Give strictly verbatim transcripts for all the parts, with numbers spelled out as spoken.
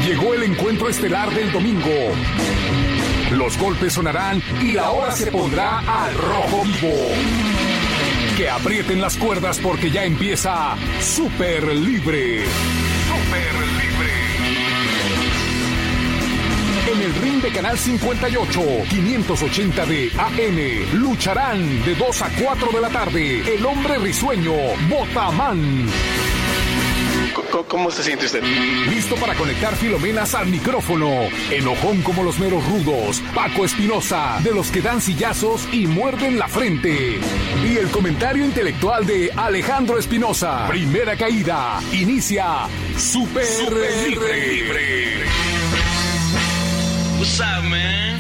Llegó el encuentro estelar del domingo. Los golpes sonarán y la hora se pondrá al rojo vivo. Que aprieten las cuerdas porque ya empieza Super Libre. Super Libre. En el ring de Canal cincuenta y ocho, quinientos ochenta de A M, lucharán de dos a cuatro de la tarde el hombre risueño, Botamán. ¿Cómo, ¿Cómo se siente usted? Listo para conectar filomelas al micrófono. Enojón como los meros rudos, Paco Espinosa, de los que dan sillazos y muerden la frente. Y el comentario intelectual de Alejandro Espinosa. Primera caída. Inicia Super, Super Libre. Libre. What's up, man?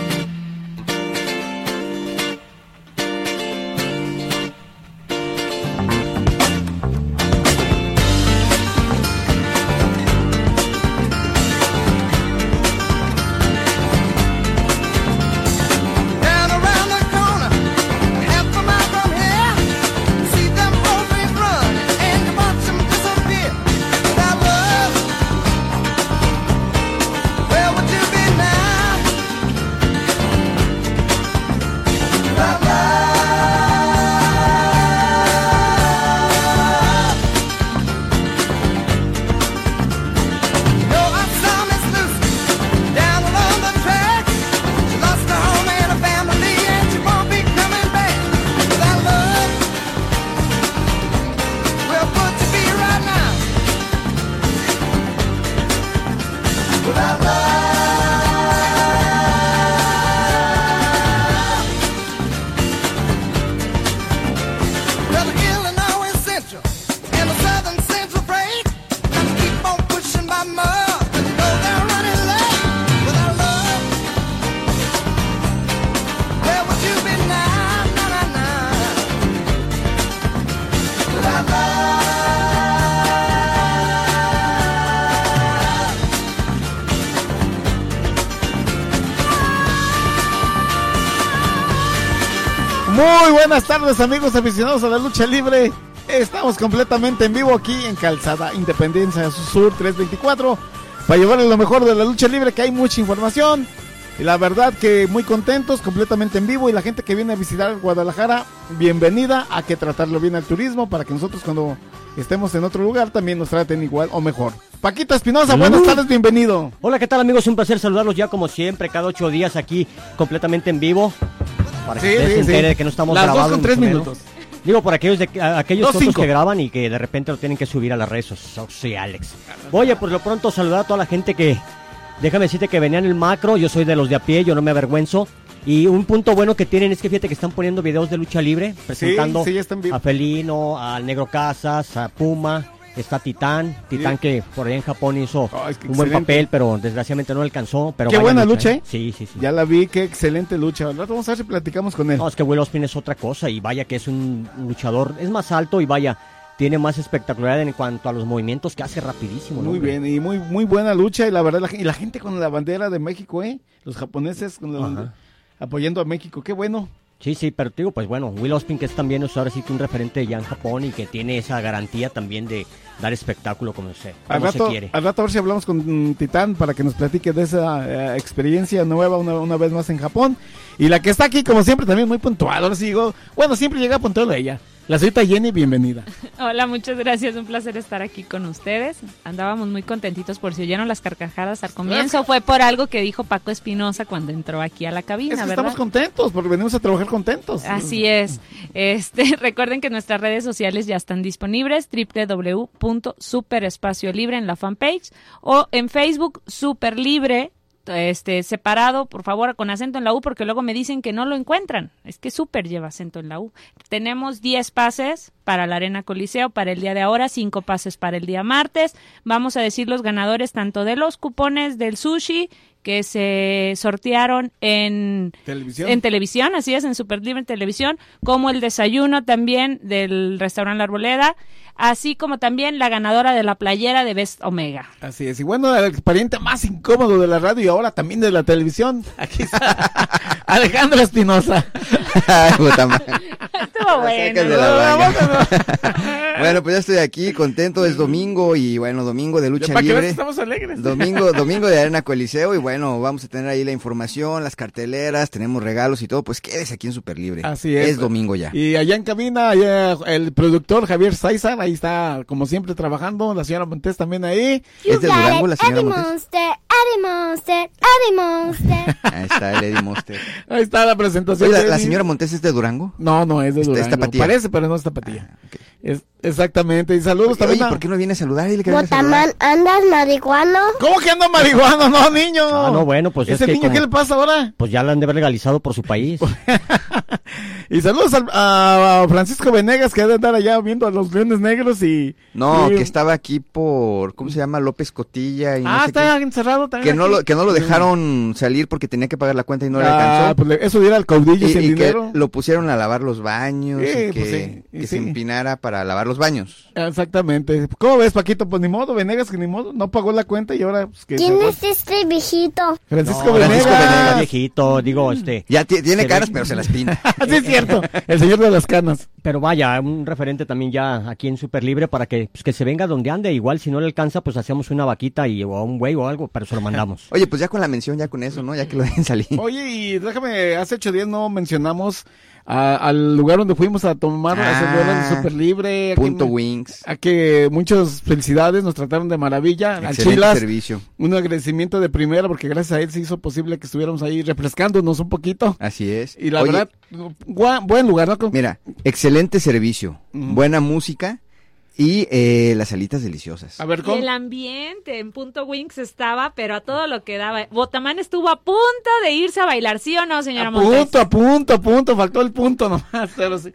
Muy buenas tardes, amigos aficionados a la lucha libre. Estamos completamente en vivo aquí en Calzada Independencia Sur trescientos veinticuatro para llevarles lo mejor de la lucha libre, que hay mucha información. Y la verdad que muy contentos, completamente en vivo. Y la gente que viene a visitar Guadalajara, bienvenida. Hay que tratarlo bien al turismo para que nosotros cuando estemos en otro lugar también nos traten igual o mejor. Paquito Espinosa, buenas uh. tardes, bienvenido. Hola, ¿qué tal, amigos? Un placer saludarlos ya como siempre, cada ocho días aquí completamente en vivo. Para que sí, sí, se entere sí. de que no estamos las grabados. Dos con tres minutos. Digo, por aquellos de, a, aquellos otros que graban y que de repente lo tienen que subir a las redes sociales. Oye, por lo pronto saludar a toda la gente que, déjame decirte que venía en el macro, yo soy de los de a pie, yo no me avergüenzo. Y un punto bueno que tienen es que fíjate que están poniendo videos de lucha libre, presentando sí, sí, a Felino, al Negro Casas, a Puma. Está Titán, Titán sí. que por ahí en Japón hizo oh, es que un excelente. buen papel, pero desgraciadamente no alcanzó. Pero qué buena lucha, lucha ¿eh? Sí, sí, sí. Ya la vi, qué excelente lucha. Vamos a ver si platicamos con él. No, es que Will Ospreay es otra cosa y vaya que es un luchador, es más alto y vaya, tiene más espectacularidad en cuanto a los movimientos que hace rapidísimo. Muy ¿no? bien, y muy muy buena lucha y la verdad, la, y la gente con la bandera de México, ¿eh? Los japoneses con la bandera, apoyando a México, qué bueno. Sí, sí, pero digo, pues bueno, Will Ospreay que es también es ahora sí que un referente ya en Japón y que tiene esa garantía también de dar espectáculo como se, como al rato, se quiere. Al rato a ver si hablamos con um, Titán para que nos platique de esa uh, experiencia nueva una, una vez más en Japón. Y la que está aquí, como siempre, también muy puntual. Ahora sí digo, bueno, siempre llega puntual ella. La señorita Jenny, bienvenida. Hola, muchas gracias, un placer estar aquí con ustedes. Andábamos muy contentitos por si oyeron las carcajadas al comienzo. Fue por algo que dijo Paco Espinosa cuando entró aquí a la cabina, es que ¿verdad? Estamos contentos porque venimos a trabajar contentos. Así es. Este, recuerden que nuestras redes sociales ya están disponibles, doble u doble u doble u punto super espacio libre en la fanpage o en Facebook Super Libre. Este, separado, por favor, con acento en la U, porque luego me dicen que no lo encuentran. Es que súper lleva acento en la U. Tenemos diez pases para la Arena Coliseo para el día de ahora, cinco pases para el día martes. Vamos a decir los ganadores tanto de los cupones del sushi que se sortearon en televisión, en televisión, así es, en Super Libre en televisión, como el desayuno también del restaurante La Arboleda, así como también la ganadora de la playera de Best Omega. Así es, y bueno, el pariente más incómodo de la radio y ahora también de la televisión, aquí está Alejandro Espinosa. Estuvo bueno. Vamos a Bueno, pues ya estoy aquí, contento, es domingo y bueno, domingo de lucha ¿Para qué libre. ves? Estamos alegres. Domingo, domingo de Arena Coliseo y bueno, vamos a tener ahí la información, las carteleras, tenemos regalos y todo, pues quédese aquí en Super Libre. Así es. Es domingo ya. Y allá en cabina, allá el productor Javier Saizar, ahí está como siempre trabajando, la señora Montes también ahí. ¿Es de Durango la señora Eddie Montes? Monster, Eddie Monster, Eddie Monster. Ahí está el Eddie Monster. Ahí está la presentación. Oye, de ¿la Eddie. señora Montes es de Durango? No, no, es de Es- es Durango. tapatía. Parece, pero no es tapatía. Ah, ok. Es, exactamente. Y saludos Oye, también a... ¿por qué no viene a saludar? Dile que venga a saludar. Botamán, ¿andas marihuano? ¿Cómo que anda marihuana? No, niño. Ah, no, bueno, pues es ¿Ese que niño como- qué le pasa ahora? Pues ya la han de haber legalizado por su país. Y saludos al- a, a Francisco Venegas, que ha de estar allá viendo a los Leones Negros y... No, y- que estaba aquí por, ¿cómo se llama? López Cotilla y no Ah, sé está qué. encerrado también. Que no, aquí. lo, que no lo dejaron salir porque tenía que pagar la cuenta y no le Ah, alcanzó. pues le- eso diera al caudillo Y, sin y que dinero. lo pusieron a lavar los baños Sí, y que, pues sí, y que sí. se empinara para lavar los baños. Exactamente. ¿Cómo ves, Paquito? Pues ni modo, Venegas que ni modo, no pagó la cuenta y ahora... Pues, que ¿Quién se- es este viejito? Francisco No, Venegas. Francisco Venegas. viejito, digo, este... Ya ti- tiene Se caras, ve- pero se las pinta. Sí, es cierto. El señor de las canas. Pero vaya, un referente también ya aquí en Super Libre para que, pues, que se venga donde ande. Igual si no le alcanza, pues hacemos una vaquita y, o un güey o algo, pero se lo mandamos. Oye, pues ya con la mención, ya con eso, ¿no? Ya que lo dejen salir. Oye, y déjame, hace ocho días no mencionamos a- al lugar donde fuimos a tomar Ah, ese duelo de Super Libre. a que Punto me- Wings. A que muchas felicidades, nos trataron de maravilla. Al Excelente Chilas, servicio. un agradecimiento de primera porque gracias a él se hizo posible que estuviéramos ahí refrescándonos un poquito. Así es. Y la Oye, verdad, gua- buen lugar, ¿no? mira, excelente servicio, Ujú. buena música y eh, las alitas deliciosas. A ver, Y ¿cómo? el ambiente en Punto Wings estaba, pero a todo lo que daba. Botamán estuvo a punto de irse a bailar, ¿sí o no, señora A Montes? punto, a punto, a punto, faltó el punto nomás. Pero sí.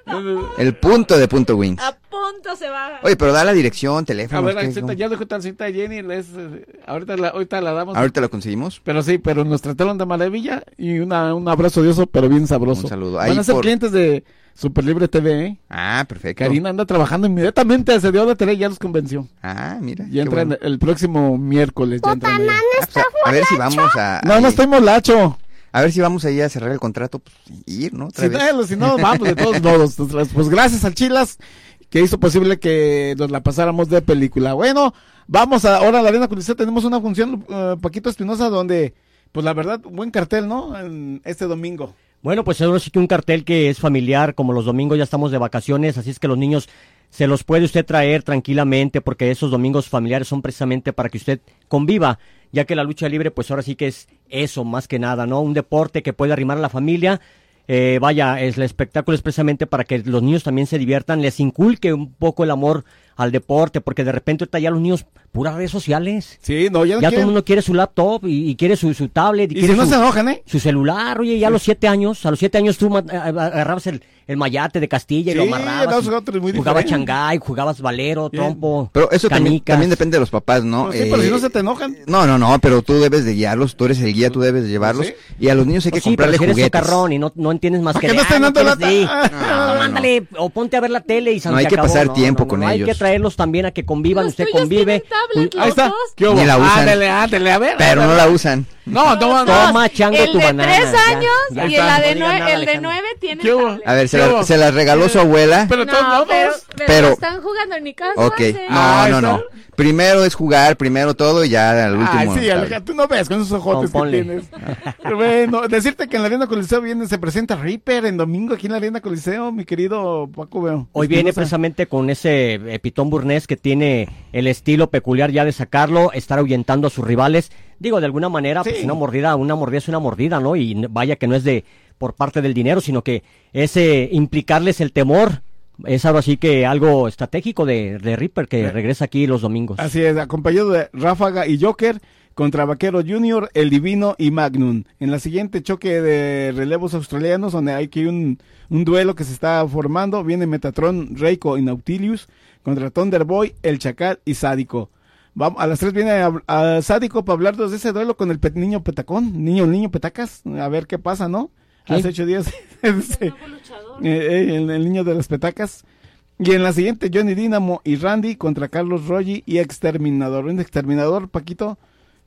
El punto de Punto Wings. A punto se va. Oye, pero da la dirección, A teléfono. ver, ¿qué? Ancita, ya dejó Tancita Jenny, les, eh, ahorita, la, ahorita la damos. Ahorita lo conseguimos. Pero sí, pero nos trataron de maravilla y una, un abrazo de oso, pero bien sabroso. Un saludo. Van Ahí a ser por- clientes de Super Libre T V, ¿eh? Ah, perfecto. Karina anda trabajando inmediatamente, se dio la tarea y ya los convenció. Ah, mira. Y qué entran bueno. el próximo miércoles. Ya entran Botamán ahí. Ah, pues, a, a ver si vamos a... No, no ahí- estoy molacho. A ver si vamos ahí a cerrar el contrato, pues, y ir, ¿no? Otra Si vez. no, si no, vamos de todos modos. Pues, pues gracias al Chilas que hizo posible que nos la pasáramos de película. Bueno, vamos a, ahora a la Arena Coliseo. Tenemos una función, eh, Paquito Espinosa, donde, pues la verdad, buen cartel, ¿no? En este domingo. Bueno, pues ahora sí que un cartel que es familiar, como los domingos ya estamos de vacaciones, así es que los niños se los puede usted traer tranquilamente porque esos domingos familiares son precisamente para que usted conviva, ya que la lucha libre pues ahora sí que es eso más que nada, ¿no? Un deporte que puede arrimar a la familia. Eh, vaya, es el espectáculo es precisamente para que los niños también se diviertan, les inculque un poco el amor al deporte, porque de repente ahorita ya los niños, puras redes sociales. Sí, no, ya no Ya todo quieren. el mundo quiere su laptop y, y quiere su, su tablet. Y, Y quiere si no su, se enojan, ¿eh? su celular. Oye, ya a los siete años, a los siete años tú ma- a- a- agarrabas el, el mayate de Castilla y Sí, lo amarrabas. éramos y otros muy jugabas diferentes. changay, jugabas valero, Bien. trompo, Pero eso también, canicas. también depende de los papás, ¿no? Pues sí, pero Eh, si no se te enojan. No, no, no, pero tú debes de guiarlos, tú eres el guía, tú debes de llevarlos. Sí. Y a los niños hay que Pues sí, pero comprarle si eres juguetes. socarrón y no, no entiendes más ¿Para que qué de, no estén "Ah, dando quieres lata?" ir". Ah, No, no, mándale, o ponte a ver la tele y se No hay que acabó. pasar No, tiempo no, no, con no, Hay ellos. que traerlos también a que convivan, Los usted tuyos convive. tienen tablet, Uy, Ahí está. dos. ¿Qué hubo? Ni la usan. Ándale, ándale, a ver. Pero no la usan. No, toma, Toma, no. chango, el tu de banana. tres Ya, años ya y está, la no de digas nueve, nada, el de Alejandro. nueve tiene ¿Qué hubo? tablet. A ver, se ¿Qué la, hubo? se la regaló su abuela. Pero todos No, modos. pero, pero, Pero- están jugando en mi casa. Ok, Hace- no, Ah, no, está. no. Primero es jugar, primero todo y ya al último. Ay, sí, tablet. Alejandro, tú no ves con esos ojotes que Ponle. tienes. Bueno, decirte que en la Arena Coliseo viene, se presenta Reaper en domingo aquí en la Arena Coliseo, mi querido Paco Veo. Hoy viene Espinosa. precisamente con ese eh, pitón burnés que tiene el estilo peculiar ya de sacarlo, estar ahuyentando a sus rivales. Digo, de alguna manera, Sí. pues una mordida, una mordida es una mordida, ¿no? Y n- vaya que no es de por parte del dinero, sino que es eh, implicarles el temor. Es algo así que algo estratégico de, de Reaper que Sí. regresa aquí los domingos. Así es, acompañado de Ráfaga y Joker contra Vaquero Junior, El Divino y Magnum. En la siguiente choque de relevos australianos, donde hay que un, un duelo que se está formando, viene Metatron, Reiko y Nautilus contra Thunderboy, El Chacal y Sádico. Vamos, a las tres viene a, a Sádico para hablarnos de ese duelo con el pe- niño Petacón, niño, niño Petacas, a ver qué pasa, ¿no? ¿Qué? Hace ocho días, ese, eh, eh, el, el niño de las petacas. Y en la siguiente, Johnny Dynamo y Randy contra Carlos Rogi y Exterminador. Un Exterminador, Paquito,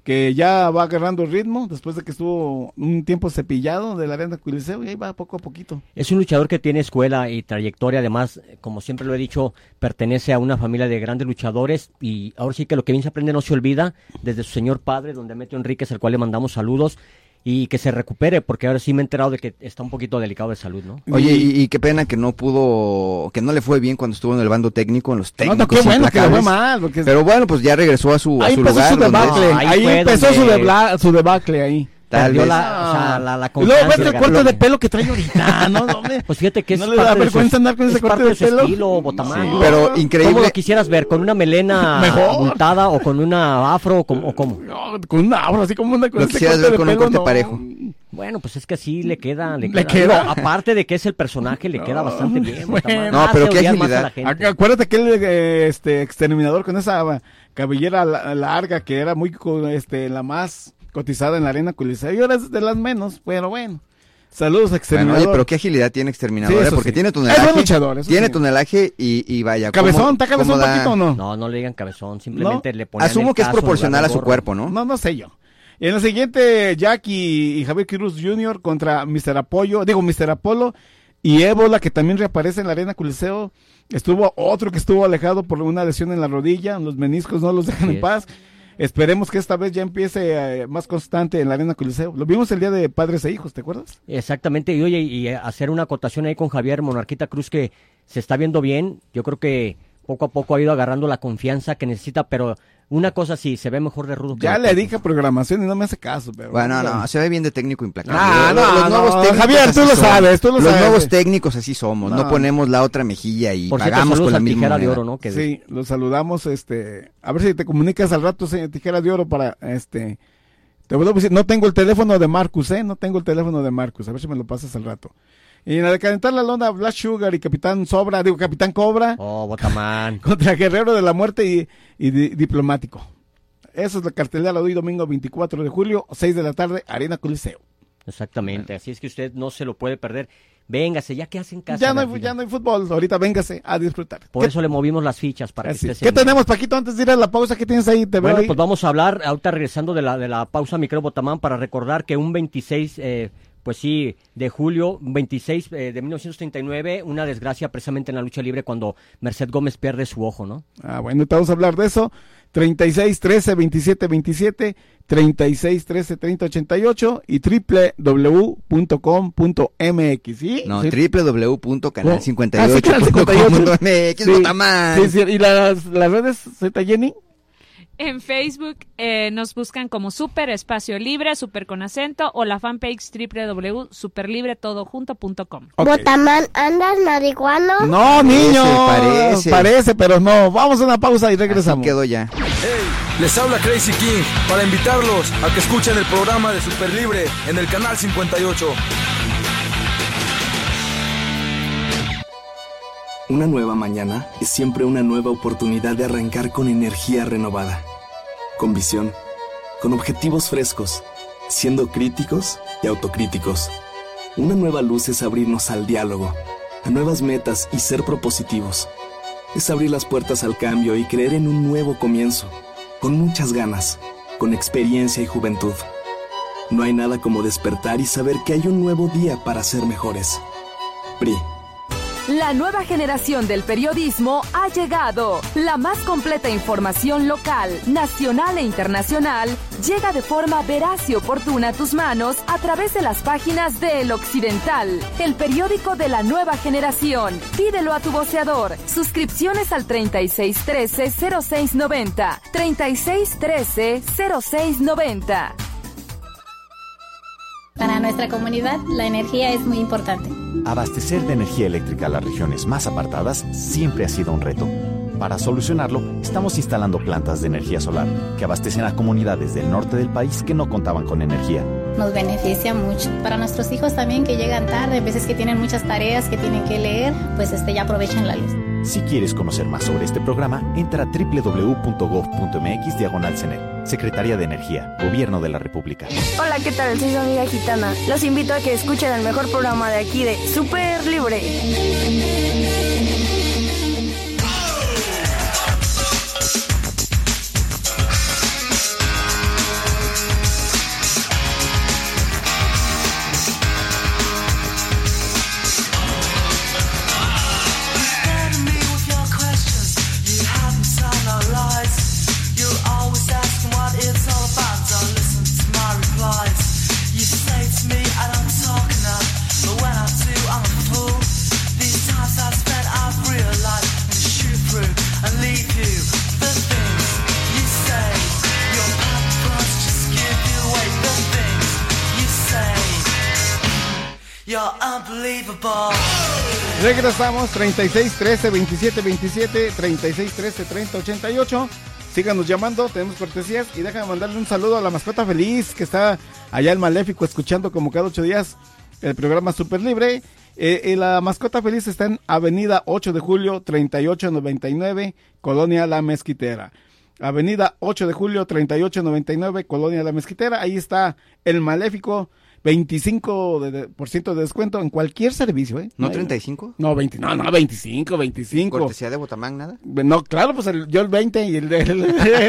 que ya va agarrando ritmo después de que estuvo un tiempo cepillado de la Arena Coliseo y ahí va poco a poquito. Es un luchador que tiene escuela y trayectoria, además, como siempre lo he dicho, pertenece a una familia de grandes luchadores y ahora sí que lo que bien se aprende no se olvida, desde su señor padre, don Demetrio Enríquez, al cual le mandamos saludos. Y que se recupere, porque ahora sí me he enterado de que está un poquito delicado de salud, ¿no? Oye, y, y qué pena que no pudo, que no le fue bien cuando estuvo en el bando técnico, en los técnicos. No, no, qué bueno que le fue implacables. mal. Porque... Pero bueno, pues ya regresó a su, a ahí su empezó lugar. su debacle, donde- ahí ahí fue empezó donde- su, debla- su debacle ahí. Tal Perdió vez. la, o sea, la, la Y luego confianza ves y el la corte ganó. de pelo que trae ahorita, ¿no? Hombre. Pues fíjate que es ¿No le da parte de su- vergüenza andar con ese es corte parte de de su pelo? estilo, Botamán. Sí. Pero ¿Cómo increíble. lo quisieras ver? ¿Con una melena Mejor. abultada o con una afro o cómo? o cómo? No, con una afro, así como una con Lo ese quisieras corte ver de con un pelo, corte no. parejo. Bueno, pues es que así le queda. Le Le queda. queda. No, aparte de que es el personaje, le queda bastante bien. Bueno. Botamán. No, Hace pero qué odiar más agilidad. a la gente. Ac- Acuérdate que el eh, este, exterminador con esa cabellera la- larga que era muy co- este, la más cotizada en la Arena Coliseo y ahora es de las menos, pero bueno. Saludos, Bueno, exterminador. oye, pero qué agilidad tiene Exterminador, Sí, ¿eh? eso porque sí. tiene Es tonelaje. buen luchador, eso tiene sí. tonelaje y, y vaya. Cabezón, ¿cómo- ¿está cabezón cómo un da- poquito o no? No, no le digan cabezón, simplemente le ponen Asumo el que es caso en proporcional lugar a de su gorro. cuerpo, ¿no? No, no sé yo. Y en el siguiente, Jack y, y Javier Cruz junior contra mister Apoyo, digo mister Apolo y Ébola, que también reaparece en la Arena Coliseo. Estuvo otro que estuvo alejado por una lesión en la rodilla, los meniscos no los dejan Así en es. paz. Esperemos que esta vez ya empiece eh, más constante en la Arena Coliseo. Lo vimos el día de Padres e Hijos, ¿te acuerdas? Exactamente, y oye, y hacer una acotación ahí con Javier Monarquita Cruz que se está viendo bien, yo creo que poco a poco ha ido agarrando la confianza que necesita, pero una cosa sí, se ve mejor de rudo que Ya de le pecho. dije programación y no me hace caso. Pero Bueno, no, se ve bien de técnico implacable. Ah, Los- no, los no, nuevos técnicos Javier, tú así lo somos. sabes, tú lo Los sabes. nuevos técnicos así somos, no, No. ponemos la otra mejilla y Por cierto, pagamos saludos con la a misma Tijera de moneda. Oro, ¿no? Que Sí, los saludamos, este, a ver si te comunicas al rato, señor Tijera de Oro, para, este, te vuelvo a decir, no tengo el teléfono de Marcus, eh, no tengo el teléfono de Marcus, a ver si me lo pasas al rato. Y en la de calentar la lona, Black Sugar y Capitán Sobra, digo, Capitán Cobra, Oh, Botamán. contra Guerrero de la Muerte y, y di- Diplomático. Eso es la cartelera de hoy, domingo veinticuatro de julio, seis de la tarde, Arena Coliseo. Exactamente, así es que usted no se lo puede perder. Véngase, ya que hacen casa. Ya no, hay, David. ya no hay fútbol, ahorita véngase a disfrutar. Por ¿Qué, eso le movimos las fichas para que así, esté ¿qué seguro. tenemos, Paquito, antes de ir a la pausa? ¿Qué tienes ahí? Te veo Bueno, ahí. pues vamos a hablar, ahorita regresando de la, de la pausa, mi querido Botamán, para recordar que un veintiséis, eh, pues sí, de julio, veintiséis eh, de mil novecientos treinta y nueve, una desgracia precisamente en la lucha libre cuando Merced Gómez pierde su ojo, ¿no? Ah, bueno, te vamos a hablar de eso. treinta y seis, trece, veintisiete, veintisiete, treinta y seis, trece, treinta, ochenta y ocho y doble u doble u doble u punto com punto m x, ¿sí? No, Sí. doble u doble u doble u punto canal Ah, cincuenta y sí, ocho Canal punto cincuenta y com ocho. punto m x, Sí, Botamán. sí, sí. ¿Y las, las redes, Z Jenny? En Facebook eh, nos buscan como Super Espacio Libre, Super con acento, o la fanpage doble u doble u doble u punto superlibre todo junto punto com. Ok. Botamán, ¿andas marihuano? No, niño. parece. Parece, pero no. Vamos a una pausa y Así regresamos. quedó ya. Hey, les habla Crazy King para invitarlos a que escuchen el programa de Super Libre en el canal cincuenta y ocho. Una nueva mañana es siempre una nueva oportunidad de arrancar con energía renovada, con visión, con objetivos frescos, siendo críticos y autocríticos. Una nueva luz es abrirnos al diálogo, a nuevas metas y ser propositivos. Es abrir las puertas al cambio y creer en un nuevo comienzo, con muchas ganas, con experiencia y juventud. No hay nada como despertar y saber que hay un nuevo día para ser mejores. P R I. La nueva generación del periodismo ha llegado. La más completa información local, nacional e internacional llega de forma veraz y oportuna a tus manos a través de las páginas de El Occidental, el periódico de la nueva generación. Pídelo a tu voceador. Suscripciones al treinta y seis trece, cero seis noventa. treinta y seis trece, cero seis noventa. Para nuestra comunidad, la energía es muy importante. Abastecer de energía eléctrica a las regiones más apartadas siempre ha sido un reto. Para solucionarlo, estamos instalando plantas de energía solar que abastecen a comunidades del norte del país que no contaban con energía. Nos beneficia mucho. Para nuestros hijos también que llegan tarde, a veces que tienen muchas tareas que tienen que leer, pues este ya aprovechan la luz. Si quieres conocer más sobre este programa, entra a doble u doble u doble u punto gov punto m x diagonal CENER. Secretaría de Energía, Gobierno de la República. Hola, ¿qué tal? Soy su amiga Gitana. Los invito a que escuchen el mejor programa de aquí de Super Libre. Regresamos, treinta y seis, trece, veintisiete, veintisiete, treinta y seis, trece, treinta, ochenta y ocho. Síganos llamando, tenemos cortesías. Y déjame mandarle un saludo a la mascota feliz que está allá el Maléfico escuchando como cada ocho días el programa Super Libre. Eh, eh, la mascota feliz está en Avenida ocho de Julio, treinta y ocho noventa y nueve, Colonia La Mezquitera. Avenida ocho de Julio, treinta y ocho noventa y nueve, Colonia La Mezquitera. Ahí está el Maléfico, veinticinco de, de, por ciento de descuento en cualquier servicio, ¿eh? ¿No treinta y cinco? No, veinte, no, no, veinticinco, veinticinco. ¿Cortesía de Botamán, nada? No, claro, pues el, yo el veinte y el el,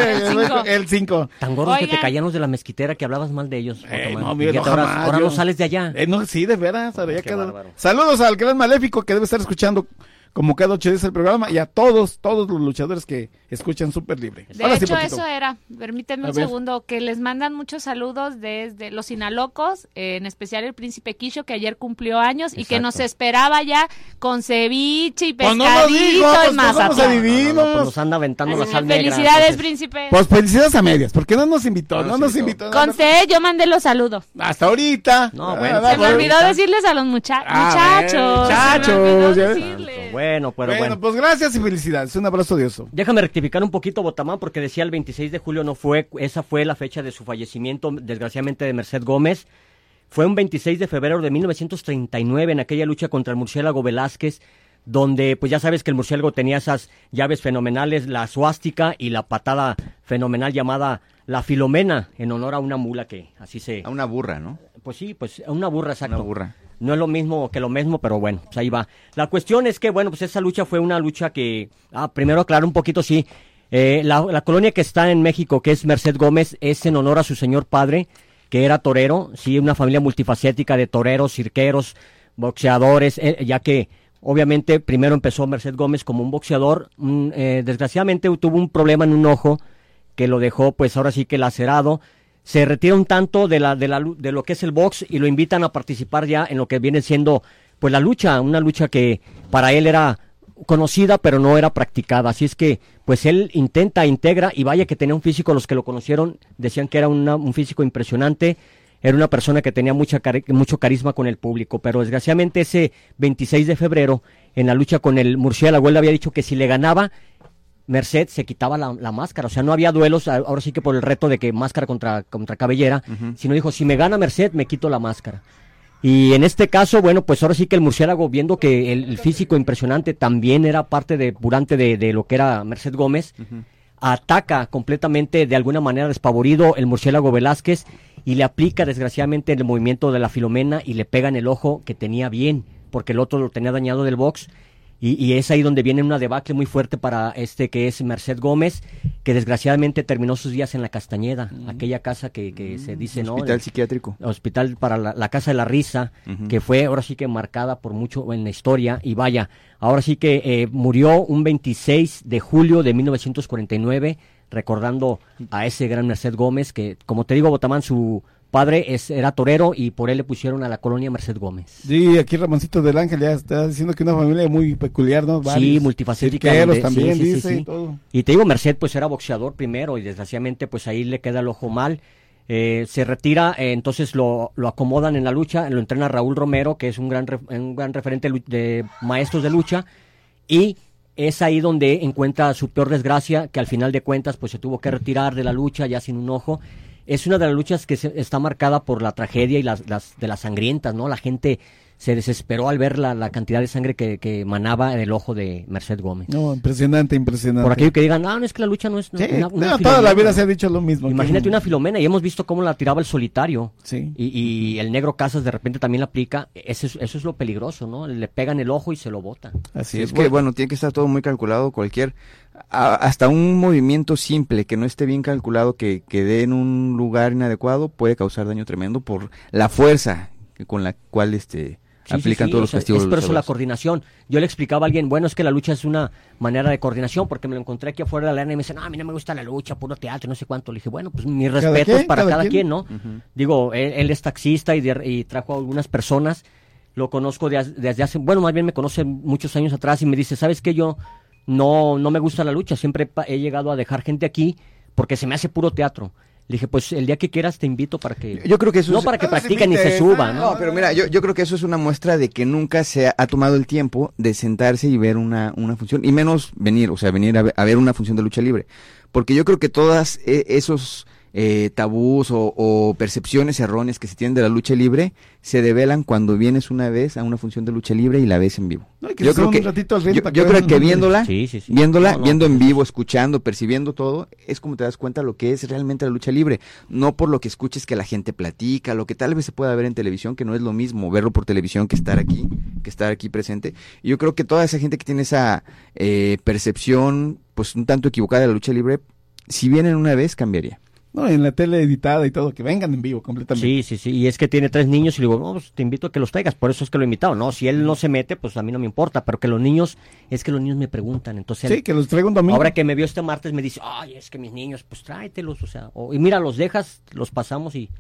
el, el cinco. Tan gordos que te caían los de La Mezquitera que hablabas mal de ellos. Eh, no, mira, no, ahora jamás, ahora yo, no sales de allá. Eh, no, sí, de veras. Ahora ya quedó. Saludos al gran Maléfico que debe estar escuchando como cada ocho días el programa y a todos, todos los luchadores que escuchan Super Libre. De Ahora hecho, sí, eso era, permítanme a un ver. segundo, que les mandan muchos saludos desde los Sinalocos, eh, en especial el Príncipe Quisho, que ayer cumplió años. Exacto. Y que nos esperaba ya con ceviche y pescadito pues no digo, pues y Mazatlán. No, no, no, pues nos anda aventando la sal negra. Felicidades, entonces... Príncipe. Pues felicidades a medias, porque no nos invitó, no, no nos invitó. invitó con C, yo mandé los saludos. Hasta ahorita. No, bueno. Se me olvidó ahorita. decirles a los mucha ah, muchachos. Muchachos. Bueno, pero bueno. Bueno, pues gracias y felicidades. Un abrazo de oso. Déjame rectificar un poquito, Botamán, porque decía el veintiséis de julio no fue, esa fue la fecha de su fallecimiento, desgraciadamente, de Merced Gómez. Fue un veintiséis de febrero de mil novecientos treinta y nueve en aquella lucha contra el murciélago Velázquez, donde pues ya sabes que el murciélago tenía esas llaves fenomenales, la suástica y la patada fenomenal llamada la Filomena, en honor a una mula que así se... A una burra, ¿no? Pues sí, pues a una burra, exacto. Una burra. No es lo mismo que lo mismo, pero bueno, pues ahí va. La cuestión es que, bueno, pues esa lucha fue una lucha que... Ah, primero aclarar un poquito, sí. Eh, la, la colonia que está en México, que es Merced Gómez, es en honor a su señor padre, que era torero, sí, una familia multifacética de toreros, cirqueros, boxeadores, eh, ya que obviamente primero empezó Merced Gómez como un boxeador, mm, eh, desgraciadamente tuvo un problema en un ojo que lo dejó pues ahora sí que lacerado, se retira un tanto de la de la de lo que es el box y lo invitan a participar ya en lo que viene siendo pues la lucha, una lucha que para él era conocida pero no era practicada, así es que pues él intenta, integra y vaya que tenía un físico, los que lo conocieron decían que era una, un físico impresionante, era una persona que tenía mucha cari- mucho carisma con el público, pero desgraciadamente ese veintiséis de febrero en la lucha con el murciélago él había dicho que si le ganaba Merced se quitaba la, la máscara, o sea no había duelos, ahora sí que por el reto de que máscara contra, contra cabellera, uh-huh. sino dijo si me gana Merced me quito la máscara. Y en este caso, bueno, pues ahora sí que el murciélago, viendo que el, el físico impresionante también era parte de, durante de, de lo que era Merced Gómez, uh-huh. ataca completamente, de alguna manera despavorido, el murciélago Velázquez y le aplica desgraciadamente el movimiento de la Filomena y le pega en el ojo que tenía bien, porque el otro lo tenía dañado del box. Y, y es ahí donde viene una debacle muy fuerte para este que es Merced Gómez, que desgraciadamente terminó sus días en la Castañeda, mm. aquella casa que, que mm. se dice, ¿no? Hospital psiquiátrico. Hospital para la, la Casa de la Risa, uh-huh. que fue ahora sí que marcada por mucho en la historia, y vaya, ahora sí que eh, murió un veintiséis de julio de mil novecientos cuarenta y nueve, recordando a ese gran Merced Gómez, que como te digo, Botamán, su padre es, era torero y por él le pusieron a la colonia Merced Gómez. Sí, aquí Ramoncito del Ángel ya está diciendo que una familia muy peculiar, ¿no? Varios sí, multifacética. Donde, también sí, sí, dice sí, sí. y todo. Y te digo, Merced pues era boxeador primero y desgraciadamente pues ahí le queda el ojo mal. Eh, se retira, eh, entonces lo, lo acomodan en la lucha, lo entrena Raúl Romero, que es un gran, ref, un gran referente de maestros de lucha, y es ahí donde encuentra su peor desgracia, que al final de cuentas pues se tuvo que retirar de la lucha ya sin un ojo. Es una de las luchas que se, está marcada por la tragedia y las, las de las sangrientas, ¿no? La gente se desesperó al ver la, la cantidad de sangre que, que manaba del ojo de Merced Gómez. No, impresionante, impresionante. Por aquello que digan, ah, no, es que la lucha no es... Sí, una, una no, toda la vida se ha dicho lo mismo. Imagínate que... una Filomena, y hemos visto cómo la tiraba el solitario. Sí. Y, y el negro Casas de repente también la aplica. Eso es, eso es lo peligroso, ¿no? Le pegan el ojo y se lo botan. Así es, es que, bueno, tiene que estar todo muy calculado, cualquier... A, hasta un movimiento simple que no esté bien calculado, que, que dé en un lugar inadecuado, puede causar daño tremendo por la fuerza con la cual este sí, aplican sí, sí, todos los castigos. Es por eso la coordinación. Yo le explicaba a alguien, bueno, es que la lucha es una manera de coordinación, porque me lo encontré aquí afuera de la arena y me dice, no, a mí no me gusta la lucha, puro teatro, no sé cuánto. Le dije, bueno, pues mis respetos para cada, cada quien, quien ¿no? Uh-huh. Digo, él, él es taxista y, de, y trajo a algunas personas, lo conozco de, desde hace, bueno, más bien me conoce muchos años atrás y me dice, ¿sabes qué? Yo... No, no me gusta la lucha, siempre he llegado a dejar gente aquí porque se me hace puro teatro. Le dije, pues el día que quieras te invito para que... Yo creo que eso no es... para que no practiquen y se suban, ¿no? No, pero mira, yo, yo creo que eso es una muestra de que nunca se ha, ha tomado el tiempo de sentarse y ver una, una función, y menos venir, o sea, venir a ver, a ver una función de lucha libre. Porque yo creo que todas eh, esos eh, tabús o, o percepciones erróneas que se tienen de la lucha libre se develan cuando vienes una vez a una función de lucha libre y la ves en vivo. No, que yo creo que, yo, yo, yo creo que viéndola, sí, sí, sí. viéndola, no, no, viendo no, en vivo, escuchando, percibiendo todo, es como te das cuenta lo que es realmente la lucha libre. No por lo que escuches que la gente platica, lo que tal vez se pueda ver en televisión, que no es lo mismo verlo por televisión que estar aquí, que estar aquí presente. Y yo creo que toda esa gente que tiene esa eh, percepción, pues un tanto equivocada de la lucha libre, si vienen una vez, cambiaría. No, en la tele editada y todo, que vengan en vivo completamente. Sí, sí, sí, y es que tiene tres niños y le digo, no, pues te invito a que los traigas, por eso es que lo he invitado, no, si él no se mete, pues a mí no me importa, pero que los niños, es que los niños me preguntan, entonces... Sí, él, que los traiga un domingo. Ahora que me vio este martes me dice, ay, es que mis niños, pues tráetelos, o sea, o, y mira, los dejas, los pasamos y...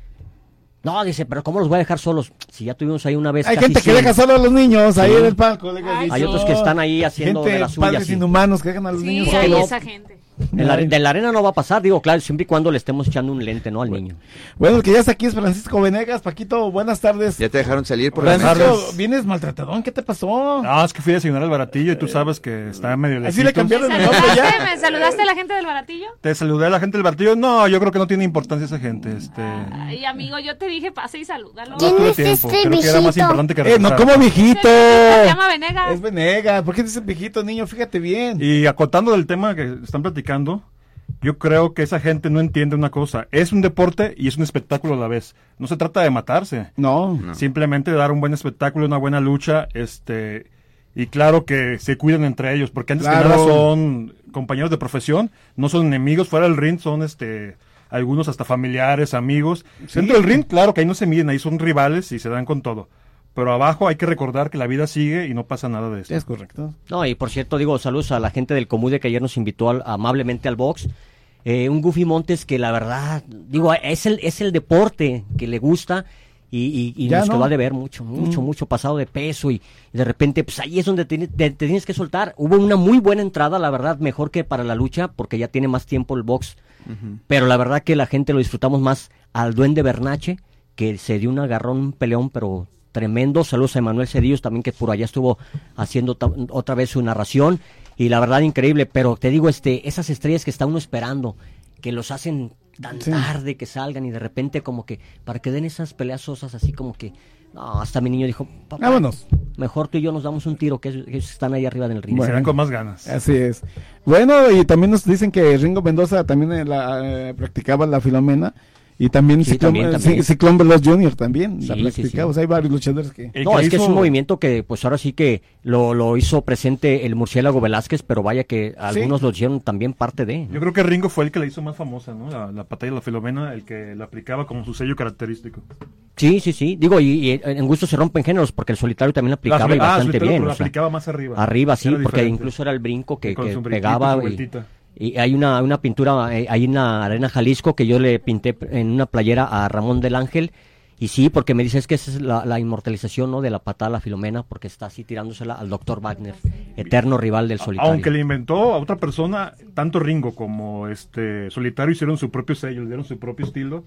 No, dice, pero ¿cómo los voy a dejar solos? Si ya tuvimos ahí una vez. Hay casi gente que cien. deja solo a los niños ahí sí. en el palco. Ay, hay otros que están ahí haciendo gente, de las suyas. Padres sí. inhumanos que dejan a los Sí, niños hay solos. esa gente. En la, de la arena no va a pasar, digo, claro, siempre y cuando le estemos echando un lente, ¿no? Al niño. Bueno, el que ya está aquí es Francisco Venegas. Paquito, buenas tardes. Ya te dejaron salir por Francisco, las vienes maltratadón, ¿qué te pasó? No, es que fui a desayunar al Baratillo y tú sabes que está medio lejitos. Así le cambiaron el nombre ¿Saludaste, ya. ¿Me saludaste a la gente del Baratillo? Te saludé a la gente del Baratillo. No, yo creo que no tiene importancia esa gente. Este... Ay, amigo, yo te dije pase y salúdalo. No tuve tiempo. Creo que era más importante que Eh, no, regresar. como viejito. Se llama Venegas. Es Venegas. ¿Por qué dices viejito, niño? Fíjate bien. Y acotando del tema que están platicando, yo creo que esa gente no entiende una cosa. Es un deporte y es un espectáculo a la vez. No se trata de matarse. No. no. Simplemente de dar un buen espectáculo, una buena lucha, este, y claro que se cuidan entre ellos, porque antes Claro. que nada son compañeros de profesión, no son enemigos. Fuera del ring son, este, algunos hasta familiares, amigos. Sí. Dentro del ring, claro que ahí no se miden, ahí son rivales y se dan con todo. Pero abajo hay que recordar que la vida sigue y no pasa nada de eso. Es correcto. No, y por cierto, digo, saludos a la gente del Comude que ayer nos invitó al- amablemente al box. Eh, un Goofy Montes que la verdad, digo, es el, es el deporte que le gusta y, y, y Ya nos no. quedó a deber mucho, mucho, Mm. mucho pasado de peso y, y de repente, pues ahí es donde te, te- te tienes que soltar. Hubo una muy buena entrada, la verdad, mejor que para la lucha porque ya tiene más tiempo el box. Uh-huh. Pero la verdad que la gente lo disfrutamos más al Duende Bernache, que se dio un agarrón, un peleón, pero tremendo. Saludos a Emanuel Cedillos también, que por allá estuvo haciendo ta- otra vez su narración. Y la verdad, increíble. Pero te digo, este, esas estrellas que está uno esperando, que los hacen tan Sí. tarde, que salgan y de repente como que, para que den esas peleas sosas así como que, no, hasta mi niño dijo, papá, Vámonos. mejor tú y yo nos damos un tiro, que ellos que ellos están ahí arriba del ring. Y serán con más ganas. Así es. Bueno, y también nos dicen que Ringo Mendoza también eh, la, eh, practicaba la Filomena. Y también, Sí, Ciclón, también, eh, también. Ci- Ciclón Veloz junior también la Sí, sí, practicaba. sí. O sea, hay varios luchadores que... El No, que es que es hizo- un movimiento que pues ahora sí que lo, lo hizo presente el murciélago Velázquez, pero vaya que algunos lo hicieron también parte de. Yo creo que Ringo fue el que la hizo más famosa, ¿no? La, la batalla de la Filomena, el que la aplicaba como su sello característico. Sí, sí, sí. Digo, y, y en gusto se rompen géneros porque el solitario también la aplicaba La- y ah, bastante solitario, bien. pero la o sea, aplicaba más arriba. Arriba, sí, Era porque diferente. incluso era el brinco que, Con que su brinquito y pegaba. su Y, vueltita. y hay una, una pintura eh, ahí en la Arena Jalisco que yo le pinté en una playera a Ramón del Ángel. Y sí, porque me dice es que esa es la, la inmortalización, ¿no? De la patada a la Filomena, porque está así tirándosela al doctor Wagner, eterno rival del solitario. Aunque le inventó a otra persona, tanto Ringo como este Solitario hicieron su propio sello, le dieron su propio estilo.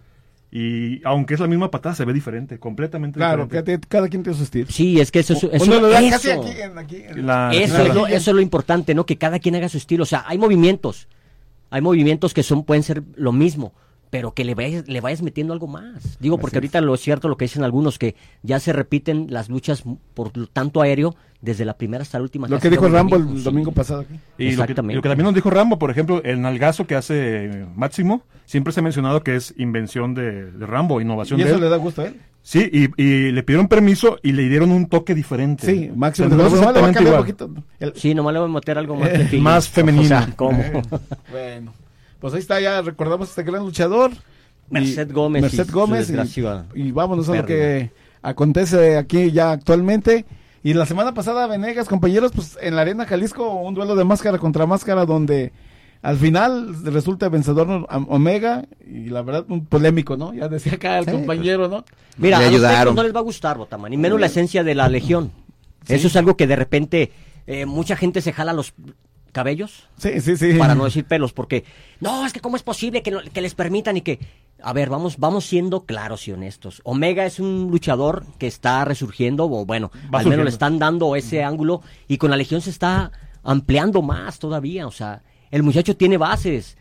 Y aunque es la misma patada, se ve diferente, completamente Claro, diferente. cada, cada quien tiene su estilo. Sí, es que eso, eso, Uno lo da eso- casi aquí, en- aquí, en- La- Eso, la- es lo, eso es lo importante, ¿no? Que cada quien haga su estilo. O sea, hay movimientos. Hay movimientos que son pueden ser lo mismo, pero que le vayas, le vayas metiendo algo más. Digo, porque Así es. ahorita lo es cierto lo que dicen algunos, que ya se repiten las luchas por tanto aéreo, desde la primera hasta la última. Lo casi que dijo lo Rambo mismo, el sí. domingo pasado aquí. Y lo que, Exactamente. lo que también nos dijo Rambo, por ejemplo, el nalgazo que hace eh, Máximo, siempre se ha mencionado que es invención de, de Rambo, innovación ¿Y de eso él. le da gusto a él? Sí, y, y le pidieron permiso y le dieron un toque diferente. Sí, Máximo. O sea, dijo, no es "Nomás le va a exactamente cambiar un igual. poquito". El- Sí, nomás le voy a meter algo más. Eh, de feeling. más femenino. O sea, ¿cómo? Eh, bueno, pues ahí está, ya recordamos a este gran luchador. Y- Merced Gómez Merced y su Gómez. desgracia Y, y vámonos a lo pérdida. que acontece aquí ya actualmente. Y la semana pasada, Venegas, compañeros, pues en la Arena Jalisco, un duelo de máscara contra máscara donde al final resulta vencedor Om- Omega. Y la verdad, un polémico, ¿no? Ya decía acá el Sí, compañero, ¿no? Mira, Le a los ayudaron. técnicos no les va a gustar, Botaman, y menos la esencia de la Legión. Sí. Eso es algo que de repente eh, mucha gente se jala los cabellos, Sí, sí, sí. para no decir pelos, porque no, es que cómo es posible que, no- que les permitan y que A ver, vamos, vamos siendo claros y honestos. Omega es un luchador que está resurgiendo, o bueno, Va al surgiendo. menos le están dando ese ángulo, y con la Legión se está ampliando más todavía. O sea, el muchacho tiene bases.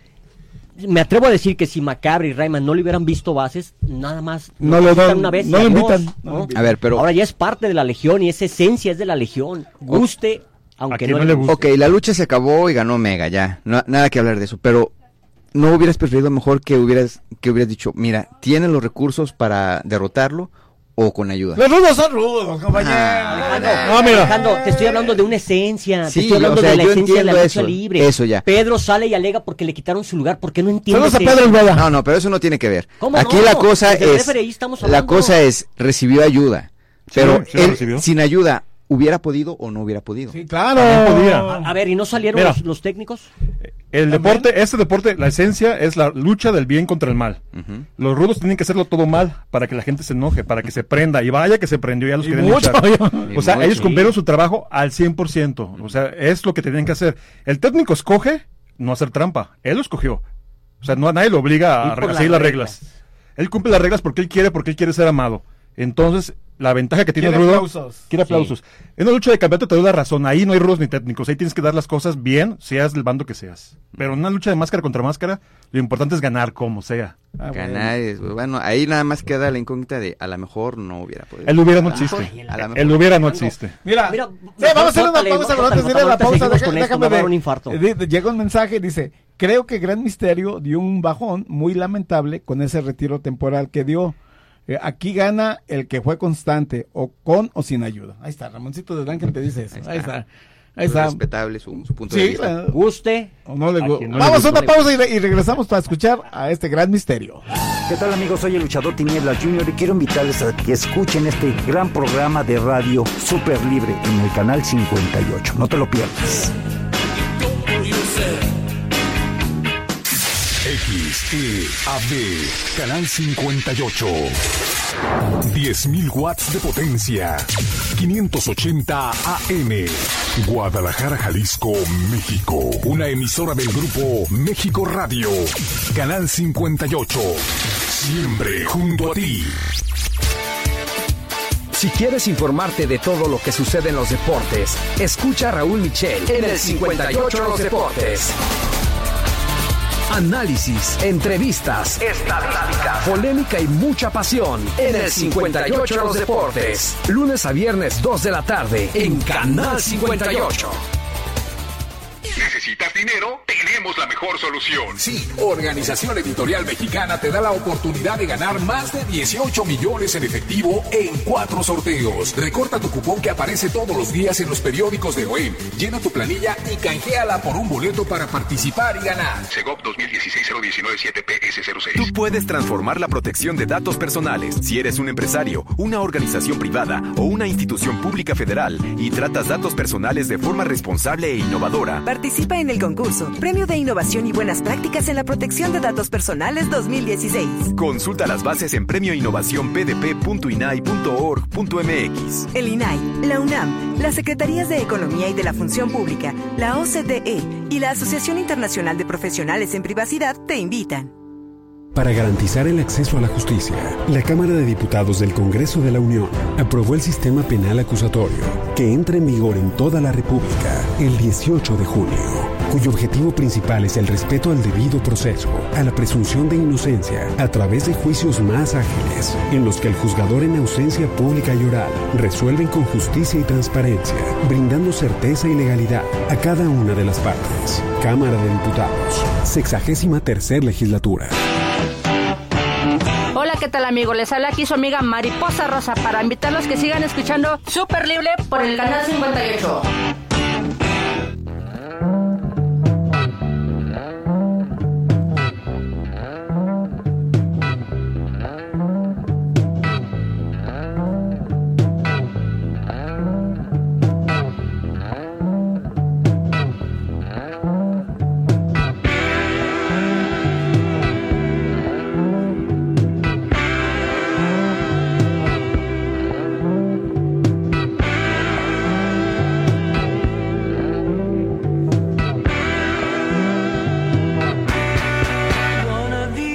Me atrevo a decir que si Macabre y Rayman no le hubieran visto bases, nada más No lo lo invitan dan- una vez y no lo adiós, invitan. ¿no? A ver, pero... Ahora ya es parte de la Legión y esa esencia es de la Legión. Guste, aunque no, le guste. Ok, la lucha se acabó y ganó Omega, ya. No, nada que hablar de eso, pero ¿no hubieras preferido mejor que hubieras, que hubieras dicho, mira, ¿tienen los recursos para derrotarlo o con ayuda? Los rudos son rudos, compañero. Alejandro, no, mira. Alejandro, te estoy hablando de una esencia, Sí, te estoy hablando o sea, de la yo esencia de la entiendo lucha eso, libre. eso ya. Pedro sale y alega porque le quitaron su lugar, porque no entiende. Saludos a Pedro Olvera. No, no, pero eso no tiene que ver. ¿Cómo Aquí no? la cosa Desde el es, referee estamos la hablando. cosa es, recibió ayuda, pero sí la él, recibió. sin ayuda, ¿hubiera podido o no hubiera podido? Sí, claro. A, a ver, ¿y no salieron Mira. los, los técnicos? El deporte, este deporte, la esencia es la lucha del bien contra el mal. Ujú. Los rudos tienen que hacerlo todo mal para que la gente se enoje, para que se prenda. Y vaya que se prendió, ya los Y quieren mucho, luchar. yo- O sea, mucho, ellos sí. cumplieron su trabajo al cien por ciento. O sea, es lo que tenían que hacer. El técnico escoge no hacer trampa. Él lo escogió. O sea, no a nadie lo obliga Ir a, por a seguir las las reglas. Él cumple las reglas porque él quiere, porque él quiere ser amado. Entonces, la ventaja que tiene Quiere el rudo... aplausos. Quiere aplausos. En una lucha de campeonato te doy la razón. Ahí no hay rudos ni técnicos. Ahí tienes que dar las cosas bien, seas del bando que seas. Pero en una lucha de máscara contra máscara, lo importante es ganar como sea. Ah, Ganar es- bueno, ahí nada más queda la incógnita de a lo mejor no hubiera podido. El hubiera no A lo existe. mejor- a lo mejor- El hubiera no existe. Mira, Mira, sí, vamos a hacer una córtale, pausa, pero córtale, antes de ir a la ahorita pausa, seguimos deja- con esto, déjame me va a dar ver. un infarto. Eh, di- Llega un mensaje, dice, creo que Gran Misterio dio un bajón muy lamentable con ese retiro temporal que dio. Eh, aquí gana el que fue constante, o con o sin ayuda. Ahí está, Ramoncito del Ángel te dice eso. Ahí está. Ahí Es está. respetable su, su punto de Sí, vista. la- Guste. o no le A gu- quien no le Vamos a gusta. una pausa y, re- y regresamos para escuchar a este Gran Misterio. ¿Qué tal, amigos? Soy el luchador Tinieblas Junior y quiero invitarles a que escuchen este gran programa de radio Super Libre en el canal cincuenta y ocho. No te lo pierdas. X E A B, Canal cincuenta y ocho. diez mil watts de potencia. quinientos ochenta A M. Guadalajara, Jalisco, México. Una emisora del grupo México Radio. Canal cincuenta y ocho. Siempre junto a ti. Si quieres informarte de todo lo que sucede en los deportes, escucha a Raúl Michel en el cincuenta y ocho Los Deportes. Análisis, entrevistas, estadísticas, polémica y mucha pasión en el cincuenta y ocho Los Deportes. Lunes a viernes, dos de la tarde en Canal cincuenta y ocho. ¿Necesitas dinero? Tenemos la mejor solución. Sí, Organización Editorial Mexicana te da la oportunidad de ganar más de dieciocho millones en efectivo en cuatro sorteos. Recorta tu cupón que aparece todos los días en los periódicos de O E M. Llena tu planilla y canjeala por un boleto para participar y ganar. Segov dos mil dieciséis cero diecinueve siete P S cero seis. Tú puedes transformar la protección de datos personales si eres un empresario, una organización privada o una institución pública federal y tratas datos personales de forma responsable e innovadora. Participa en el concurso Premio de Innovación y Buenas Prácticas en la Protección de Datos Personales dos mil dieciséis. Consulta las bases en premio innovación p d p punto i n a i punto org punto m x. El I N A I, la UNAM, las Secretarías de Economía y de la Función Pública, la O C D E y la Asociación Internacional de Profesionales en Privacidad te invitan. Para garantizar el acceso a la justicia, la Cámara de Diputados del Congreso de la Unión aprobó el sistema penal acusatorio, que entra en vigor en toda la República el dieciocho de junio, cuyo objetivo principal es el respeto al debido proceso, a la presunción de inocencia, a través de juicios más ágiles, en los que el juzgador en ausencia pública y oral resuelven con justicia y transparencia, brindando certeza y legalidad a cada una de las partes. Cámara de Diputados, sexagésima tercera legislatura. Hola, ¿qué tal, amigo? Les habla aquí su amiga Mariposa Rosa para invitarlos que sigan escuchando Super Libre por el canal cincuenta y ocho.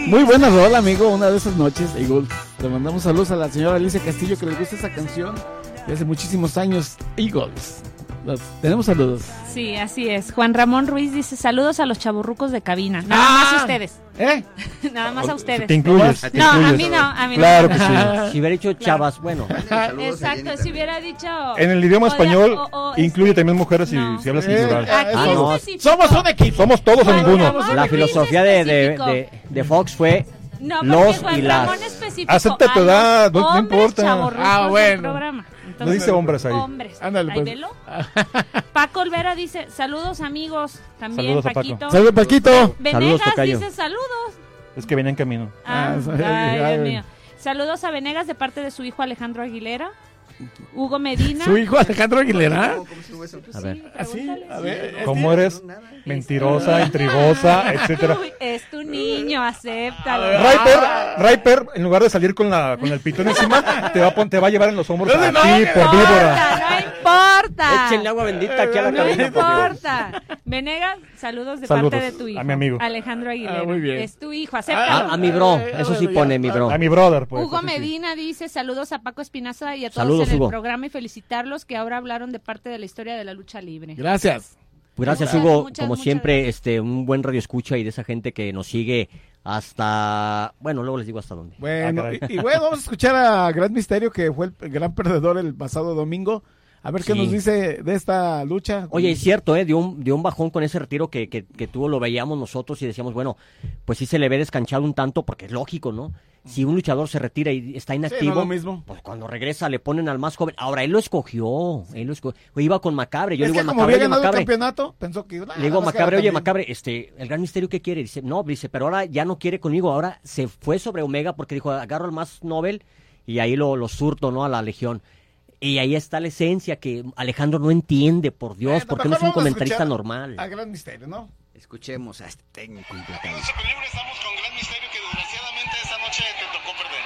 Muy buena rola, amigo, una de esas noches, Eagles. Le mandamos saludos a la señora Alicia Castillo, que le gusta esa canción de hace muchísimos años, Eagles. Los, tenemos saludos. Sí, así es. Juan Ramón Ruiz dice, saludos a los chaburrucos de cabina. Nada ah, más a ustedes. ¿Eh? Nada más a ustedes. ¿Te incluyes? No, ¿Te incluyes? a mí no, a mí claro no. que sí. Si hubiera dicho chavas, bueno. Exacto, si hubiera dicho... En el idioma español, o, o, incluye este, también mujeres no. si, si hablas en Eh, plural. Aquí Ah, no. Somos un equipo. Somos todos o ninguno. La filosofía de, de, de, de Fox fue No, los Juan y las. Ramón especificó Acepta tu edad, no, no importa. Ah, bueno. Programa. Entonces, No dice hombres ahí. Hombres. Ándale, Ahí pues. velo. Paco Olvera dice, saludos amigos. También Saludos a Paco. Paquito. Saludos, Paquito. Venegas Saludos, tocayo. dice saludos. Es que viene en camino. Ah, Ah, ay, ay, Dios mío. Saludos a Venegas de parte de su hijo Alejandro Aguilera. Hugo Medina. ¿Su hijo Alejandro Aguilera? A ver. ¿Así? A ver. ¿Cómo eres? Mentirosa, intrigosa, etcétera. Uy, es tu niño, acéptalo. Riper, Riper, en lugar de salir con la con el pitón encima, te va a pon- te va a llevar en los hombros a No, ti no, por No víbora. importa, no importa. Échenle agua bendita aquí a la No cabina, por Dios. importa. Venegas, saludos de Saludos parte de tu hijo. a mi amigo. Alejandro Aguilera. Ah, muy bien. Es tu hijo, A, acéptalo. a mi bro, eso sí pone mi bro. A mi brother, pues. Hugo eso sí. Medina dice saludos a Paco Espinaza y a todos Saludos, en el Hugo. programa y felicitarlos que ahora hablaron de parte de la historia de la lucha libre. Gracias. Gracias, Muchas, Hugo. muchas, Como muchas siempre, gracias. este, un buen radio escucha y de esa gente que nos sigue hasta, bueno, luego les digo hasta dónde. Bueno, Ah, y, caray. y bueno, vamos a escuchar a Gran Misterio, que fue el gran perdedor el pasado domingo. A ver qué Sí. nos dice de esta lucha. Oye, es cierto, ¿eh? Dio un, dio un bajón con ese retiro que, que, que tuvo, lo veíamos nosotros y decíamos, bueno, pues sí se le ve descanchado un tanto, porque es lógico, ¿no? Si un luchador se retira y está inactivo, no lo mismo. pues cuando regresa le ponen al más joven. Ahora, él lo escogió, él lo escogió. Iba con Macabre, yo es le que digo a como Macabre, había oye, ganado el Macabre, campeonato, pensó que... le digo a Macabre, oye, Macabre, este, el Gran Misterio, ¿qué quiere? Dice, no, dice, pero ahora ya no quiere conmigo, ahora se fue sobre Omega porque dijo, agarro al más Nobel y ahí lo, lo surto, ¿no? A la Legión. Y ahí está la esencia que Alejandro no entiende, por Dios, Bueno, porque no es un mejor vamos a comentarista escuchar normal. A Gran Misterio, ¿no? Escuchemos a este técnico implacable. Superlibre, estamos con Gran Misterio que desgraciadamente esta noche te tocó perder.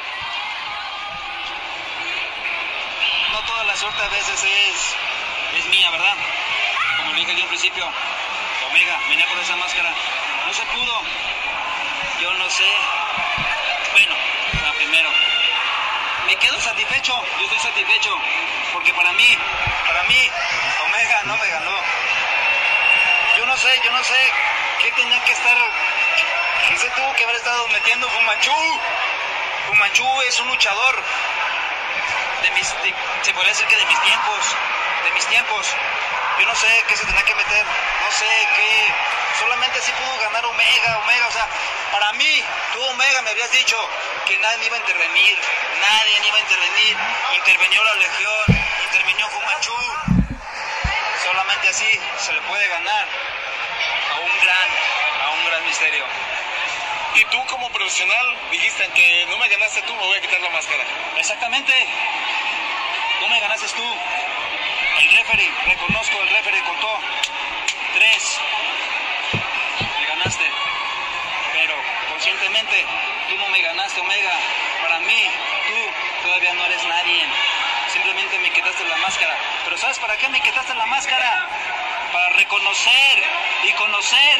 No toda la suerte a veces es, es mía, ¿verdad? Como le dije yo al principio, Omega, venía por esa máscara. No se pudo. Yo no sé. Bueno, la primero. Me quedo satisfecho, yo estoy satisfecho. Porque para mí, para mí, Omega no me ganó. Yo no sé, yo no sé qué tenía que estar, qué se tuvo que haber estado metiendo Fumanchu. Fumanchu es un luchador de mis, de, se podría decir que de mis tiempos, de mis tiempos. Yo no sé qué se tenía que meter, no sé qué, solamente así pudo ganar Omega, Omega, o sea, para mí, tú Omega me habías dicho que nadie iba a intervenir, nadie iba a intervenir, intervenió la Legión, intervenió Fumanchu, solamente así se le puede ganar a un gran, a un gran misterio. Y tú como profesional dijiste que no me ganaste tú, me voy a quitar la máscara. Exactamente, no me ganaste tú. El referee, reconozco, el referee contó tres. Me ganaste. Pero conscientemente, tú no me ganaste, Omega. Para mí, tú todavía no eres nadie. Simplemente me quitaste la máscara. Pero ¿sabes para qué me quitaste la máscara? Para reconocer y conocer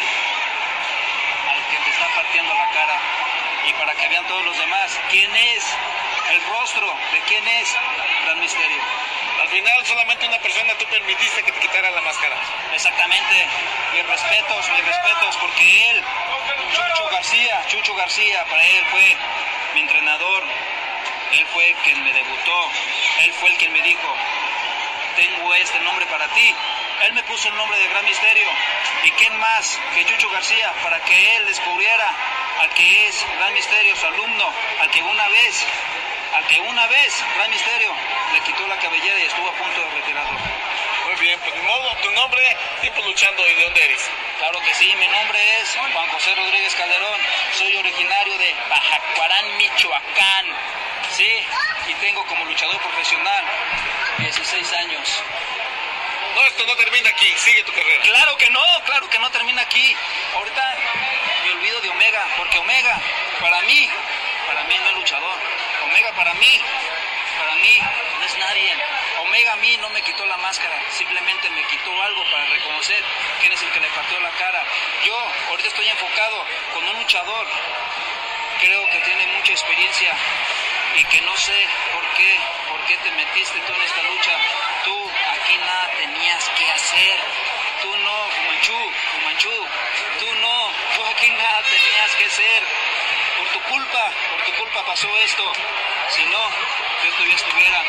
al que te está partiendo la cara. Y para que vean todos los demás quién es, el rostro de quién es Gran Misterio. Al final solamente una persona tú permitiste que te quitara la máscara. Exactamente. Mis respetos, mis respetos, porque él, Chucho García, Chucho García, para él fue mi entrenador. Él fue quien me debutó. Él fue el quien me dijo, tengo este nombre para ti. Él me puso el nombre de Gran Misterio. ¿Y quién más que Chucho García para que él descubriera al que es Gran Misterio, su alumno, al que una vez, al que una vez Gran Misterio le quitó la cabellera y estuvo a punto de retirarlo? Muy bien, pues de modo, tu nombre, tiempo luchando, ¿y de dónde eres? Claro que sí, mi nombre es Juan José Rodríguez Calderón, soy originario de Bajacuarán, Michoacán, sí, y tengo como luchador profesional dieciséis años. No, esto no termina aquí, sigue tu carrera. Claro que no, claro que no termina aquí. Ahorita me olvido de Omega, porque Omega, para mí, para mí no es luchador. Omega para mí, para mí no es nadie. Omega a mí no me quitó la máscara, simplemente me quitó algo para reconocer quién es el que le partió la cara. Yo ahorita estoy enfocado con un luchador creo que tiene mucha experiencia y que no sé por qué, por qué te metiste tú en esta lucha. Tú aquí nada tenías que hacer. Tú no, Fumanchu, Fumanchu, tú no, tú aquí nada tenías que hacer. Por tu culpa, por tu culpa pasó esto. Si no, yo todavía estuviera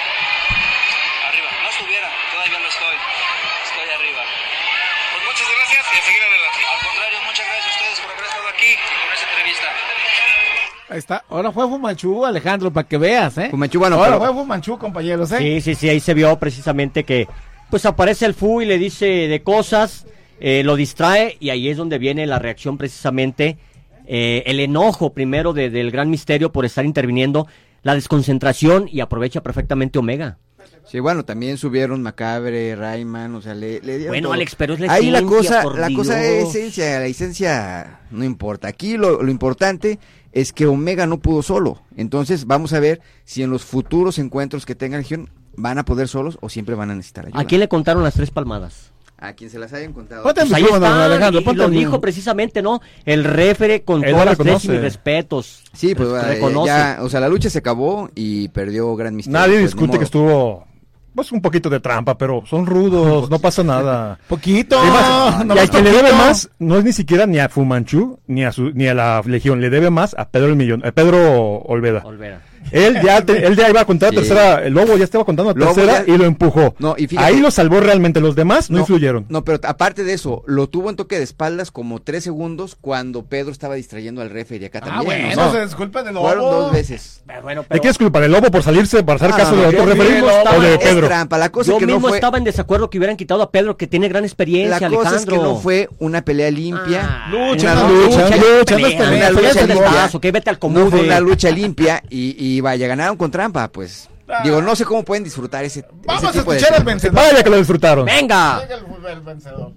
arriba. No estuviera, todavía lo estoy. Estoy arriba. Pues muchas gracias y a seguir adelante. Al contrario, muchas gracias a ustedes por haber estado aquí con esta entrevista. Ahí está. Ahora fue Fumanchu, Alejandro, para que veas, ¿eh? Fumanchu, bueno, Ahora pero... fue Fumanchu, compañeros, ¿eh? Sí, sí, sí, ahí se vio precisamente que pues aparece el Fu y le dice de cosas, eh, lo distrae y ahí es donde viene la reacción precisamente, eh, el enojo primero de, del Gran Misterio por estar interviniendo, la desconcentración y aprovecha perfectamente Omega. Sí, bueno, también subieron Macabre, Rayman, o sea, le, le dieron Bueno, todo. Alex, pero es la Ahí esencia, la cosa, por la Dios. cosa es esencia, la esencia no importa. Aquí lo, lo importante es que Omega no pudo solo. Entonces, vamos a ver si en los futuros encuentros que tenga la región van a poder solos o siempre van a necesitar ayuda. ¿A quién le contaron las tres palmadas? A quien se las hayan contado. Ponte Pues el ahí micrófono, está, Alejandro, y ponte lo el dijo micrófono. precisamente, ¿no? El refere con Él todas lo las tres y reconoce. mis respetos. Sí, pues Re- eh, reconoce. ya, o sea, la lucha se acabó y perdió Gran Misterio. Nadie pues, discute ni modo. que estuvo, pues, un poquito de trampa, pero son rudos, no pasa nada. Poquito. Además, no, y al no, que le debe poquito. más no es ni siquiera ni a Fumanchu ni a su ni a la Legión, le debe más a Pedro el Millón, a Pedro Olveda. Olvera. Él ya te- él ya iba a contar la Sí. tercera, el Lobo ya estaba contando la Lobo tercera ya- y lo empujó. No, y fíjate- Ahí lo salvó realmente, los demás no, influyeron. No, pero aparte de eso, lo tuvo en toque de espaldas como tres segundos cuando Pedro estaba distrayendo al referee acá Ah, también. bueno, o sea, se disculpa de fueron Lobo. dos veces. Pero bueno, ¿De pero qué es culpa? ¿Del Lobo por salirse, para hacer Ah, caso no, de otro yo referee mismo o estaba- de Es Pedro? trampa, la cosa yo es que mismo no fue... estaba en desacuerdo que hubieran quitado a Pedro, que tiene gran experiencia, La cosa Alejandro. es que no fue una pelea limpia. Ah, Lucha, una no, lucha, lucha, lucha, no es pelea, pelea, una lucha pelea es limpia. despacio, que vete al común No fue de- una lucha limpia y, y vaya, ganaron con trampa, pues. Digo, no sé cómo pueden disfrutar ese, Vamos ese a tipo de... escuchar al vencedor. Vaya que lo disfrutaron. ¡Venga! Venga el, el vencedor.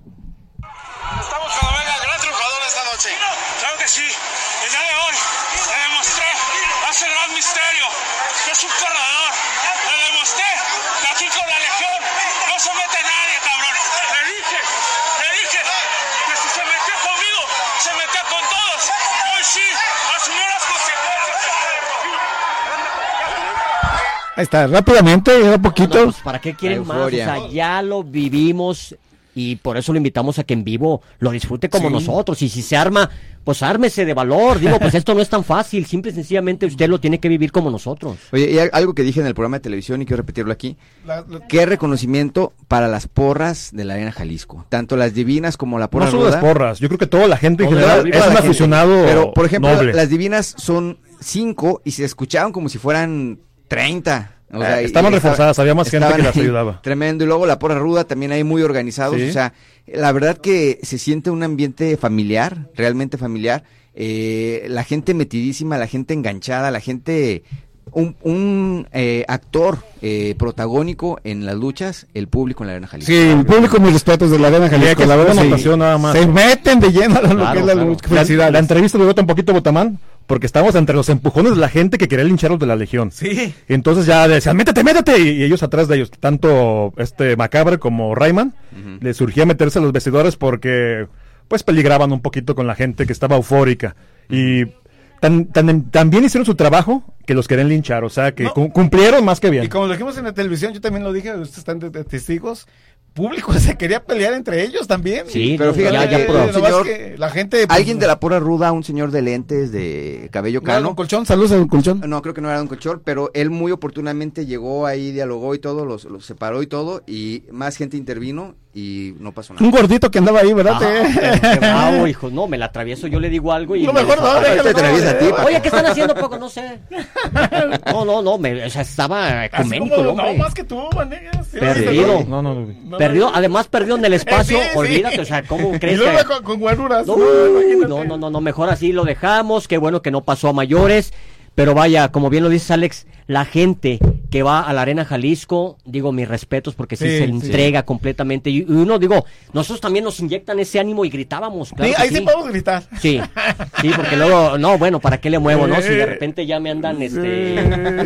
Estamos con Omega, gran triunfador esta noche. Claro que sí. El día de hoy le demostré a ese Gran Misterio que es un corredor. Le demostré que aquí con la Legión no se mete nadie, cabrón. Le dije, le dije que si se metió conmigo, se metía con todos. Y hoy sí, asumió las consecuencias. Ahí está, rápidamente, un poquito. No, pues, ¿para qué quieren La más? O euforia. sea, ya lo vivimos y por eso lo invitamos a que en vivo lo disfrute como Sí. nosotros. Y si se arma, pues ármese de valor. Digo, pues esto no es tan fácil. Simple y sencillamente usted lo tiene que vivir como nosotros. Oye, y algo que dije en el programa de televisión y quiero repetirlo aquí. La- la- Qué reconocimiento para las porras de la Arena Jalisco. Tanto las divinas como la porra No solo las ruda. porras, yo creo que toda la gente en Toda general la- es Toda un la gente. aficionado Pero, por ejemplo, noble. las divinas son cinco y se escuchaban como si fueran treinta. O sea, Eh, y- estaban y estaba- reforzadas, había más gente estaban que las ahí ayudaba. Tremendo. Y luego la porra ruda también ahí muy organizados. Sí. O sea, la verdad que se siente un ambiente familiar, realmente familiar. Eh, la gente metidísima, la gente enganchada, la gente... Un, un eh, actor eh, protagónico en las luchas, el público en la Arena Jalisco. Sí, el público, mis respetos de la Arena Jalisco. que La verdad, fue sí. anotación nada más. Se meten de lleno a lo Claro, que es la claro. lucha. La, Felicidades. la entrevista duró tan poquito, Botamán, porque estábamos entre los empujones de la gente que quería lincharlos de la Legión. Sí. Entonces ya decían, métete, métete, y, y ellos atrás de ellos, tanto este Macabre como Rayman, Ujú. les surgía meterse a los vestidores porque pues peligraban un poquito con la gente que estaba eufórica. Y tan, tan, tan bien hicieron su trabajo que los querían linchar, o sea que No. cum- cumplieron más que bien. Y como lo dijimos en la televisión, yo también lo dije, ustedes están de, de testigos. Público se quería pelear entre ellos también. Sí, pero no, fíjate ya, ya que- pro- un señor- que la gente. pues, Alguien de la porra ruda, un señor de lentes, de cabello ¿no era cano. Don Colchón? Saludos a Don Colchón. No, creo que no era Don Colchón, pero él muy oportunamente llegó ahí, dialogó y todo, los, los separó y todo, y más gente intervino y no pasó nada. Un gordito que andaba ahí, ¿verdad? Ah, pero qué bravo, hijo. No, me la atravieso, yo le digo algo y... Lo me mejor no, desaparece. déjalo, Te atraviesa a ti, no. Paco. Oye, ¿qué están haciendo, Paco? No sé. No, no, no, me, o sea, estaba Así ecuménico como, el hombre. no, más que tú, Vanegas. Sí, Perdido. sí, No, no, no. no, Perdió, no. además perdió en el espacio, Sí, sí. olvídate, o sea, ¿cómo Y crees luego que...? con, con guaruras. No, No, imagínate. no, no, no, no, mejor así lo dejamos, qué bueno que no pasó a mayores, pero vaya, como bien lo dices Alex, la gente que va a la Arena Jalisco, digo, mis respetos porque sí, sí se entrega sí. completamente. Y uno, digo, nosotros también nos inyectan ese ánimo y gritábamos. Claro sí, ahí sí. sí podemos gritar. Sí, sí, porque luego, no, bueno, ¿para qué le muevo, no? Si de repente ya me andan este,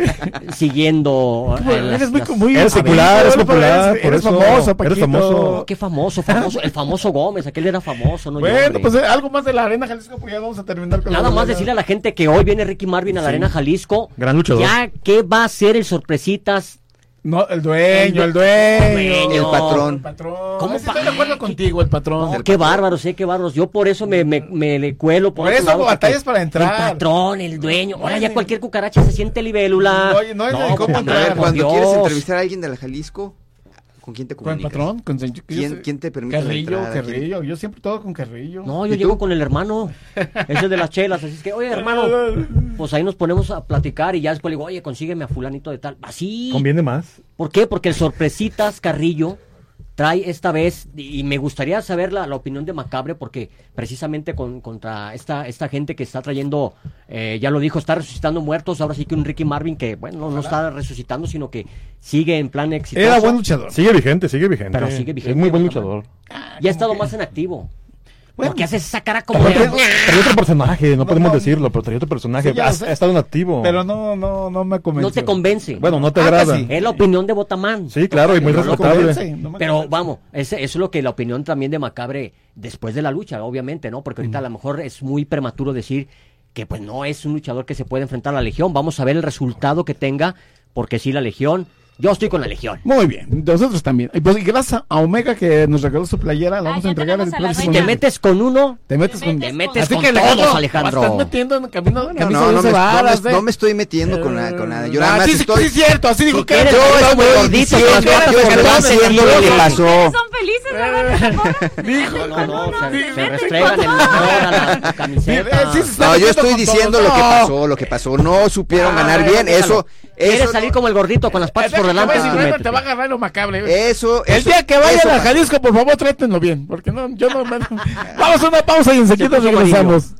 siguiendo. Bueno, las, eres muy, eres secular, eres popular, eres, eres famoso, Paquito. Eres famoso. ¿Qué famoso? famoso El famoso Gómez, aquel era famoso, ¿no? Bueno, yo, pues eh, algo más de la Arena Jalisco, pues ya vamos a terminar con Nada la más decirle a la gente que hoy viene Ricky Marvin a la sí. Arena Jalisco. Gran luchador. Ya, ¿qué va a hacer el sorpresitas? No, el dueño, el dueño, el, dueño, el patrón. El patrón. ¿Cómo pa estoy de acuerdo contigo, el patrón. No, qué bárbaros, eh, qué bárbaros. Yo por eso me, me, me le cuelo. Por, por eso batallas para entrar. El patrón, el dueño. Ahora ya cualquier cucaracha se siente libélula. Oye, no es no, de cómo entrar. Cuando Dios. quieres entrevistar a alguien de la Jalisco, ¿con quién te comunicas? ¿Con el patrón? ¿Con ¿Quién, ¿Quién te permite Carrillo, la Carrillo. Yo siempre todo con Carrillo. No, yo llego con el hermano. Ese de las chelas. Así es que, oye, hermano, pues ahí nos ponemos a platicar y ya después le digo, oye, consígueme a fulanito de tal. Así. ¿Conviene más? ¿Por qué? Porque el sorpresitas Carrillo trae esta vez, y me gustaría saber la, la opinión de Macabre, porque precisamente con, contra esta esta gente que está trayendo, eh, ya lo dijo, está resucitando muertos, ahora sí que un Ricky Marvin que, bueno, no, no está resucitando, sino que sigue en plan exitoso. Era buen luchador. Sigue vigente, sigue vigente. Pero sigue vigente. Es muy buen luchador. Y ha estado más en activo. Bueno, porque haces esa cara como... Trae otro personaje, no, no podemos no, decirlo, pero trae otro personaje, sí, ha, ha estado en activo. Pero no, no, no me convence. No te convence. Bueno, no te ah, agrada. Sí. Es la opinión de Botamán. Sí, claro, y muy no respetable. No pero convence. Vamos, ese, eso es lo que la opinión también de Macabre después de la lucha, obviamente, ¿no? Porque ahorita mm. a lo mejor es muy prematuro decir que pues no es un luchador que se puede enfrentar a la Legión. Vamos a ver el resultado que tenga, porque sí, la Legión... Yo estoy con la Legión. Muy bien, nosotros también. Y pues y gracias a Omega que nos regaló su playera, la vamos ah, a entregar el próximo. Si te metes con uno, te metes con, te metes con todos, Alejandro. Alejandro. Estás metiendo en camino, no, no, no, no, me, varas, no, me, no me estoy metiendo eh, con nada, con nada. Yo nada más sí, estoy... sí, es cierto, así dijo que yo estoy gordito, yo estoy haciendo lo que pasó. Son felices, ¿verdad? Dijo, no, no, se restregan el mejor a la camiseta. No, yo estoy diciendo lo que pasó, lo que pasó. No supieron ganar bien, eso... Quieres salir como el gordito con las patas por delante. Te va a agarrar lo Macabre. Eso, el eso, día que vayan a Jalisco, por favor, trátenlo bien, porque no, yo no me... Vamos a una pausa y enseguida regresamos.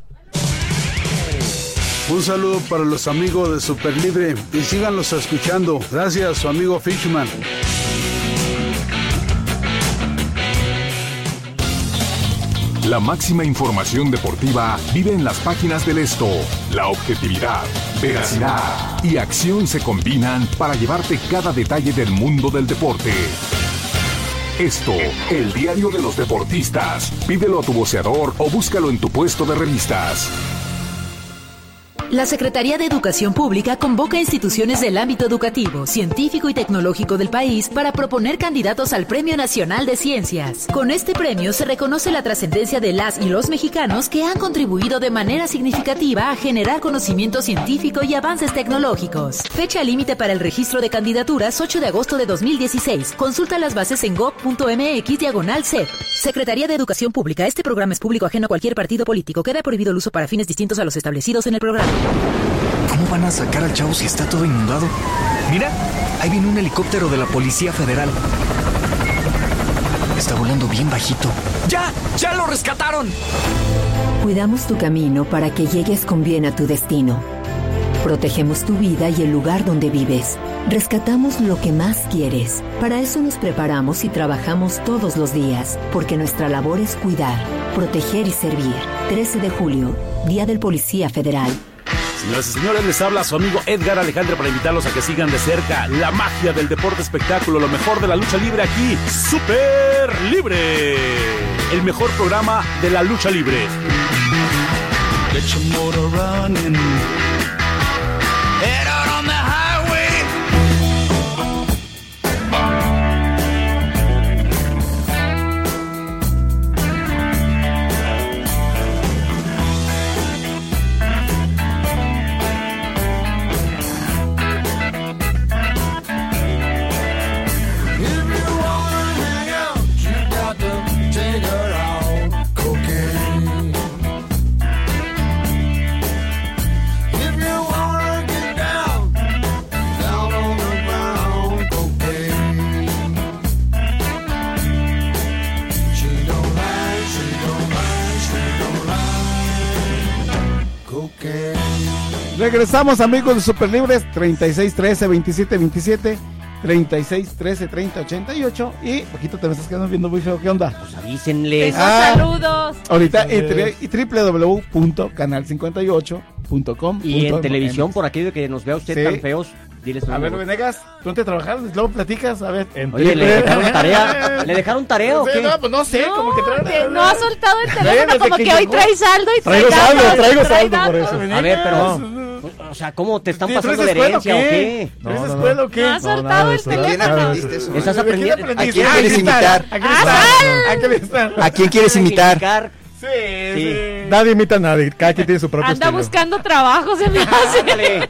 Un saludo para los amigos de Super Libre y síganlos escuchando. Gracias, su amigo Fishman. La máxima información deportiva vive en las páginas del Esto. La objetividad, veracidad y acción se combinan para llevarte cada detalle del mundo del deporte. Esto, el diario de los deportistas. Pídelo a tu voceador o búscalo en tu puesto de revistas. La Secretaría de Educación Pública convoca a instituciones del ámbito educativo, científico y tecnológico del país para proponer candidatos al Premio Nacional de Ciencias. Con este premio se reconoce la trascendencia de las y los mexicanos que han contribuido de manera significativa a generar conocimiento científico y avances tecnológicos. Fecha límite para el registro de candidaturas ocho de agosto de dos mil dieciséis. Consulta las bases en gob punto mx diagonal C E P. Secretaría de Educación Pública. Este programa es público ajeno a cualquier partido político. Queda prohibido el uso para fines distintos a los establecidos en el programa. ¿Cómo van a sacar al chavo si está todo inundado? Mira, ahí viene un helicóptero de la Policía Federal. Está volando bien bajito. ¡Ya! ¡Ya lo rescataron! Cuidamos tu camino para que llegues con bien a tu destino. Protegemos tu vida y el lugar donde vives. Rescatamos lo que más quieres. Para eso nos preparamos y trabajamos todos los días, porque nuestra labor es cuidar, proteger y servir. trece de julio, Día del Policía Federal. Señoras y señores, les habla su amigo Edgar Alejandro para invitarlos a que sigan de cerca la magia del deporte espectáculo, lo mejor de la lucha libre aquí, Super Libre, el mejor programa de la lucha libre. Get your motor running. Head out on the highway. Regresamos, amigos de Super Libres, treinta y seis trece veintisiete veintisiete, treinta y seis trece treinta ochenta y ocho. Y poquito te me estás quedando viendo muy feo, ¿qué onda? Pues avísenles. Ah, saludos. Ahorita entre y doble u doble u doble u punto canal cincuenta y ocho punto com. Y en televisión, por aquello que nos vea usted Sí. tan feos, diles. A ver, Venegas, ponte a trabajar, luego platicas, a ver. Oye, ¿le dejaron tarea? ¿Le dejaron tarea o Sí, qué? No, pues no sé, No, como que trae- que no ha soltado el Desde teléfono, como que que hoy llegó. trae saldo y trae Traigo saldo, datos, traigo trae saldo por datos. eso. A ver, pero... O sea, ¿cómo te están ¿Sí, pasando traes la escuela o herencia o qué? qué? ¿Traes escuela o qué? No ha soltado el ¿De quién teléfono. aprendiste eso? Estás ¿De quién aprendiendo. ¿A aprendiste? quién Ah, quieres aquí está, imitar? aquí está, aquí está. ¿A quién quieres imitar? Sí, Sí. sí. Nadie imita a nadie, cada quien tiene su propio Anda estilo. buscando trabajo, se me hace. Ándale.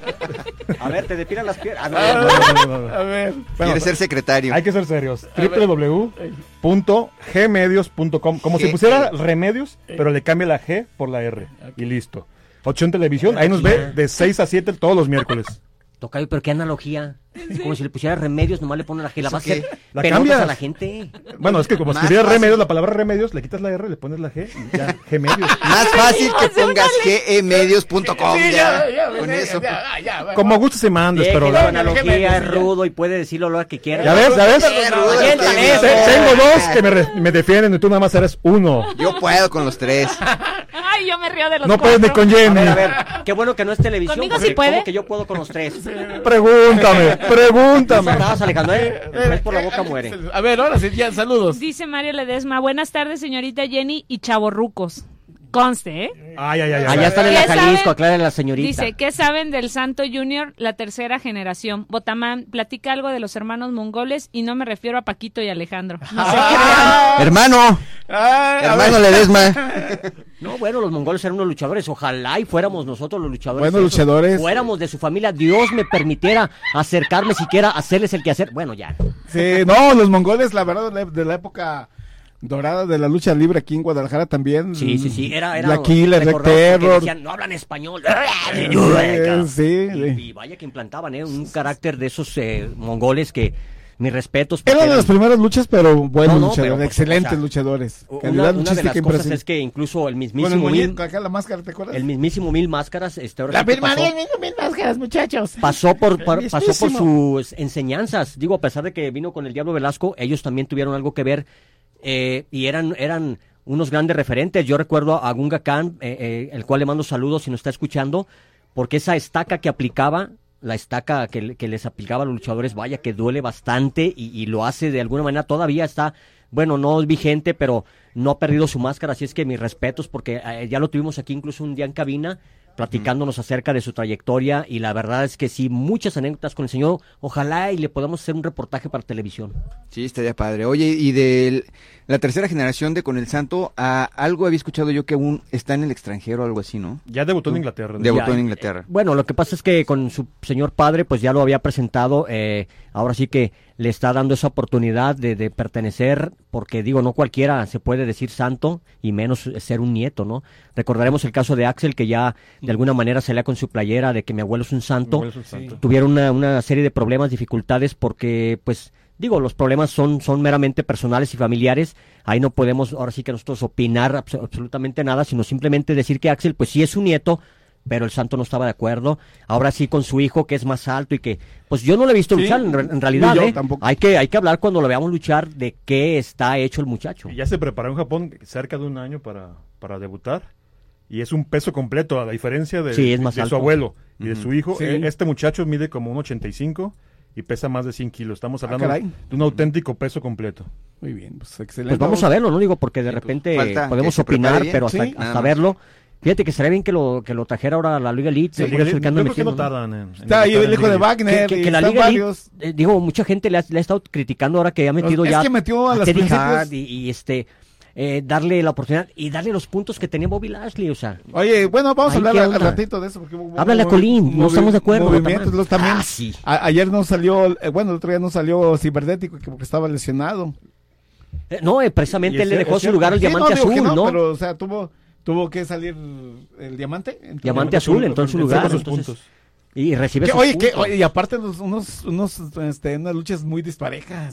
A ver, te depilan las piernas. Ah, no, No, no, no, no. no, no, no. A ver. Quieres ser secretario. Hay que ser serios. doble u doble u doble u punto g medios punto com. Como si G- pusiera remedios, pero le cambia la G por la R. Y listo. Opción Televisión, ahí nos ve de seis a siete todos los miércoles. Tocayo, pero qué analogía. Es como si le pusiera remedios, nomás le ponen la G. La ¿Eso va a hacer qué? La pelotas cambias. a la gente. Bueno, es que como Más escribía fácil. remedios, la palabra remedios, le quitas la R, le pones la G y ya, G medios. Más fácil que pongas ge medios punto com. Sí, ya, ya, ya, con Venegas, eso. ya, ya, ya. Como gustes y mandes, Deje pero... la la- analogía, es rudo y puede decirlo lo que quiera. ¿Ya ves? ¿Ya ves? Qué rudo Oye, eres, el Diego. Te- Tengo dos que me, re- me defienden y tú nada más eres uno. Yo puedo con los tres. Ay, yo me río de los No puedes ni cuatro. con A Jenny. ver, a ver, qué bueno que no es televisión. Conmigo porque sí puede. ¿cómo que yo puedo con los tres? Pregúntame, No pregúntame. sabrás, Alejandro, ¿eh? Es por la boca muere. A ver, ahora sí, ya, saludos. Dice Mario Ledesma, buenas tardes, señorita Jenny y chavorrucos. Conste, ¿eh? Ay, ay, ay. ay. Allá están en la ¿Qué saben? Jalisco, aclaren la señorita. Dice, ¿qué saben del Santo Junior, la tercera generación? Botamán, platica algo de los hermanos mongoles y no me refiero a Paquito y Alejandro. No sé qué Hermano, Ay, a hermano ver. Ledesma. No, bueno, los mongoles eran unos luchadores. Ojalá y fuéramos nosotros los luchadores. Buenos esos. luchadores. Fuéramos de su familia. Dios me permitiera acercarme siquiera, hacerles el quehacer. Bueno, ya. Sí, no, los mongoles, la verdad, de la- de la época dorada de la lucha libre aquí en Guadalajara también. Sí, sí, sí. Era, era La Killer, Jack recordamos porque Terror. decían, no hablan español. Sí, sí, Y, sí. y vaya que implantaban, ¿eh? Un carácter de esos eh, mongoles que mis respetos. Eran porque de las primeras luchas, pero buenos No, no, luchadores, pero, pues, excelentes o sea, luchadores. Una, Calidad una de luchística las cosas impresionante. es que incluso el Con el mismísimo Mil, muñeco, acá la máscara, ¿te acuerdas? el mismísimo Mil Máscaras, este, ahora La sí que firma pasó, de mil máscaras, muchachos. pasó por, por- pasó por Mismísimo. sus enseñanzas. Digo, a pesar de que vino con el Diablo Velasco, ellos también tuvieron algo que ver eh, y eran, eran unos grandes referentes. Yo recuerdo a Gunga Khan, eh, eh, el cual le mando saludos si nos está escuchando, porque esa estaca que aplicaba, la estaca que, que les aplicaba a los luchadores, vaya que duele bastante y, y lo hace de alguna manera, todavía está, bueno, no es vigente, pero no ha perdido su máscara, así es que mis respetos, porque eh, ya lo tuvimos aquí incluso un día en cabina, platicándonos acerca de su trayectoria, y la verdad es que sí, muchas anécdotas con el señor. Ojalá y le podamos hacer un reportaje para televisión. Sí, estaría padre. Oye, y de la tercera generación de Con el Santo, a algo había escuchado yo que aún está en el extranjero o algo así, ¿no? Ya debutó en Inglaterra. ¿no? Debutó Ya, en Inglaterra. eh, bueno, lo que pasa es que con su señor padre, pues ya lo había presentado, eh, ahora sí que le está dando esa oportunidad de, de pertenecer, porque digo, no cualquiera se puede decir santo, y menos ser un nieto, ¿no? Recordaremos el caso de Axel, que ya de alguna manera salía con su playera de que mi abuelo es un santo. Mi abuelo es un santo. Tuvieron una, una serie de problemas, dificultades, porque pues digo, los problemas son, son meramente personales y familiares. Ahí no podemos ahora sí que nosotros opinar abs- absolutamente nada, sino simplemente decir que Axel pues sí es su nieto, pero el santo no estaba de acuerdo. Ahora sí con su hijo, que es más alto y que pues yo no lo he visto Sí, luchar en, re- en realidad, ni yo ¿eh? tampoco. Hay que, hay que hablar cuando lo veamos luchar de qué está hecho el muchacho. Y ya se preparó en Japón cerca de un año para, para debutar. Y es un peso completo, a la diferencia de, Sí, es más de alto. su abuelo y de Ujú. su hijo. Sí. Eh, Este muchacho mide como un ochenta y cinco y pesa más de cien kilos. Estamos Ah, hablando caray. de un auténtico peso completo. Muy bien, pues excelente. Pues vamos a verlo, ¿no? Digo, porque de Sí, pues, repente falta podemos que se prepare opinar, bien, pero hasta, sí, hasta nada más. verlo. Fíjate que sería bien que lo, que lo trajera ahora a la Liga Elite. Sí, por eso es que yo ando creo que no metiendo, ¿no? tardan en... en Está ahí debutar el en hijo de Liga. Wagner que, que- y que la están Liga varios. Elite, eh, digo, mucha gente le ha, le ha estado criticando ahora que ha metido Es ya que metió a a los Teddy principios- Hart y, y, este eh, darle la oportunidad y darle los puntos que tenía Bobby Lashley, o sea. Oye, bueno, vamos a Ay, hablar ¿qué al onda? ratito de eso. Porque hubo- Háblale a hubo- Colín, no movi- estamos de acuerdo, Movimientos, Botamán. los también. Ah, sí. A- ayer no salió, eh, bueno, el otro día no salió Ciberdético que porque estaba lesionado. Eh, no, eh, precisamente Y él le es- dejó es su lugar al Sí, diamante no, digo azul, que ¿no? no, pero, o sea, tuvo, tuvo que salir el diamante. Entonces- Diamante azul, entró en su Entró lugar. con sus entonces- puntos. y recibe Que, sus oye, que, puntos. oye, y aparte los- unos, unos, este, unas luchas muy disparejas.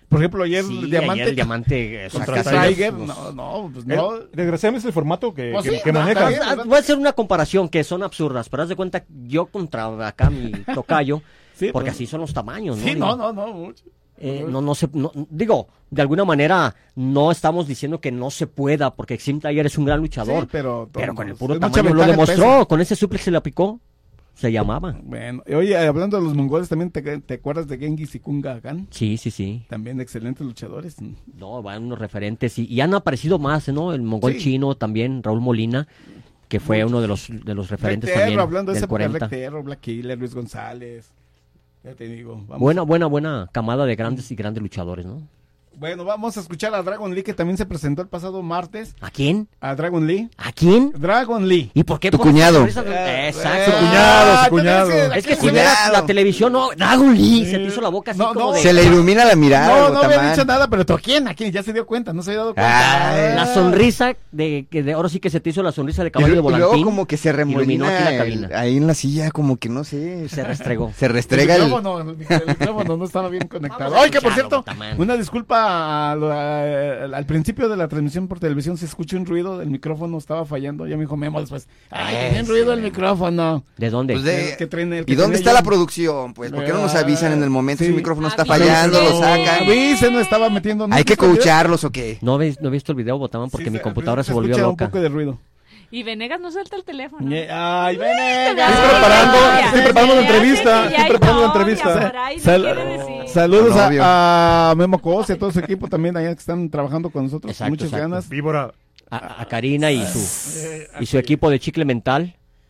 Por ejemplo, ayer Sí, el Diamante... ayer el Diamante, contra saca- Tiger, los- no, no, pues El- no. desgraciadamente es el formato que, Pues que, sí, que no, maneja. está bien. Ah, voy a hacer una comparación que son absurdas, pero haz de cuenta, yo contra acá mi tocayo, Sí, porque pues- así son los tamaños, ¿no? Sí, Digo, no, no, no, mucho. eh, no, no se, no- digo, de alguna manera no estamos diciendo que no se pueda, porque Extreme Tiger es un gran luchador, Sí, pero- pero con el es puro mucha tamaño lo ventaja el demostró, peso. con ese suplex se la picó, se llamaba. Bueno, y oye, hablando de los mongoles, también te, te acuerdas de Genghis y Kunga Khan, Sí, sí, sí. también excelentes luchadores. No, van unos referentes y, y han aparecido más, ¿no? El mongol Sí. chino también, Raúl Molina, que fue uno de los de los referentes Rectero, también hablando de del esa época, cuarenta. Rectero, Black Killer, Luis González. Ya te digo. Vamos. Buena, buena, buena camada de grandes y grandes luchadores, ¿no? Bueno, vamos a escuchar a Dragon Lee, que también se presentó el pasado martes. ¿A quién? A Dragon Lee. ¿A quién? Dragon Lee. ¿Y por qué? Tu pones cuñado. esa sonrisa? Eh, Exacto. eh, Su cuñado, su ah, cuñado. tenés Es que aquí si vieras cuñado. la televisión, no, Dragon Lee, se te hizo la boca así No, como no. de... Se le ilumina la mirada. No, no había Botamán. dicho nada, pero ¿tú a quién? ¿A quién? Ya se dio cuenta, no se había dado cuenta. Ay. La sonrisa de que de ahora sí que se te hizo la sonrisa de Y, caballo de lu- y volantín. luego como que se iluminó aquí remolina la el- cabina. ahí en la silla, como que no sé. Se restregó. Se restrega el el... micrófono, el, el micrófono no estaba bien conectado. Vamos a Ay, que por escucharlo, cierto, Botamán. una disculpa a lo- a- al principio de la transmisión por televisión, se escucha un ruido, el micrófono estaba fallando, ya me dijo Memo después, ay, tiene un ruido el micrófono. ¿De dónde? Pues de- El que traen- el que ¿Y dónde tenía está yo. la producción? Pues, ¿por qué no nos avisan en el momento si Sí. el micrófono está Avisen. fallando, lo Sí. sacan? Avisen, no estaba metiendo. ¿no ¿Hay que viste el video? coacharlos o qué? No, ves, no he visto el video, Botamán, porque Sí, mi se- computadora se, se volvió escucha loca. un poco de ruido. Y Venegas no suelta el teléfono. Ñe- Ay, Venegas. Ay, Estoy preparando, ya. estoy preparando la Ya sé entrevista, que ya estoy hay preparando la novia entrevista. por ahí, no Sal- quiere decir. Saludos Con novio. a, a Memo Cos y a todo su equipo también allá que están trabajando con nosotros. Exacto, Muchas exacto. ganas. Víbora. A, a Karina y su y su equipo de chicle mental,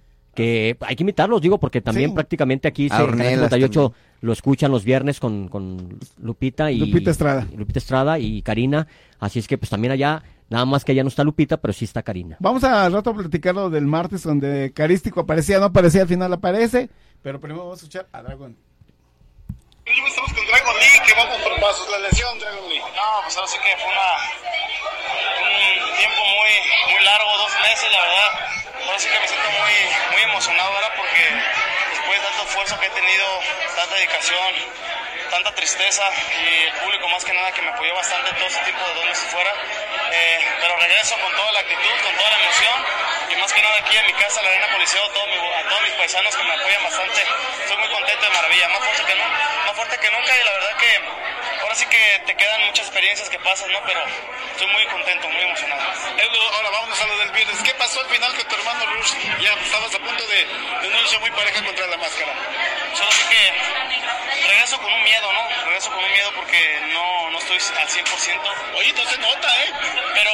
que hay que invitarlos, digo, porque también Sí. prácticamente aquí A se, Ornelas cincuenta y ocho lo escuchan los viernes con, con Lupita y Lupita Estrada. Lupita Estrada y Karina, así es que pues también allá, nada más que allá no está Lupita, pero sí está Karina. Vamos a al rato a platicar lo del martes donde Carístico aparecía, no aparecía, al final aparece. Pero primero vamos a escuchar a Dragon. Estamos con Dragon Lee, que vamos por pasos. La lesión, Dragon Lee. No, pues ahora sí que fue una, un tiempo muy, muy largo, dos meses, la verdad. Ahora sí que me siento muy, muy emocionado ahora porque después de tanto esfuerzo que he tenido, tanta dedicación, tanta tristeza y el público más que nada que me apoyó bastante en todo ese tiempo de dos meses fuera. Eh, pero regreso con toda la actitud, con toda la emoción y más que nada aquí en mi casa, la Arena Coliseo, todo mi, a todos mis paisanos que me apoyan bastante. Estoy muy contento de maravilla, más fuerte que nunca, más fuerte que nunca y la verdad que ahora sí que te quedan muchas experiencias que pasan, ¿no? Pero estoy muy contento, muy emocionado. Ahora vámonos a lo del viernes. ¿Qué pasó al final con tu hermano Rush? Ya estabas a punto de, de una lucha muy pareja contra la máscara. Solo sí que regreso con un miedo, ¿no? Regreso con un miedo porque no, no estoy al cien por ciento. Oye, no se nota, ¿eh? Pero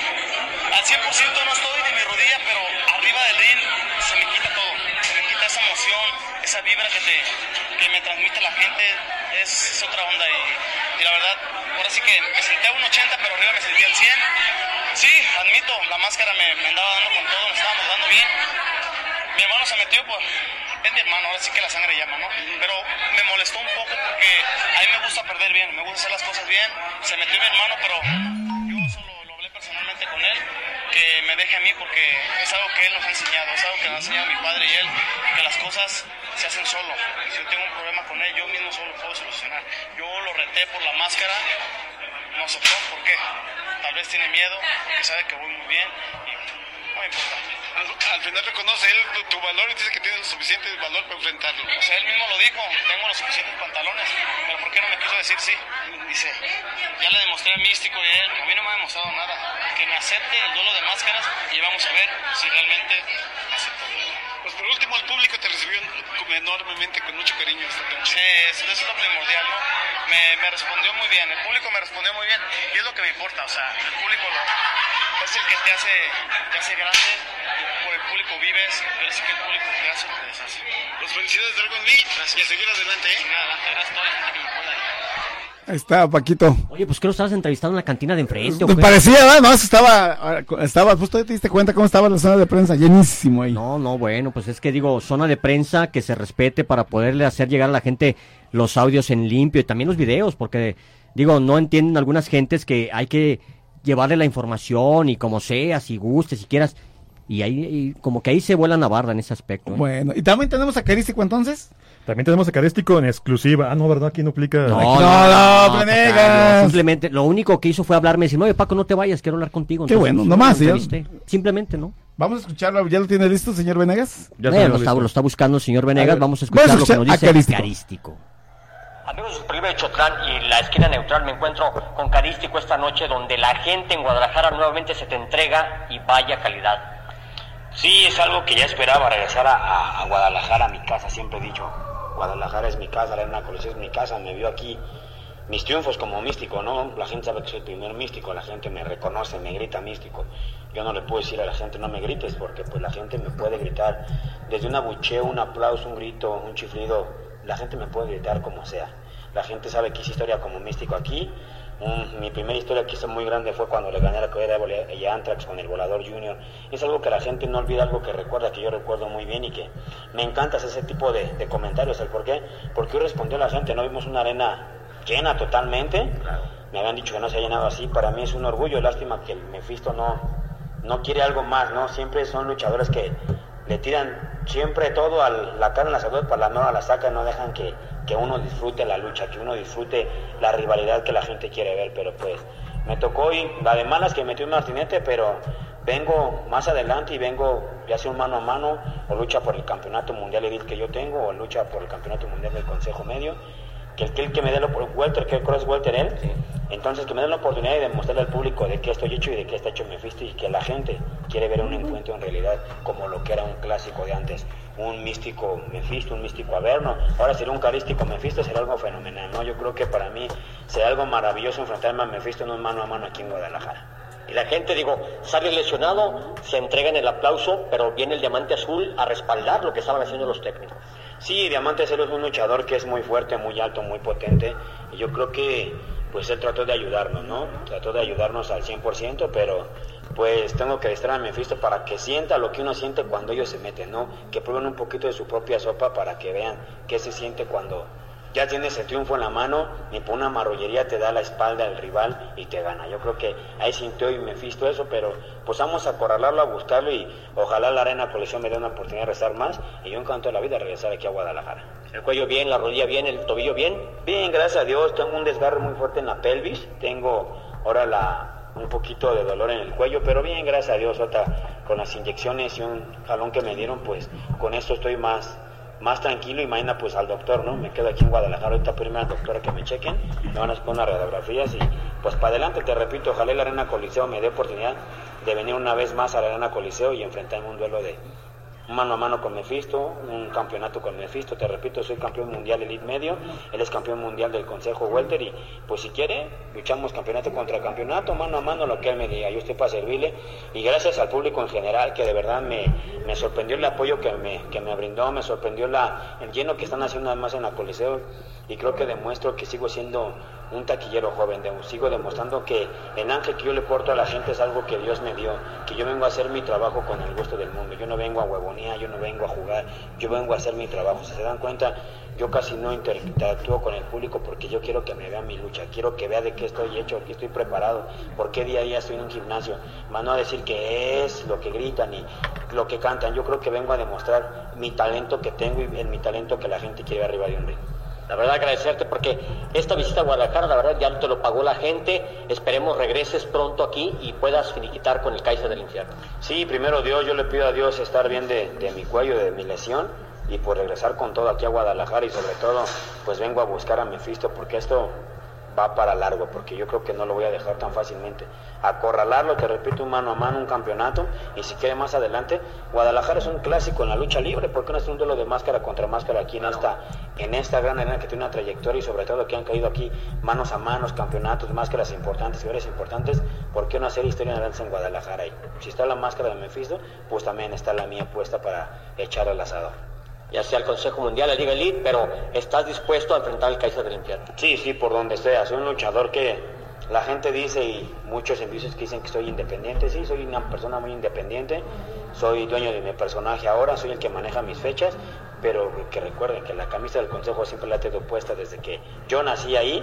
al cien por ciento no estoy de mi rodilla, pero arriba del ring se me quita todo. Se me quita esa emoción, esa vibra que, te, que me transmite la gente. Es, es otra onda y, y la verdad, ahora sí que me senté a un ochenta, pero arriba me sentí al cien. Sí, admito, la máscara me, me andaba dando con todo, me estábamos dando bien. Mi hermano se metió, pues, es mi hermano, ahora sí que la sangre llama, ¿no? Pero me molestó un poco porque a mí me gusta perder bien, me gusta hacer las cosas bien. Se metió mi hermano, pero yo solo lo hablé personalmente con él, que me deje a mí porque es algo que él nos ha enseñado, es algo que nos ha enseñado mi padre y él, que las cosas se hacen solo. Si yo tengo un problema con él, yo mismo solo puedo solucionar. Yo lo reté por la máscara, no aceptó, ¿por qué? Tal vez tiene miedo, porque sabe que voy muy bien y no me importa. Al, al final reconoce él tu, tu valor y dice que tiene el suficiente valor para enfrentarlo. O sea, él mismo lo dijo, tengo los suficientes pantalones, pero ¿por qué no me quiso decir sí? Dice, ya le demostré al místico y él, a mí no me ha demostrado nada. Que me acepte el duelo de máscaras y vamos a ver si realmente aceptó. Pues por último, el público te recibió enormemente, con mucho cariño esta noche. Sí, eso, eso es lo primordial, ¿no? Me, me respondió muy bien, el público me respondió muy bien y es lo que me importa, o sea, el público lo, es el que te hace, te hace grande, por el público vives, pero sí que el público te hace lo que deshace. Pues felicidades, Dragon Lee, y a seguir adelante, ¿eh? Seguir adelante, gracias a toda la gente que me apoya. Ahí está, Paquito. Oye, pues que lo estabas entrevistando en la cantina de enfrente. ¿o Me qué? parecía, ¿verdad? No, estaba, estaba, justo te diste cuenta cómo estaba la zona de prensa, llenísimo ahí. No, no, bueno, pues es que digo, zona de prensa que se respete para poderle hacer llegar a la gente los audios en limpio y también los videos, porque digo, no entienden algunas gentes que hay que llevarle la información y como sea, si gustes, si quieras. Y ahí y como que ahí se vuela la barda en ese aspecto. ¿eh? Bueno, ¿y también tenemos a Carístico entonces? También tenemos a Carístico en exclusiva. Ah, no, ¿verdad? Aquí no aplica. No, no, no, no, no, simplemente, lo único que hizo fue hablarme y decir, oye, Paco, no te vayas, quiero hablar contigo. Qué Entonces, bueno, pues, nomás, lo ¿sí? Simplemente, ¿no? Vamos a escucharlo, ¿ya lo tiene listo, señor Venegas? Ya eh, lo, está, lo está buscando el señor Venegas, vamos a escuchar, Vamos a lo que nos dice Carístico. Carístico. Amigos de Super Libre de Chotlán y la esquina neutral, me encuentro con Carístico esta noche, donde la gente en Guadalajara nuevamente se te entrega y vaya calidad. Sí, es algo que ya esperaba, regresar a, a, a Guadalajara, a mi casa, siempre he dicho, Guadalajara es mi casa, la Arena Coliseo es mi casa, me vio aquí mis triunfos como místico, ¿no? La gente sabe que soy el primer místico, la gente me reconoce, me grita místico. Yo no le puedo decir a la gente no me grites, porque pues la gente me puede gritar, desde un abucheo, un aplauso, un grito, un chiflido, la gente me puede gritar como sea. La gente sabe que hice historia como místico aquí. Um, mi primera historia que hizo muy grande fue cuando le gané la carrera de Antrax con el Volador Junior. Es algo que la gente no olvida, algo que recuerda, que yo recuerdo muy bien y que me encanta ese tipo de, de comentarios. ¿El por qué? Porque hoy respondió la gente, no vimos una arena llena totalmente. Me habían dicho que no se ha llenado así. Para mí es un orgullo, lástima que el Mephisto no, no quiere algo más, ¿no? Siempre son luchadores que le tiran siempre todo a la cara en la salud, para la no la saca, no dejan que, que uno disfrute la lucha, que uno disfrute la rivalidad que la gente quiere ver. Pero pues me tocó hoy, la de malas que metió un martinete, pero vengo más adelante y vengo ya sea un mano a mano, o lucha por el campeonato mundial elite que yo tengo, o lucha por el campeonato mundial del Consejo Medio, que el que, el que me dé la welter, que el cross welter él, sí. Entonces que me dé la oportunidad de demostrarle al público de qué estoy hecho y de qué está hecho Mephisto, y que la gente quiere ver un encuentro en realidad como lo que era un clásico de antes, un místico Mephisto, un místico Averno. Ahora sería un carístico Mephisto, será algo fenomenal, ¿no? Yo creo que para mí será algo maravilloso enfrentarme a Mephisto en un mano a mano aquí en Guadalajara. Y la gente, digo, sale lesionado, se entregan el aplauso, pero viene el Diamante Azul a respaldar lo que estaban haciendo los técnicos. Sí, Diamante Azul es un luchador que es muy fuerte, muy alto, muy potente, y yo creo que pues él trató de ayudarnos, ¿no? Trató de ayudarnos al cien por ciento, pero pues tengo que distraer a Mephisto para que sienta lo que uno siente cuando ellos se meten, ¿no? Que prueben un poquito de su propia sopa para que vean qué se siente cuando ya tienes el triunfo en la mano, ni por una marrullería te da la espalda al rival y te gana. Yo creo que ahí sintió y Mephisto eso, pero pues vamos a acorralarlo, a buscarlo, y ojalá la Arena Coliseo me dé una oportunidad de rezar más, y yo encanto de la vida regresar aquí a Guadalajara. ¿El cuello bien, la rodilla bien, el tobillo bien? Bien, gracias a Dios. Tengo un desgarre muy fuerte en la pelvis, tengo ahora la un poquito de dolor en el cuello, pero bien, gracias a Dios. Ahorita con las inyecciones y un jalón que me dieron, pues con esto estoy más más tranquilo, y mañana pues al doctor, ¿no? Me quedo aquí en Guadalajara, ahorita primero al doctor a que me chequen, me van a hacer unas radiografías y pues para adelante, te repito, ojalá la Arena Coliseo me dé oportunidad de venir una vez más a la Arena Coliseo y enfrentarme un duelo de mano a mano con Mephisto, un campeonato con Mephisto. Te repito, soy campeón mundial elite medio, él es campeón mundial del Consejo Welter, y pues si quiere, luchamos campeonato contra campeonato, mano a mano, lo que él me diga, yo estoy para servirle. Y gracias al público en general, que de verdad me, me sorprendió el apoyo que me, que me brindó, me sorprendió la, el lleno que están haciendo además en la Coliseo, y creo que demuestro que sigo siendo un taquillero joven, de, sigo demostrando que el ángel que yo le porto a la gente es algo que Dios me dio, que yo vengo a hacer mi trabajo con el gusto del mundo, yo no vengo a huevonear, yo no vengo a jugar, yo vengo a hacer mi trabajo. Si se dan cuenta, yo casi no interactúo con el público porque yo quiero que me vea mi lucha, quiero que vea de qué estoy hecho, que estoy preparado, porque día a día estoy en un gimnasio, más no a decir que es lo que gritan y lo que cantan. Yo creo que vengo a demostrar mi talento que tengo y en mi talento que la gente quiere ver arriba de un ring. La verdad, agradecerte porque esta visita a Guadalajara, la verdad, ya te lo pagó la gente. Esperemos regreses pronto aquí y puedas finiquitar con el Kaiser del Infierno. Sí, primero Dios, yo le pido a Dios estar bien de, de mi cuello, de mi lesión, y por regresar con todo aquí a Guadalajara, y sobre todo, pues vengo a buscar a Mephisto, porque esto va para largo, porque yo creo que no lo voy a dejar tan fácilmente. Acorralarlo, te repito, un mano a mano, un campeonato, y si quiere más adelante, Guadalajara es un clásico en la lucha libre, porque no es un duelo de máscara contra máscara aquí en esta, en esta gran arena que tiene una trayectoria, y sobre todo que han caído aquí manos a manos, campeonatos, máscaras importantes, figuras importantes. ¿Por qué no hacer historia en danza en Guadalajara? Y si está la máscara de Mephisto, pues también está la mía puesta para echar al asador. Ya sea el Consejo Mundial, la Liga Elite, pero ¿estás dispuesto a enfrentar al Kaiser del Infierno? Sí, sí, por donde sea. Soy un luchador que la gente dice, y muchos envíos que dicen que soy independiente. Sí, soy una persona muy independiente, soy dueño de mi personaje ahora, soy el que maneja mis fechas, pero que recuerden que la camisa del Consejo siempre la he tenido puesta desde que yo nací ahí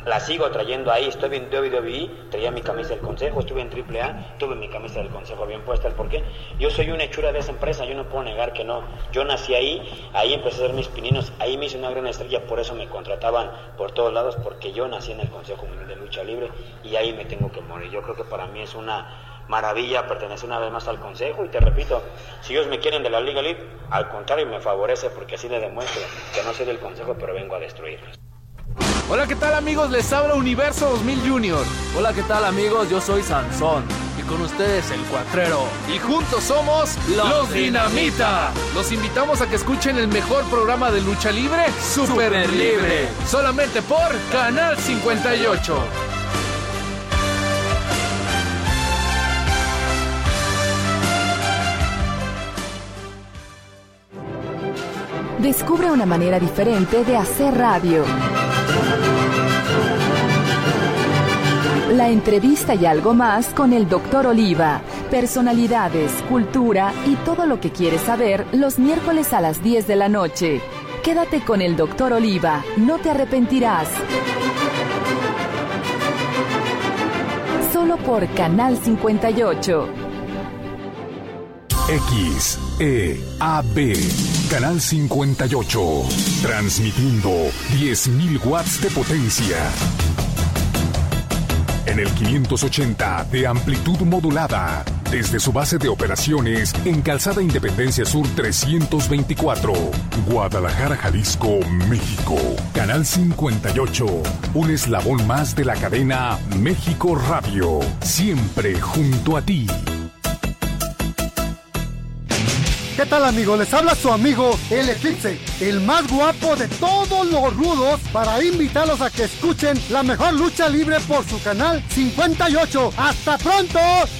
la sigo trayendo ahí, estoy en W W E, traía mi camisa del consejo, estuve en triple A, tuve mi camisa del consejo bien puesta, ¿el por qué? Yo soy una hechura de esa empresa, yo no puedo negar que no, yo nací ahí, ahí empecé a hacer mis pininos, ahí me hice una gran estrella, por eso me contrataban por todos lados, porque yo nací en el Consejo Mundial de Lucha Libre y ahí me tengo que morir. Yo creo que para mí es una maravilla pertenecer una vez más al Consejo y te repito, si ellos me quieren de la Liga Elite, al contrario me favorece porque así les demuestro que no soy del Consejo, pero vengo a destruirlos. Hola, ¿qué tal amigos? Les habla Universo dos mil Junior. Hola, ¿qué tal amigos? Yo soy Sansón y con ustedes el Cuatrero. Y juntos somos Los, Los Dinamita. Los invitamos a que escuchen el mejor programa de lucha libre, Super, Super Libre. Libre. Solamente por Canal cincuenta y ocho. Descubre una manera diferente de hacer radio. La entrevista y algo más con el doctor Oliva. Personalidades, cultura y todo lo que quieres saber los miércoles a las diez de la noche. Quédate con el doctor Oliva, no te arrepentirás. Solo por Canal cincuenta y ocho. X E A B, Canal cincuenta y ocho, transmitiendo diez mil watts de potencia. En el quinientos ochenta de amplitud modulada, desde su base de operaciones en Calzada Independencia Sur trescientos veinticuatro, Guadalajara, Jalisco, México. Canal cincuenta y ocho, un eslabón más de la cadena México Radio, siempre junto a ti. ¿Qué tal amigos? Les habla su amigo El Eclipse, el más guapo de todos los rudos, para invitarlos a que escuchen la mejor lucha libre por su canal cincuenta y ocho. ¡Hasta pronto!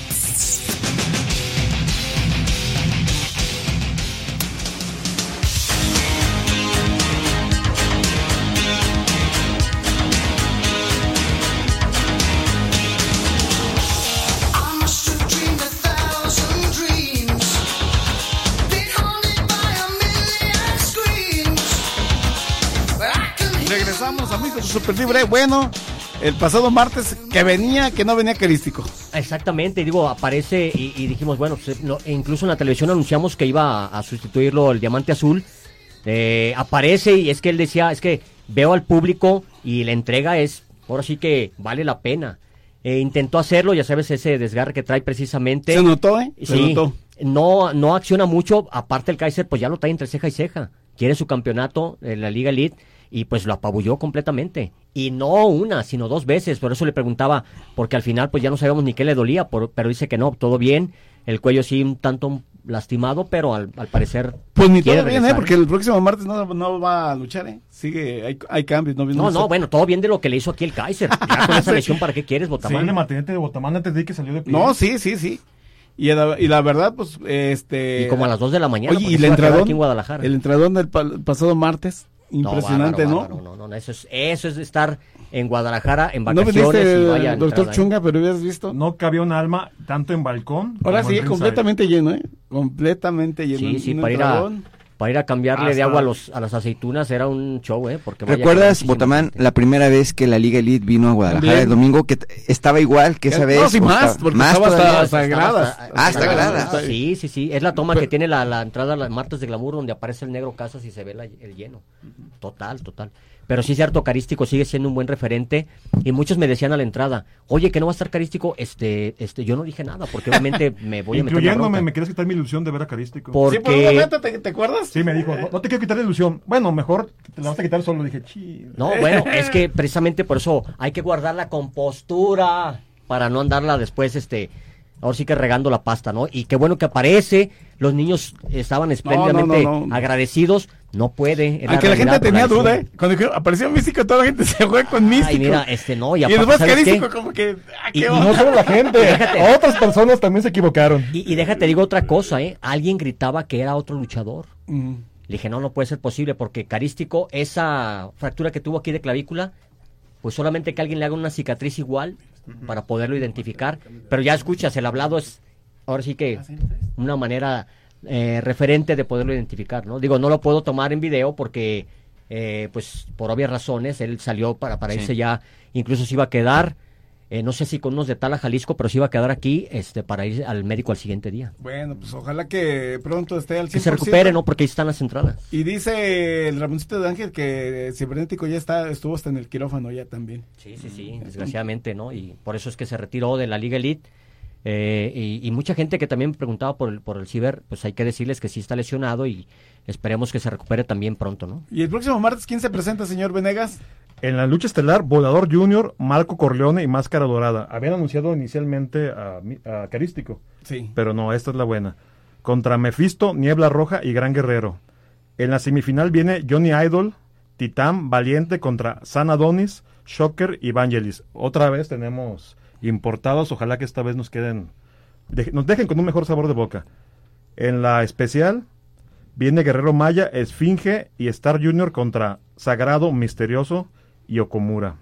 Regresamos, amigos de Super Libre. Bueno, el pasado martes que venía, que no venía Carístico. Exactamente, digo, aparece y, y dijimos, bueno, pues, no, incluso en la televisión anunciamos que iba a, a sustituirlo el Diamante Azul. Eh, aparece y es que él decía, es que veo al público y la entrega es, ahora sí que vale la pena. Eh, intentó hacerlo, ya sabes, ese desgarre que trae precisamente. Se notó, ¿eh? Se sí, notó. No, no acciona mucho, aparte el Kaiser pues ya lo trae entre ceja y ceja. Quiere su campeonato en la Liga Elite. Y pues lo apabulló completamente. Y no una, sino dos veces. Por eso le preguntaba, porque al final pues ya no sabíamos ni qué le dolía, por, pero dice que no, todo bien. El cuello sí un tanto lastimado, pero al, al parecer... Pues ni todo bien, ¿eh? Porque el próximo martes no, no va a luchar, ¿eh? Sigue, hay, hay cambios. No, no, no, bueno, todo bien de lo que le hizo aquí el Kaiser. Ya con esa lesión, ¿para qué quieres, Botamán? Sí, mantenerte de Botamán antes de que salió de pie. No, sí, sí, sí. Y la, y la verdad, pues, este... Y como a las dos de la mañana. Oye, y el entradón, aquí en Guadalajara. El entradón del pa- pasado martes... Impresionante, no, ¿no? Bárbaro, no, no, no, eso es, eso es estar en Guadalajara en vacaciones. ¿No viniste, y vaya doctor Chunga, pero hubieras visto? No cabía un alma tanto en balcón. Ahora sí, completamente lleno, ¿eh? Completamente lleno. Sí, sí, para ir, a, para ir a cambiarle Hasta... de agua a, los, a las aceitunas era un show, ¿eh? Porque ¿recuerdas, Botamán, la primera vez que la Liga Elite vino a Guadalajara También. el domingo, que t- estaba igual que esa vez? No, sí, más, porque más estaba hasta, hasta gradas. Ah, hasta gradas. Sí, sí, sí, es la toma pero, que tiene la, la entrada a las Martes de Glamour, donde aparece el Negro Casas y se ve la, el lleno. Total, total. Pero sí, cierto, Carístico sigue siendo un buen referente. Y muchos me decían a la entrada, oye, que no va a estar Carístico. Este, este, yo no dije nada, porque obviamente me voy a meter. Incluyéndome, me quieres quitar mi ilusión de ver a Carístico. Porque... Sí, por un momento, ¿te, ¿te acuerdas? Sí, me dijo, no, no te quiero quitar la ilusión. Bueno, mejor te la vas a quitar solo. Dije, chido. No, bueno, es que precisamente por eso hay que guardar la compostura para no andarla después, este... Ahora sí que regando la pasta, ¿no? Y qué bueno que aparece. Los niños estaban espléndidamente no, no, no, no. agradecidos. No puede. Aunque la gente tenía duda, ¿eh? Cuando dijeron, apareció Místico, toda la gente se fue con Místico. Ay, mira, este no. Y, y después Carístico, como que. Ah, y, y no solo la gente. Déjate, otras personas también se equivocaron. Y, y déjate, digo otra cosa, ¿eh? Alguien gritaba que era otro luchador. Mm. Le dije, no, no puede ser posible, porque Carístico, esa fractura que tuvo aquí de clavícula, pues solamente que alguien le haga una cicatriz igual uh-huh. para poderlo identificar. Pero ya escuchas, el hablado es, ahora sí que, una manera eh, referente de poderlo identificar, ¿no? Digo, no lo puedo tomar en video porque eh, pues por obvias razones, él salió para, para Sí. irse ya, incluso se iba a quedar, eh, no sé si con unos de Tala, Jalisco, pero se iba a quedar aquí este, para ir al médico al siguiente día. Bueno, pues ojalá que pronto esté al cien por ciento. Que se recupere, ¿no? Porque ahí están las entradas. Y dice el Ramoncito de Ángel que Cibernético ya está, estuvo hasta en el quirófano ya también. Sí, sí, sí, desgraciadamente, ¿no? Y por eso es que se retiró de la Liga Elite. Eh, y, y mucha gente que también preguntaba por el, por el Ciber, pues hay que decirles que sí está lesionado y esperemos que se recupere también pronto, ¿no? Y el próximo martes, ¿quién se presenta, señor Venegas? En la lucha estelar, Volador Junior, Marco Corleone y Máscara Dorada. Habían anunciado inicialmente a, a Carístico. Sí. Pero no, esta es la buena. Contra Mephisto, Niebla Roja y Gran Guerrero. En la semifinal viene Johnny Idol, Titán, Valiente contra San Adonis, Shocker y Vangelis. Otra vez tenemos importados, ojalá que esta vez nos queden, de, nos dejen con un mejor sabor de boca. En la especial viene Guerrero Maya, Esfinge y Star Junior contra Sagrado, Misterioso y Okomura.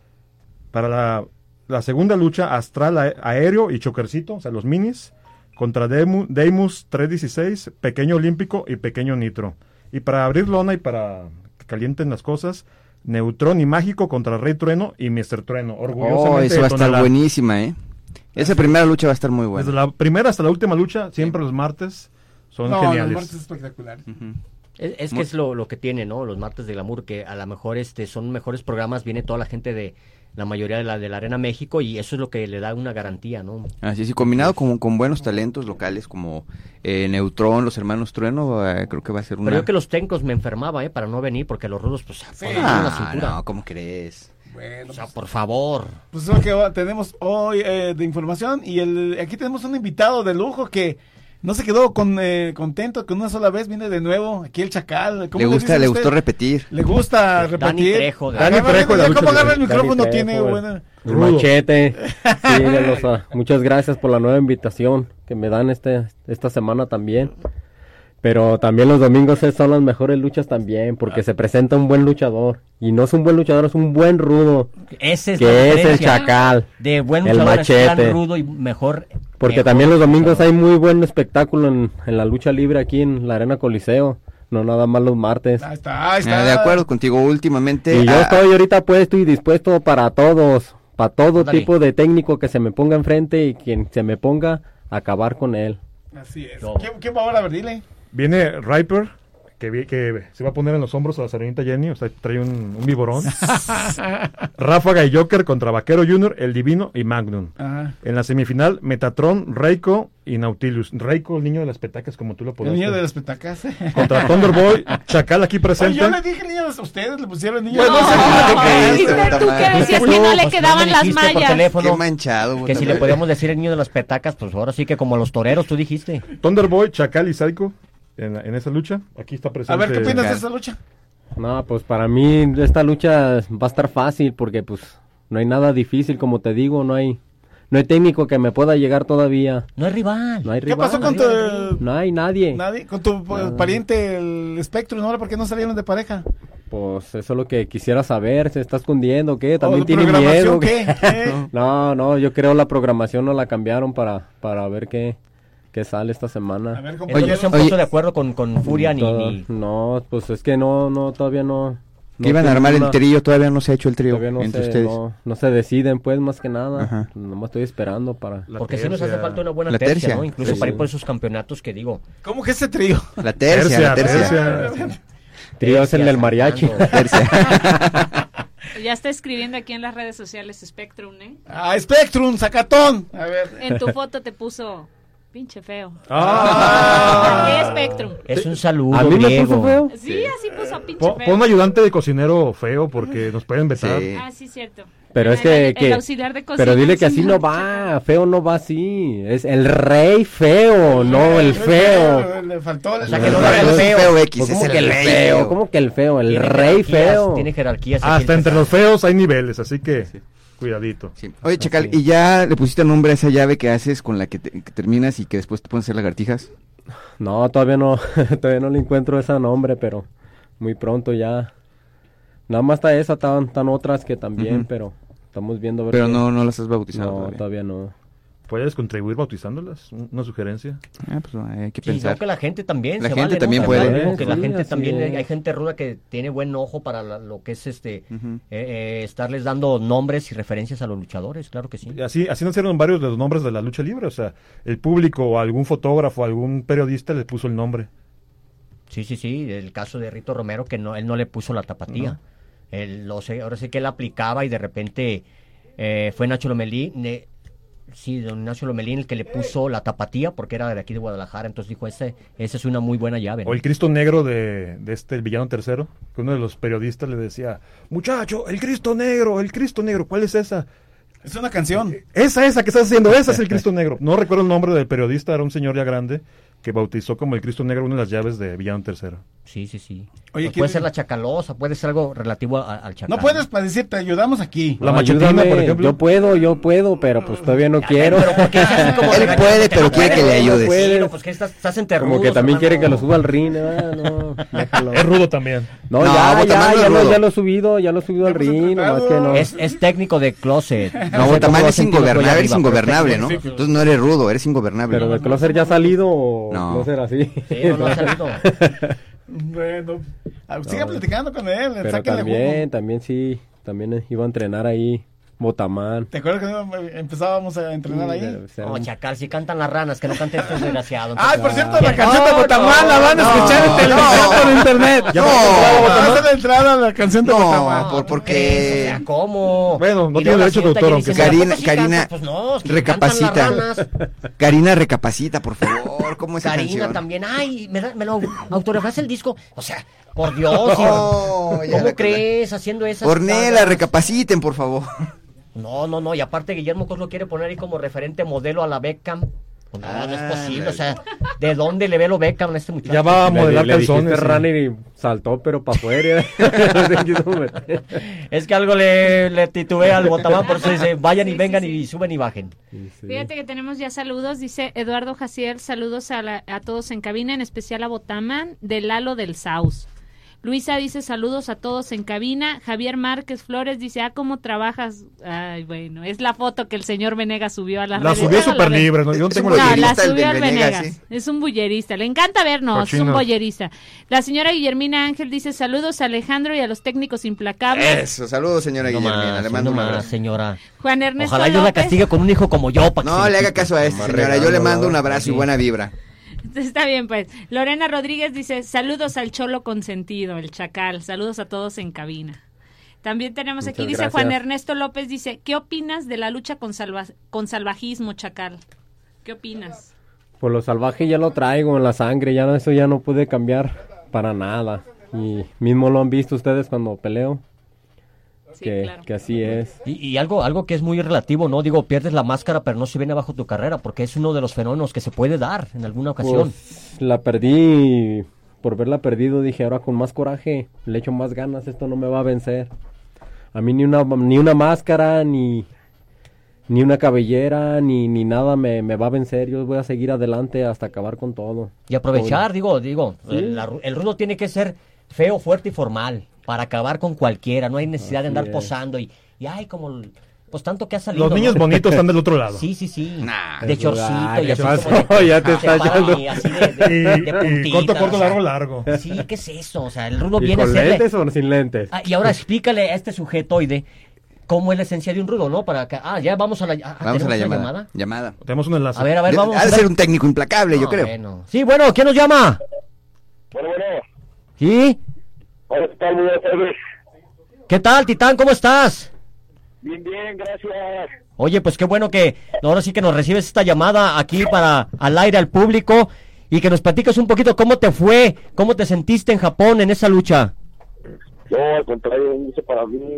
Para la, la segunda lucha, Astral a, Aéreo y Chokercito, o sea, los minis, contra Demu, Deimos trescientos dieciséis, Pequeño Olímpico y Pequeño Nitro. Y para abrir lona y para que calienten las cosas, Neutrón y Mágico contra Rey Trueno y mister Trueno. Orgullosamente Oh, eso va a estar Tonalá. buenísima, ¿eh? Esa primera lucha va a estar muy buena. Desde la primera hasta la última lucha, siempre los martes son no, geniales. los martes es espectacular. Uh-huh. Es, es que es lo, lo que tiene, ¿no? Los martes de glamour, que a lo mejor este son mejores programas, viene toda la gente de la mayoría de la de la Arena México y eso es lo que le da una garantía, ¿no? Así es, y combinado con, con buenos talentos locales como eh, Neutrón, los hermanos Trueno, eh, creo que va a ser una... Pero yo que los técnicos me enfermaba, ¿eh? Para no venir, porque los rudos, pues, Sí. ponen la Ah, cintura. no, ¿cómo crees? Bueno, o sea, por favor. Pues es lo que va- tenemos hoy eh, de información y el aquí tenemos un invitado de lujo que no se quedó con eh, contento con una sola vez, viene de nuevo, aquí el Chacal. ¿Cómo Le gusta, dicen le usted? gustó repetir. Le gusta repetir. Dani Trejo, de- Dani Dani Trejo, de la ¿cómo lucha agarra el libre. micrófono? Dani Tiene Trejo, buena... El machete. Sí, de los, ah, muchas gracias por la nueva invitación que me dan este esta semana también. Pero también los domingos es- son las mejores luchas también, porque se presenta un buen luchador. Y no es un buen luchador, es un buen rudo. Ese es que la es el diferencia. Chacal. De buen el luchador, es machete. tan rudo y mejor. Porque mejor también los domingos luchador. hay muy buen espectáculo en, en la lucha libre aquí en la Arena Coliseo. No nada más los martes. Ahí está, ahí está. Ah, de acuerdo contigo, últimamente... Y yo ah, estoy ahorita puesto y dispuesto para todos, para todo Ándale. tipo de técnico que se me ponga enfrente y quien se me ponga a acabar con él. Así es. ¿Quién, quién va ahora? A ver, dile. Viene Riper, que, vi- que se va a poner en los hombros a la serenita Jenny, o sea, trae un, un viborón. Ráfaga y Joker contra Vaquero Junior, El Divino y Magnum. Ajá. En la semifinal, Metatron, Reiko y Nautilus. Reiko, el niño de las petacas, como tú lo El pones. niño de las petacas. Contra Thunderboy, Chacal aquí Oye, presente. yo le dije niño, a ustedes le pusieron niño. Bueno, de no, las no, petacas. Tú que decías que no le quedaban las mallas. Qué manchado. Que si le podíamos decir el niño de las petacas, pues ahora sí que como los toreros, tú dijiste. Thunderboy, Chacal y Psycho en, la- en esa lucha. Aquí está presente. A ver, ¿qué opinas de esa lucha? No, pues para mí esta lucha va a estar fácil porque pues no hay nada difícil, como te digo, no hay no hay técnico que me pueda llegar todavía. No hay rival. No hay ¿Qué rival. pasó con tu, No hay nadie. nadie, con tu eh, Nada. pariente, el Spectrum? ¿No? ¿Por qué no salieron de pareja? Pues eso es lo que quisiera saber, ¿se está escondiendo o qué? ¿También ¿la tiene programación miedo? qué? ¿Qué? No, no, yo creo la programación no la cambiaron para, para ver qué, qué sale esta semana. Entonces no se han puesto de acuerdo con, con Furia ni, Todo- ni- No, pues es que no, no, todavía no... Que no iban a armar el ninguna- trío, todavía no se ha hecho el trío Todavía no entre se, ustedes. no, no se deciden, pues, más que nada. Ajá. Nomás estoy esperando para... Porque sí nos hace falta una buena La tercia, tercia. ¿no? Incluso Sí. para ir por esos campeonatos que digo. ¿Cómo que ese trío? La tercia, la tercia. Trío es el del mariachi. Ya está escribiendo aquí en las redes sociales Spectrum, ¿eh? Ah, Spectrum, sacatón. A ver. En tu foto te puso pinche feo. Ah. Aquí Spectrum. Es un saludo ¿A mí me griego. puso feo? Sí, así puso pinche Pon, feo. pon ayudante de cocinero feo porque nos pueden vetar. Ah, sí, cierto. Pero es El- que... el que- auxiliar de cocina, pero dile que así sí, no va, feo no va así. Es el rey feo, no el feo. Le faltó O la sea, que no era el feo. feo X, Pues, es ¿cómo el que el rey feo? feo. ¿Cómo que el feo? El Tiene rey jerarquías, feo. Tiene jerarquías. aquí Hasta el entre Chacal. los feos hay niveles, así que cuidadito. Oye, Chacal, ¿y ya le pusiste nombre a esa llave que haces con la que, te- que terminas y que después te pones a hacer lagartijas? No, todavía no, todavía no le encuentro ese nombre, pero muy pronto ya. Nada más está esa, están, están otras que también, Ujú. pero estamos viendo. a ver Pero qué- no, no las has bautizado No, todavía. todavía no. ¿Puedes contribuir bautizándolas? ¿Una sugerencia? Ah, pues hay que Sí, pensar. no, que la gente también La se gente vale, también ¿no? puede. Claro, que la Sí, gente así también, es. hay gente ruda que tiene buen ojo para la- lo que es este eh, eh, estarles dando nombres y referencias a los luchadores, claro que sí. Y Así, así nacieron varios de los nombres de la lucha libre, o sea, el público o algún fotógrafo, algún periodista le puso el nombre. Sí, sí, sí, el caso de Rito Romero, que no, él no le puso la tapatía. No. Él, lo sé, ahora sí que él aplicaba y de repente eh, fue Nacho Lomelí, ne- sí, don Nacho Lomelí el que le puso la tapatía porque era de aquí de Guadalajara, entonces dijo, ese, esa es una muy buena llave, ¿no? O el Cristo Negro de, de este, el villano tercero, que uno de los periodistas le decía, muchacho, el Cristo Negro, el Cristo Negro, ¿cuál es esa? Es una canción. Esa, esa que estás haciendo, esa es el Cristo Negro. No recuerdo el nombre del periodista, era un señor ya grande que bautizó como el Cristo Negro una de las llaves de villano tercero. Sí, sí, sí. Oye, Pues ¿qué- puede ser la chacalosa, puede ser algo relativo a- al chacal. No puedes para decir, te ayudamos aquí. La machetina, Ayúdame, por ejemplo. Yo puedo, yo puedo, pero pues todavía no quiero. Pero ¿por qué es así como Él regaño? puede, Te pero lo quiere que le puede, ayudes. Sí, no, pues que estás, estás en Como que también quiere que lo suba al ring, ¿verdad? No, déjalo. Es rudo también. No, No, ya, Botamán ya, no es ya, lo, rudo. ya lo he subido, ya lo he subido al ring, nomás que no. Es, es técnico de closet. No, sé cómo Botamán lo es sentí, lo voy ingobernable, eres arriba, pero ingobernable, ¿no? técnico. Entonces no eres rudo, eres ingobernable. Pero de Closer ya ha salido o No. Closer así. Sí, no, no ha salido. Bueno, ah, siga platicando con él, Pero sáquenle también, jugo. también sí, también iba a entrenar ahí Botamán. ¿Te acuerdas que empezábamos a entrenar ahí? Debe ser. No, chacal, si cantan las ranas, que no canten estos desgraciados. Ay, por cierto, la No, canción de no, Botamán la van a no, escuchar en no, televisión no. por internet. No, Vamos a la entrada a la canción de No, Botamán. por, O porque sea, ¿cómo? Bueno, no Y tiene luego la derecho de sienta autor, y aunque dice, sea. Karina, "¿Por qué sí Karina, cantas?" Pues no, es que recapacita. cantan las ranas. Karina, recapacita, por favor. ¿Cómo es esa Karina canción? también, ay, me, da- me lo autografas el disco. O sea, por Dios, No, ya ¿cómo la- crees haciendo esas Ornella, cosas? recapaciten, por favor. No, no, no, y aparte Guillermo Cos lo quiere poner ahí como referente modelo a la Beckham. Pues no, no es Ah, posible, o sea, ¿de dónde le ve lo Beckham a este muchacho? Ya va a Le- modelar le dijiste calzones. sí. runner y saltó, pero para afuera. Es que algo le, le titubea al Botamán, por eso dice, vayan y vengan y suben y bajen. Fíjate que tenemos ya saludos, dice Eduardo Jaciel, saludos a, la- a todos en cabina, en especial a Botamán, de Lalo del Saus. Luisa dice saludos a todos en cabina. Javier Márquez Flores dice, ah, ¿cómo trabajas? Ay, bueno, es la foto que el señor Venegas subió a las La redes. subió Bueno, súper la- libre, ¿no? Yo no Es tengo un la No, la bullerista el subió del al Venegas, Venegas. ¿sí? Es un bullerista. Le encanta vernos. Es un Cochino. bullerista. La señora Guillermina Ángel dice saludos a Alejandro y a los técnicos implacables. Eso, saludos, señora No Guillermina. más, Le mando no un más, abrazo. señora. Juan Ernesto Ojalá Dios la López. castigue con un hijo como yo. pa' que No se le haga quite. caso a esta Nomás señora. Yo le regalo, mando un ¿verdad? abrazo Sí. y buena vibra. Está bien, pues. Lorena Rodríguez dice, saludos al Cholo Consentido, el Chacal. Saludos a todos en cabina. También tenemos Muchas aquí, dice gracias. Juan Ernesto López, dice, ¿qué opinas de la lucha con, salva- con salvajismo, Chacal? ¿Qué opinas? Pues lo salvaje ya lo traigo en la sangre, ya no, eso ya no pude cambiar para nada. Y mismo lo han visto ustedes cuando peleo, Sí, que, claro. que así es. Y, y algo algo que es muy relativo, ¿no? Digo, pierdes la máscara, pero no se viene abajo tu carrera, porque es uno de los fenómenos que se puede dar en alguna ocasión. Pues, la perdí, por verla perdido dije, ahora con más coraje, le echo más ganas, esto no me va a vencer. A mí ni una ni una máscara, ni, ni una cabellera, ni, ni nada me, me va a vencer. Yo voy a seguir adelante hasta acabar con todo. Y aprovechar, digo, digo, Sí. el, la- el rudo tiene que ser feo, fuerte y formal para acabar con cualquiera. No hay necesidad de Así andar es. posando y, y ay, como, el- pues tanto que ha salido. Los niños ¿no? bonitos están del otro lado. Sí, sí, sí. Nah. de chorcito Ay, y ¿qué así pasó? como de- Ya te se está paran echando. y así de, de, Y, de y puntitas, corto, corto, o sea, largo, largo. Sí, ¿qué es eso? O sea, el rudo ¿Y viene a con hacerle... lentes o sin lentes? Ah, y ahora explícale a este sujetoide cómo es la esencia de un rudo, ¿no? Para que... Ah, ya vamos a la... ah, Vamos a la ¿tenemos una llamada. Llamada. Tenemos un enlace. A ver, a ver, De- vamos ha a de ver. ser un técnico implacable, yo No, creo. bueno. Sí, bueno, ¿quién nos llama? Bueno, bueno. ¿Sí? Hola, ¿qué tal? Muy buenas tardes. ¿Qué tal, Titán? ¿Cómo estás? Bien, bien, gracias. Oye, pues qué bueno que ahora sí que nos recibes esta llamada aquí para al aire al público y que nos platiques un poquito cómo te fue, cómo te sentiste en Japón en esa lucha. No, al contrario, dice para mí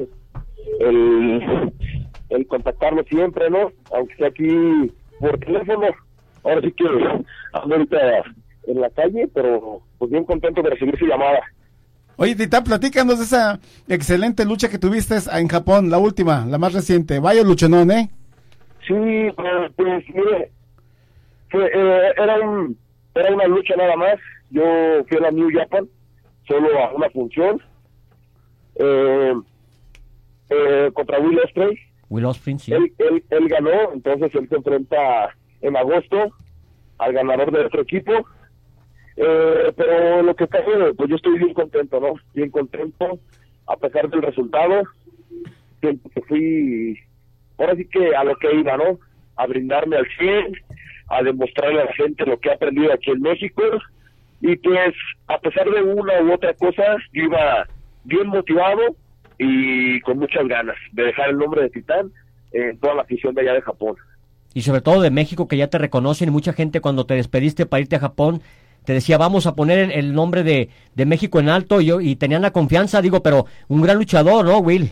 el, el contactarlo siempre, ¿no? Aunque sea aquí por teléfono. Ahora sí que ando ahorita en la calle, pero pues bien contento de recibir su llamada. Oye, Titán, platícanos de esa excelente lucha que tuviste en Japón, la última, la más reciente. Vaya luchonón, ¿eh? Sí, pues, pues mire, fue, eh, era, un, era una lucha nada más. Yo fui a la New Japan, solo a una función, eh, eh, contra Will Ospreay, Will Ospreay, sí. Él, él, él ganó, entonces él se enfrenta en agosto al ganador de otro equipo. Eh, pero lo que pasa, pues yo estoy bien contento, ¿no? Bien contento, a pesar del resultado. Que fui, ahora sí que a lo que iba, ¿no? A brindarme al cien, a demostrarle a la gente lo que he aprendido aquí en México. Y pues, a pesar de una u otra cosa, yo iba bien motivado y con muchas ganas de dejar el nombre de Titán en toda la afición de allá de Japón. Y sobre todo de México, que ya te reconocen, y mucha gente cuando te despediste para irte a Japón te decía, vamos a poner el, el nombre de, de México en alto, y, yo, y tenían la confianza, digo, pero un gran luchador, ¿no, Will?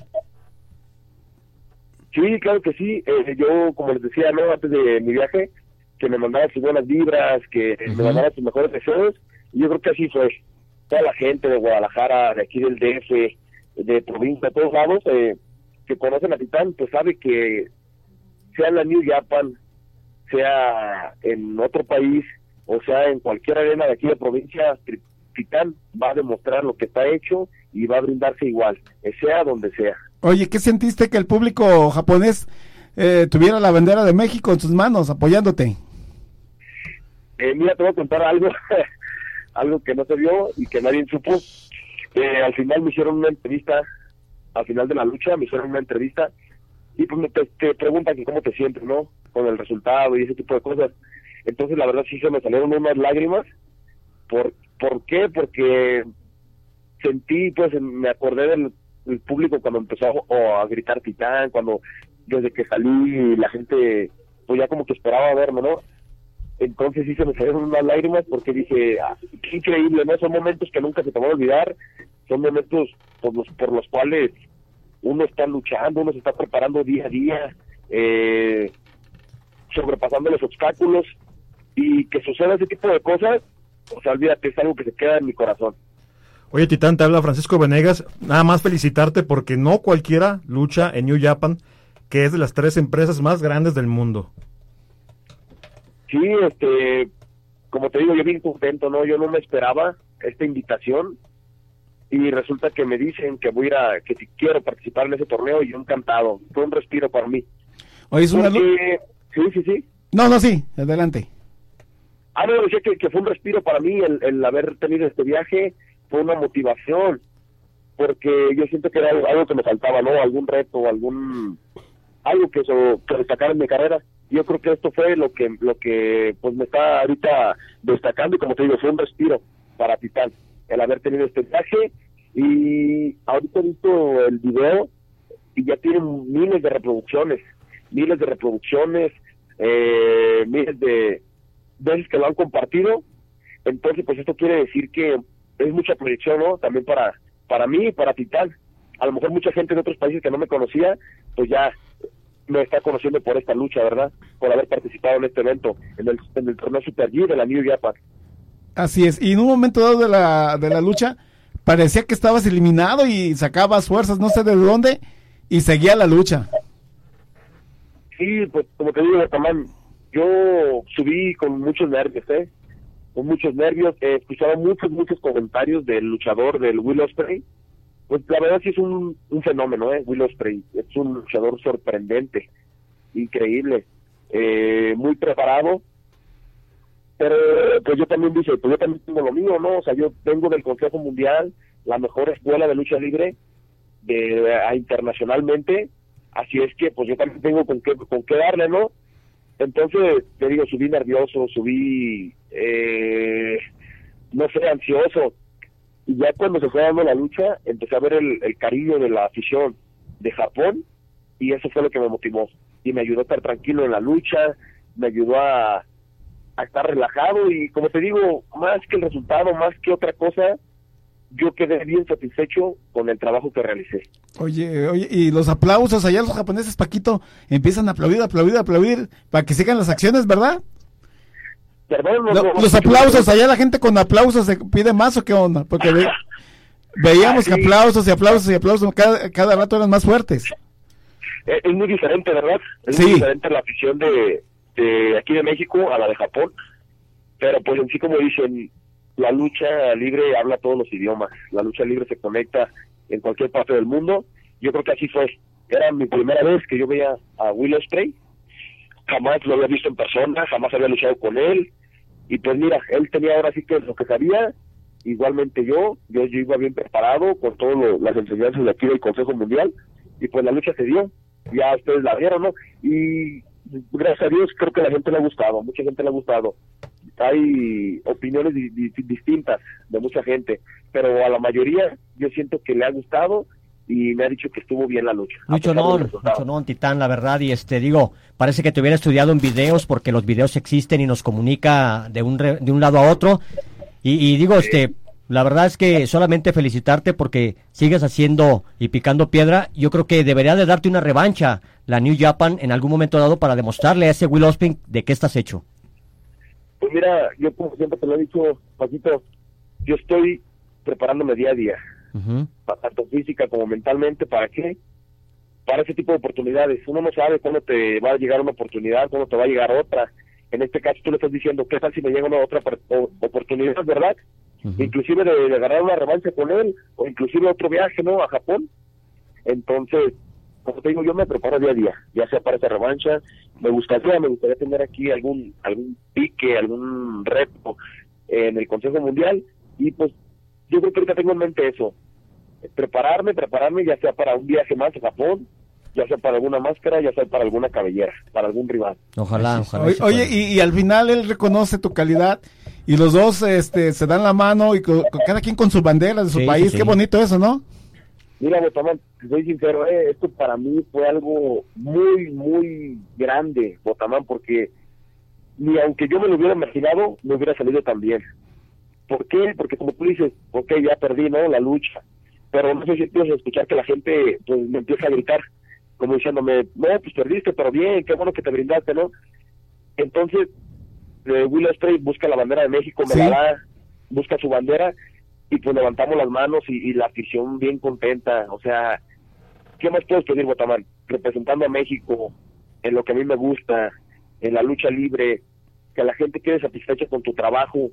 Sí, claro que sí. Eh, yo, como les decía, ¿no? Antes de mi viaje, que me mandaba sus buenas vibras, que uh-huh. me mandaba sus mejores deseos, y yo creo que así fue. Toda la gente de Guadalajara, de aquí del D F, de provincia, de todos lados, eh, que conocen a Titán, pues sabe que sea en la New Japan, sea en otro país, o sea en cualquier arena de aquí de provincia, Titán va a demostrar lo que está hecho y va a brindarse igual, sea donde sea. Oye, ¿qué sentiste que el público japonés eh, tuviera la bandera de México en sus manos, apoyándote? Eh, mira, te voy a contar algo, algo que no se vio y que nadie supo. Eh, al final me hicieron una entrevista, al final de la lucha me hicieron una entrevista, y pues me te, te preguntan que cómo te sientes, ¿no? Con el resultado y ese tipo de cosas. Entonces la verdad sí se me salieron unas lágrimas. ¿Por, ¿por qué? Porque sentí, pues me acordé del, del público cuando empezó a, a gritar Titán, cuando desde que salí la gente pues ya como que esperaba verme, ¿no? Entonces sí se me salieron unas lágrimas porque dije, ah, qué increíble, ¿no? Son momentos que nunca se te van a olvidar, son momentos por los, por los cuales uno está luchando, uno se está preparando día a día, eh, sobrepasando los obstáculos, y que suceda ese tipo de cosas, o sea, olvídate, es algo que se queda en mi corazón. Oye, Titán, te habla Francisco Venegas, nada más felicitarte porque no cualquiera lucha en New Japan, que es de las tres empresas más grandes del mundo. Sí, este, como te digo, yo bien contento, ¿no? Yo no me esperaba esta invitación, y resulta que me dicen que voy a ir a, que si quiero participar en ese torneo, y yo encantado, fue un respiro para mí. Oye, es una... Porque... Sí, sí, sí. No, no, sí, adelante. Ah, no, decía que, que fue un respiro para mí el, el haber tenido este viaje, fue una motivación, porque yo siento que era algo, algo que me faltaba, ¿no? Algún reto, algún... algo que, so, que destacar en mi carrera. Yo creo que esto fue lo que lo que pues me está ahorita destacando, y como te digo, fue un respiro para Titán el haber tenido este viaje. Y ahorita he visto el video y ya tiene miles de reproducciones, miles de reproducciones, eh, miles de veces que lo han compartido. Entonces pues esto quiere decir que es mucha proyección, ¿no? También para para mí y para Titán. A lo mejor mucha gente de otros países que no me conocía, pues ya me está conociendo por esta lucha, ¿verdad? Por haber participado en este evento, en el, en el torneo Super G de la New Japan. Así es, y en un momento dado de la, de la lucha, parecía que estabas eliminado y sacabas fuerzas, no sé de dónde, y seguía la lucha. Sí, pues como te digo, Tamán, yo subí con muchos nervios, ¿eh? Con muchos nervios, eh, escuchaba muchos, muchos comentarios del luchador, del Will Ospreay. Pues la verdad sí es un, un fenómeno, ¿eh? Will Ospreay es un luchador sorprendente, increíble, eh, muy preparado, pero pues yo también dije, pues yo también tengo lo mío, ¿no? O sea, yo vengo del Consejo Mundial, la mejor escuela de lucha libre de, a, internacionalmente, así es que pues yo también tengo con qué, con qué darle, ¿no? Entonces, te digo, subí nervioso, subí, eh, no sé, ansioso. Y ya cuando se fue dando la lucha, empecé a ver el, el cariño de la afición de Japón, y eso fue lo que me motivó. Y me ayudó a estar tranquilo en la lucha, me ayudó a, a estar relajado, y como te digo, más que el resultado, más que otra cosa, yo quedé bien satisfecho con el trabajo que realicé. Oye, oye, y los aplausos allá los japoneses, Paquito, empiezan a aplaudir, aplaudir, aplaudir, para que sigan las acciones, ¿verdad? Perdón, no, Lo, no, los no, aplausos, allá la gente con aplausos se pide más, ¿o qué onda? Porque ve, veíamos ah, sí. que aplausos y aplausos y aplausos cada, cada rato eran más fuertes. Es, es muy diferente, ¿verdad? Es Sí. muy diferente la afición de, de aquí de México a la de Japón, pero pues en sí, como dicen, la lucha libre habla todos los idiomas, la lucha libre se conecta en cualquier parte del mundo. Yo creo que así fue, era mi primera vez que yo veía a Will Ospreay, jamás lo había visto en persona, jamás había luchado con él, y pues mira, él tenía ahora sí que lo que sabía, igualmente yo, yo, yo iba bien preparado con todas las enseñanzas de aquí del Consejo Mundial, y pues la lucha se dio, ya ustedes la vieron, ¿no? Y gracias a Dios creo que a la gente le ha gustado, mucha gente le ha gustado. Hay opiniones di- di- distintas de mucha gente, pero a la mayoría yo siento que le ha gustado y me ha dicho que estuvo bien la lucha. Mucho no, mucho no, Titán, la verdad, y este, digo, parece que te hubiera estudiado en videos, porque los videos existen y nos comunica de un, re, de un lado a otro, y, y digo, este, la verdad es que solamente felicitarte porque sigues haciendo y picando piedra. Yo creo que debería de darte una revancha la New Japan en algún momento dado para demostrarle a ese Will Ospreay de qué estás hecho. Pues mira, yo como siempre te lo he dicho, Paquito, yo estoy preparándome día a día, Uh-huh. tanto física como mentalmente. ¿Para qué? Para ese tipo de oportunidades. Uno no sabe cuándo te va a llegar una oportunidad, cuándo te va a llegar otra. En este caso tú le estás diciendo, ¿qué tal si me llega una otra o- oportunidad, verdad? Uh-huh. Inclusive de, de ganar una revancha con él, o inclusive otro viaje, ¿no?, a Japón. Entonces, como te digo, yo me preparo día a día, ya sea para esa revancha. Me gustaría, me gustaría tener aquí algún algún pique, algún reto en el Consejo Mundial, y pues yo creo que ahorita tengo en mente eso, prepararme, prepararme, ya sea para un viaje más a Japón, ya sea para alguna máscara, ya sea para alguna cabellera, para algún rival. Ojalá, ojalá. Oye, oye, y, y al final él reconoce tu calidad y los dos este, se dan la mano y co- co- cada quien con su bandera de su Sí, país. sí, sí. Qué bonito eso, ¿no? Mira, Botamán, soy sincero, eh, esto para mí fue algo muy, muy grande, Botamán, porque ni aunque yo me lo hubiera imaginado, me hubiera salido tan bien. ¿Por qué? Porque como tú dices, ok, ya perdí, ¿no?, la lucha, pero no sé si empiezas a escuchar que la gente pues me empieza a gritar, como diciéndome, no, pues perdiste, pero bien, qué bueno que te brindaste, ¿no? Entonces, eh, Will Ospreay busca la bandera de México, me Sí. la da, busca su bandera, y pues levantamos las manos y, y la afición bien contenta. O sea, ¿qué más puedes pedir, Botamán? Representando a México en lo que a mí me gusta, en la lucha libre, que la gente quede satisfecha con tu trabajo.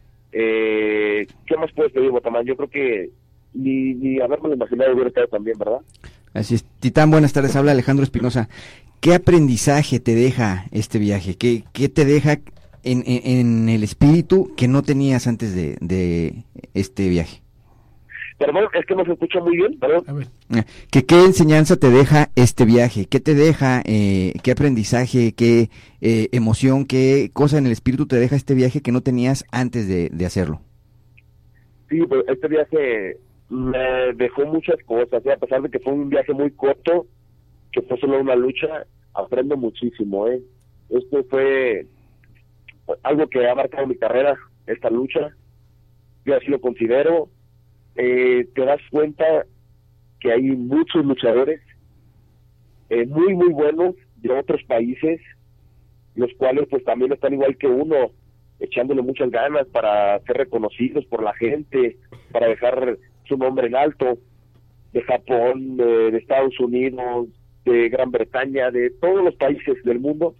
Eh, ¿Qué más puedes pedir, Botamán? Yo creo que ni, ni haberme lo imaginado hubiera estado también, ¿verdad? Así es. Titán, buenas tardes. Habla Alejandro Espinosa. ¿Qué aprendizaje te deja este viaje? ¿Qué, qué te deja en, en, en el espíritu que no tenías antes de, de este viaje? Perdón, es que no se escucha muy bien, perdón. ¿Qué, ¿Qué enseñanza te deja este viaje? ¿Qué te deja, eh, qué aprendizaje, qué eh, emoción, qué cosa en el espíritu te deja este viaje que no tenías antes de, de hacerlo? Sí, pues este viaje me dejó muchas cosas, ¿eh? A pesar de que fue un viaje muy corto, que fue solo una lucha, aprendo muchísimo, ¿eh? Esto fue algo que ha marcado mi carrera, esta lucha, yo así lo considero. Eh, te das cuenta que hay muchos luchadores eh, muy muy buenos de otros países, los cuales pues también están igual que uno, echándole muchas ganas para ser reconocidos por la gente, para dejar su nombre en alto, de Japón, de, de Estados Unidos, de Gran Bretaña, de todos los países del mundo.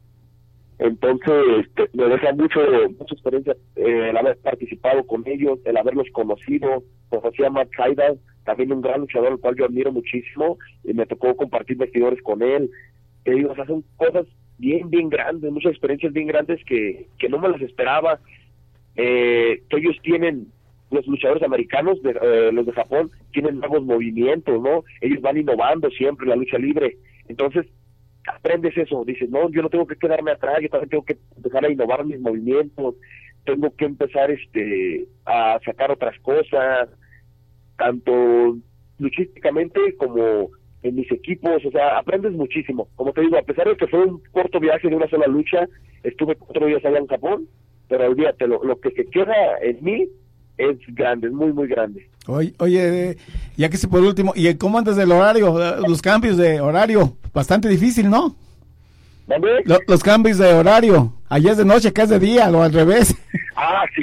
Entonces este, me deja mucho mucha experiencia eh, el haber participado con ellos, el haberlos conocido. Conocí a Matt Sydal, también un gran luchador al cual yo admiro muchísimo, y me tocó compartir vestidores con él. Te digo, o sea, son cosas bien, bien grandes, muchas experiencias bien grandes que, que no me las esperaba. Eh, que ellos tienen, los luchadores americanos, de, eh, los de Japón, tienen nuevos movimientos, ¿no? Ellos van innovando siempre la lucha libre. Entonces, aprendes eso, dices, no, yo no tengo que quedarme atrás, yo también tengo que empezar a innovar mis movimientos, tengo que empezar este a sacar otras cosas, tanto luchísticamente como en mis equipos. O sea, aprendes muchísimo. Como te digo, a pesar de que fue un corto viaje de una sola lucha, estuve cuatro días allá en Japón, pero olvídate, lo, lo que se queda en mí es grande, es muy, muy grande. Oye, oye, ya que sí, por último, ¿y cómo andas del horario? Los cambios de horario, bastante difícil, ¿no? ¿Dónde? Lo- los cambios de horario, allá es de noche, acá es de día, o al revés. Ah, sí,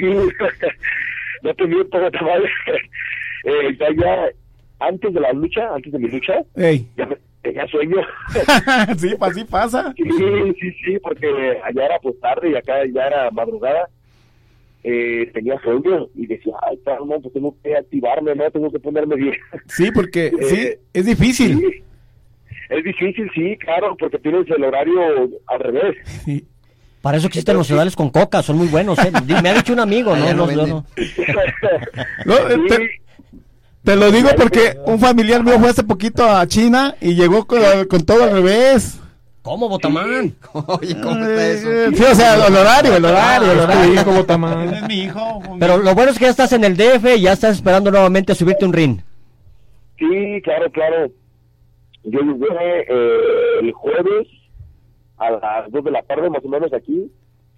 no te miento, chaval. eh, ya, ya, antes de la lucha, antes de mi lucha, Ey. ya me- tenía sueño. Sí, pues así pasa. Sí, sí, sí, porque allá era pues tarde y acá ya era madrugada. Eh, tenía sueño y decía, ay, no, pues tengo que activarme, no, tengo que ponerme bien. Sí, porque Eh, sí, es difícil. Sí, Es difícil, sí, claro, porque tienes el horario al revés. Sí. Para eso existen los cereales con coca, son muy buenos, ¿eh? Me ha dicho un amigo, ¿no? no, no, no. no te, te lo digo porque un familiar mío fue hace poquito a China y llegó con, con todo al revés. ¿Cómo, Botamán? Oye, ¿cómo está eso? Sí, o sea, el horario, el horario, el horario. hijo, Botamán. Es mi hijo. Pero lo bueno es que ya estás en el D F y ya estás esperando nuevamente a subirte un ring. Sí, claro, claro. Yo llegué eh, el jueves a las dos de la tarde, más o menos, aquí,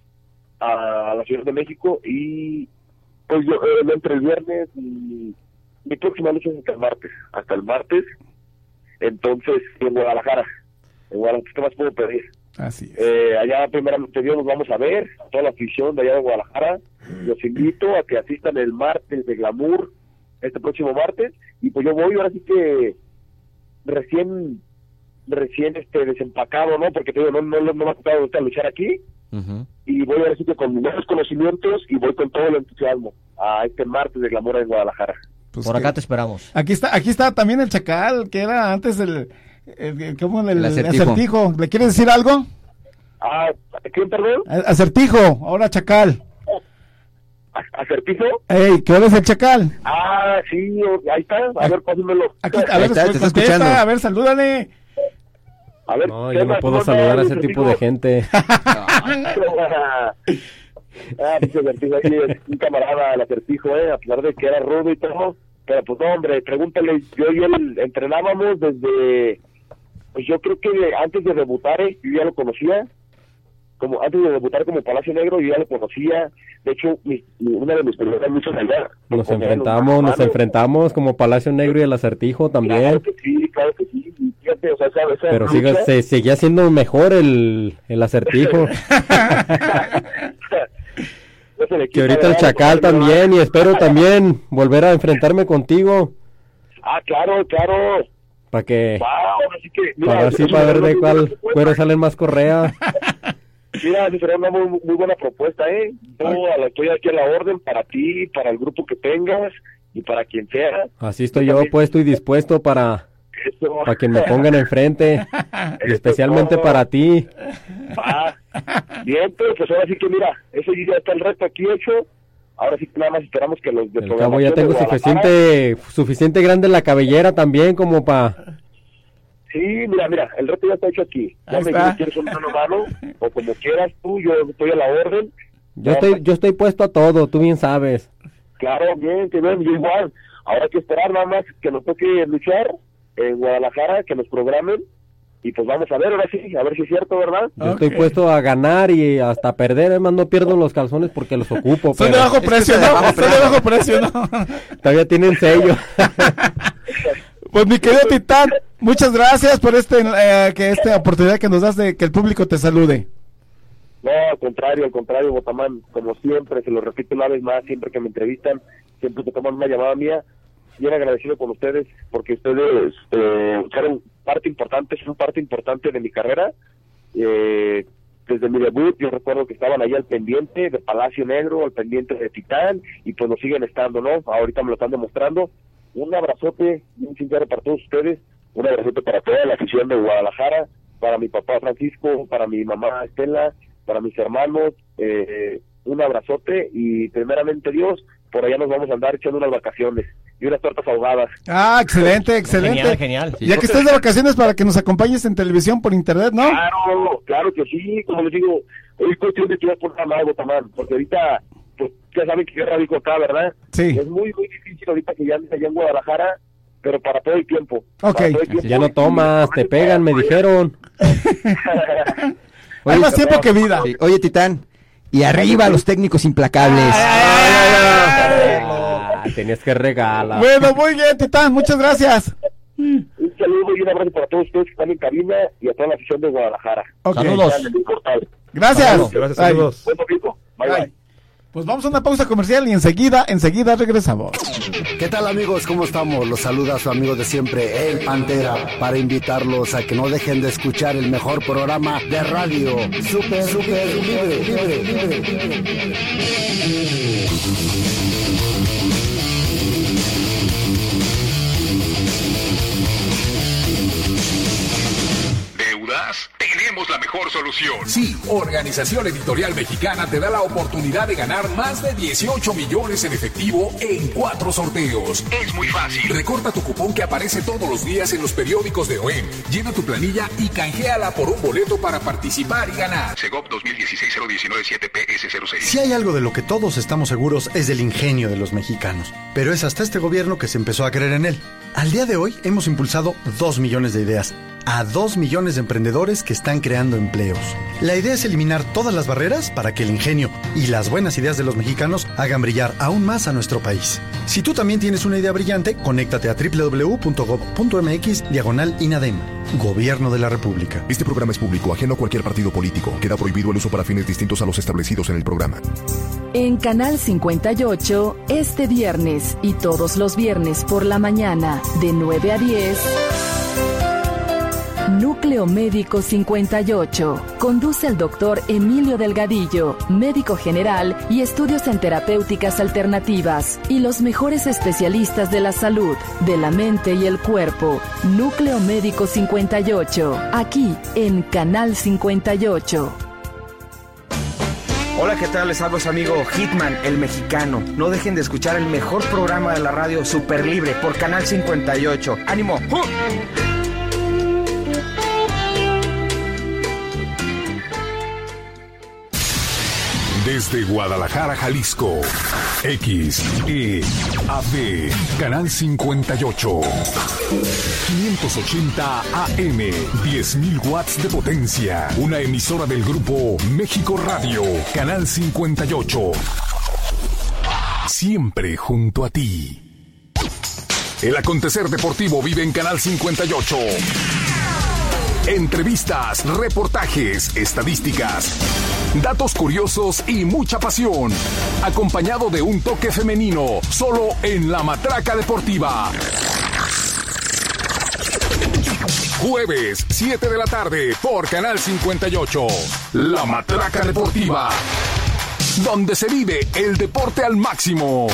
a la Ciudad de México, y pues yo eh, entre el viernes y mi próxima lucha es hasta el martes, hasta el martes, entonces en Guadalajara. En Guadalajara, ¿qué más puedo pedir? Así es. Eh, allá primeramente Dios nos vamos a ver, a toda la afición de allá de Guadalajara. Los invito a que asistan el martes de Glamour, este próximo martes, y pues yo voy, ahora sí que recién recién este desempacado, ¿no? Porque te digo, no, no, no me ha tocado ahorita luchar aquí, uh-huh. y voy ahora sí que con nuevos conocimientos y voy con todo el entusiasmo a este martes de Glamour en Guadalajara. Pues Por acá te esperamos. Aquí está, aquí está también el Chacal, que era antes el El, el, ¿cómo, el, el acertijo. acertijo. ¿Le quieres decir algo? Ah, ¿quién, perdón? Acertijo, ahora Chacal. ¿Acertijo? Ey, ¿qué hora es el Chacal? Ah, sí, ahí está, a ver, pásenmelo. Aquí, a ver, está, te está escuchando. A ver, salúdale. A ver, no, yo no puedo saludar a ese tipo de gente. ah, dice Acertijo, aquí es un camarada, el Acertijo, eh, a pesar de que era rudo y todo. Pero pues no, hombre, pregúntale, yo y él entrenábamos desde, pues yo creo que antes de debutar, eh, yo ya lo conocía, como antes de debutar como Palacio Negro, yo ya lo conocía. De hecho, mi, mi, una de mis primeras luchas allá. Nos enfrentamos, nos enfrentamos como Palacio Negro y el Acertijo también. Claro que sí, claro que sí. Fíjate, o sea, esa, esa Pero sigue, se seguía siendo mejor el, el Acertijo. Que ahorita el Chacal también, y espero también volver a enfrentarme contigo. Ah, claro, claro. Para que, wow, así que mira, para ver si para ver de cuál cuero salen más correa. Mira, sería una muy, muy buena propuesta, ¿eh? Yo estoy aquí a la orden para ti, para el grupo que tengas y para quien sea. Así estoy yo, yo puesto y dispuesto para... Eso. Para que me pongan enfrente, y especialmente todo. Para ti. Ah, bien, pero pues ahora sí que mira, ese ya está el resto aquí hecho. Ahora sí que nada más esperamos que los de Al cabo ya tengo suficiente suficiente grande la cabellera también como para... Sí, mira, mira, el resto ya está hecho aquí. Ya me dices, quieres un mano mano o como quieras tú, yo estoy a la orden. Yo estoy yo estoy puesto a todo, tú bien sabes. Claro, bien, que bien, yo igual. Ahora hay que esperar nada más que nos toque luchar en Guadalajara, que nos programen, y pues vamos a ver, ahora sí, a ver si es cierto, ¿verdad? Yo okay. estoy puesto a ganar y hasta perder, además no pierdo los calzones porque los ocupo. Son de bajo precio, ¿no? Son de bajo precio, ¿no? Todavía tienen sello. Pues mi querido Titán, muchas gracias por este eh, que esta oportunidad que nos das de que el público te salude. No, al contrario, al contrario, Botamán, como siempre, se lo repito una vez más, siempre que me entrevistan, siempre te toman una llamada mía. Bien agradecido con ustedes porque ustedes eh, fueron parte importante, son parte importante de mi carrera. Eh, desde mi debut yo recuerdo que estaban ahí al pendiente de Palacio Negro, al pendiente de Titán, y pues nos siguen estando, ¿no? Ahorita me lo están demostrando. Un abrazote bien sincero para todos ustedes, un abrazote para toda la afición de Guadalajara, para mi papá Francisco, para mi mamá Estela, para mis hermanos, eh, un abrazote y primeramente Dios, por allá nos vamos a andar echando unas vacaciones y unas tortas ahogadas. Ah, excelente, excelente. Genial, genial. Sí. Ya que estés de vacaciones para que nos acompañes en televisión por internet, ¿no? Claro, claro que sí, como les digo, es cuestión de que por nada algo, Tamán, porque ahorita, pues ya saben que yo radico acá, ¿verdad? Sí. Es muy, muy difícil ahorita que ya andes allá en Guadalajara, pero para todo el tiempo. Ok. Todo el tiempo. Ya no tomas, te pegan, me dijeron. Hay más tiempo que vida. Sí. Oye, Titán, y arriba los técnicos implacables. Ah, tenías que regalar. Bueno, muy bien, Titán, muchas gracias. Un saludo y un abrazo para todos ustedes que están en cabina y a toda la afición de Guadalajara. Okay. Saludos. Gracias. Saludos. Gracias, saludos. Buen domingo. Bye, bye. Pues vamos a una pausa comercial y enseguida, enseguida regresamos. ¿Qué tal, amigos? ¿Cómo estamos? Los saluda su amigo de siempre, El Pantera, para invitarlos a que no dejen de escuchar el mejor programa de radio. Super, super libre, libre, libre, libre. más, tenemos la mejor solución. Sí, Organización Editorial Mexicana te da la oportunidad de ganar más de dieciocho millones en efectivo en cuatro sorteos. Es muy fácil. Recorta tu cupón que aparece todos los días en los periódicos de O E M, llena tu planilla y canjeala por un boleto para participar y ganar. Segov dos mil dieciséis cero diecinueve siete P S cero seis. Si hay algo de lo que todos estamos seguros es del ingenio de los mexicanos, pero es hasta este gobierno que se empezó a creer en él. Al día de hoy hemos impulsado dos millones de ideas a dos millones de emprendedores que están creando empleos. La idea es eliminar todas las barreras para que el ingenio y las buenas ideas de los mexicanos hagan brillar aún más a nuestro país. Si tú también tienes una idea brillante, conéctate a doble u doble u doble u punto gob punto eme equis diagonal INADEM. Gobierno de la República. Este programa es público, ajeno a cualquier partido político. Queda prohibido el uso para fines distintos a los establecidos en el programa. En Canal cincuenta y ocho, este viernes y todos los viernes por la mañana, de nueve a diez... Núcleo Médico cincuenta y ocho. Conduce el doctor Emilio Delgadillo, médico general y estudios en terapéuticas alternativas. Y los mejores especialistas de la salud, de la mente y el cuerpo. Núcleo Médico cincuenta y ocho. Aquí, en Canal cincuenta y ocho. Hola, ¿qué tal? Les hablo su amigo Hitman, el mexicano. No dejen de escuchar el mejor programa de la radio, Super Libre, por Canal cincuenta y ocho. ¡Ánimo! ¡Uh! Desde Guadalajara, Jalisco, X E A D, Canal cincuenta y ocho, quinientos ochenta A M, diez mil watts de potencia, una emisora del grupo México Radio, Canal cincuenta y ocho, siempre junto a ti. El acontecer deportivo vive en Canal cincuenta y ocho. Entrevistas, reportajes, estadísticas, datos curiosos y mucha pasión. Acompañado de un toque femenino, solo en La Matraca Deportiva. Jueves, siete de la tarde, por Canal cincuenta y ocho. La Matraca Deportiva, donde se vive el deporte al máximo.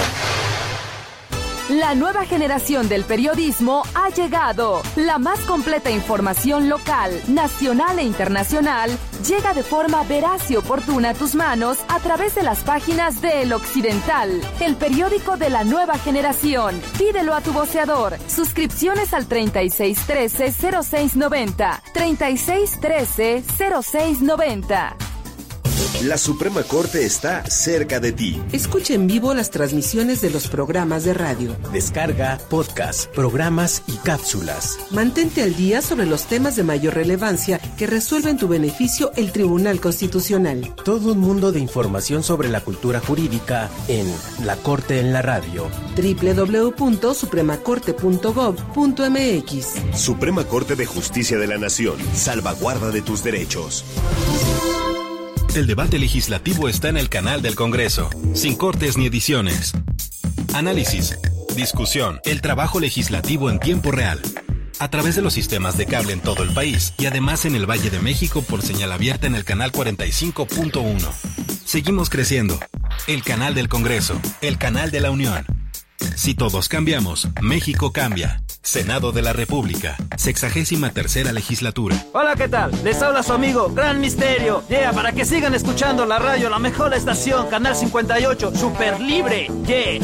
La nueva generación del periodismo ha llegado. La más completa información local, nacional e internacional llega de forma veraz y oportuna a tus manos a través de las páginas de El Occidental, el periódico de la nueva generación. Pídelo a tu voceador. Suscripciones al treinta y seis trece cero seis noventa. treinta y seis trece cero seis noventa. La Suprema Corte está cerca de ti. Escucha en vivo las transmisiones de los programas de radio. Descarga podcasts, programas y cápsulas. Mantente al día sobre los temas de mayor relevancia que resuelve en tu beneficio el Tribunal Constitucional. Todo un mundo de información sobre la cultura jurídica en La Corte en la Radio. doble u doble u doble u punto suprema corte punto gob punto eme equis. Suprema Corte de Justicia de la Nación. Salvaguarda de tus derechos. El debate legislativo está en el canal del Congreso, sin cortes ni ediciones. Análisis, discusión, el trabajo legislativo en tiempo real, a través de los sistemas de cable en todo el país y además en el Valle de México por señal abierta en el canal cuarenta y cinco punto uno. Seguimos creciendo. El canal del Congreso, el canal de la Unión. Si todos cambiamos, México cambia. Senado de la República, sexagésima tercera legislatura. Hola, ¿qué tal? Les habla su amigo Gran Misterio. Yeah, para que sigan escuchando la radio, la mejor estación, Canal cincuenta y ocho, Super Libre. Yeah.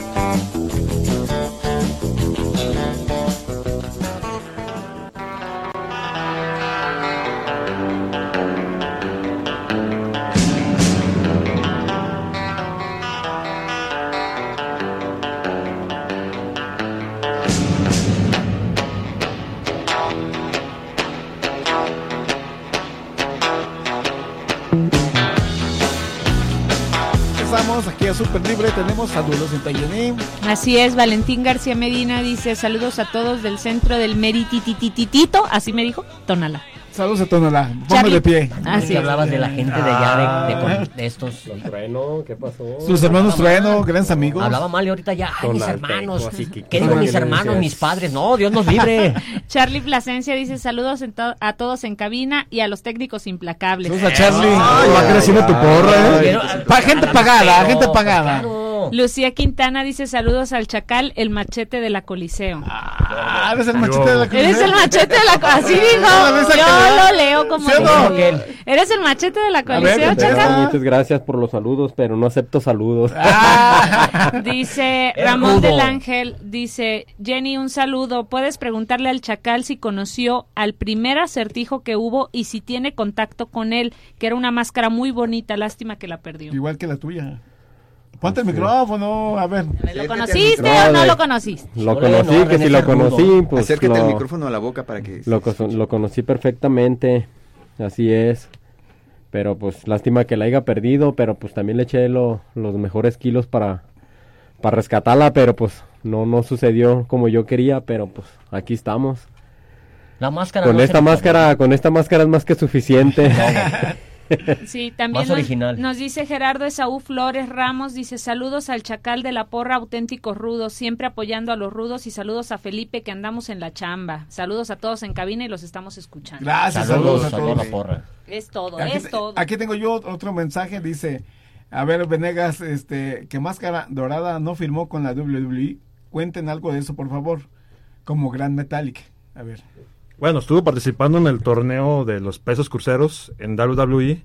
Aquí a Super Libre tenemos saludos en Tallarín. Así es, Valentín García Medina dice saludos a todos del centro del Merititititito, así me dijo, Tonalá. Saludos a Tonalá, ponme de pie. Así hablabas de la gente de allá, de, de, de estos. Trueno, ¿qué pasó? Sus hermanos Trueno, grandes amigos. Hablaba mal y ahorita ya, ay, mis hermanos. Que, ¿Qué digo mis hermanos, mis padres? No, Dios nos libre. Charlie Plasencia dice saludos en to- a todos en cabina y a los técnicos implacables. Saludos a Charlie. Va creciendo tu porra, ¿eh? Pa- gente pagada, gente pagada. Lucía Quintana dice saludos al Chacal, el machete de la Coliseo. Ah, eres el machete de la Coliseo. Eres el machete de la Coliseo. Así dijo. Yo lo leo como ¿Sí o no? Eres el machete de la Coliseo, ver, Chacal. Muchas gracias por los saludos, pero no acepto saludos. Dice Ramón del Ángel, dice Jenny, un saludo. ¿Puedes preguntarle al Chacal si conoció al primer acertijo que hubo y si tiene contacto con él? Que era una máscara muy bonita, lástima que la perdió. Igual que la tuya. Ponte el micrófono, a ver. ¿Lo conociste o no lo conociste? Lo conocí, que si lo conocí, pues acércate lo, el micrófono a la boca para que... Lo, lo conocí perfectamente, así es. Pero pues lástima que la haya perdido, pero pues también le eché lo, los mejores kilos para, para rescatarla, pero pues no, no sucedió como yo quería, pero pues aquí estamos. La máscara con no esta máscara, con esta máscara es más que suficiente. Sí, también Más nos, original. nos dice Gerardo Esaú Flores Ramos, dice saludos al Chacal de la Porra, auténticos rudos, siempre apoyando a los rudos, y saludos a Felipe que andamos en la chamba. Saludos a todos en cabina y los estamos escuchando. Gracias, Saludos, saludos a saludos todos. a la porra. Es todo, Aquí, es todo. Aquí tengo yo otro mensaje, dice, a ver, Venegas, este, que Máscara Dorada no firmó con la doble u doble u E. Cuenten algo de eso, por favor, como Grand Metallic. A ver. Bueno, estuvo participando en el torneo de los pesos cruceros en doble u doble u E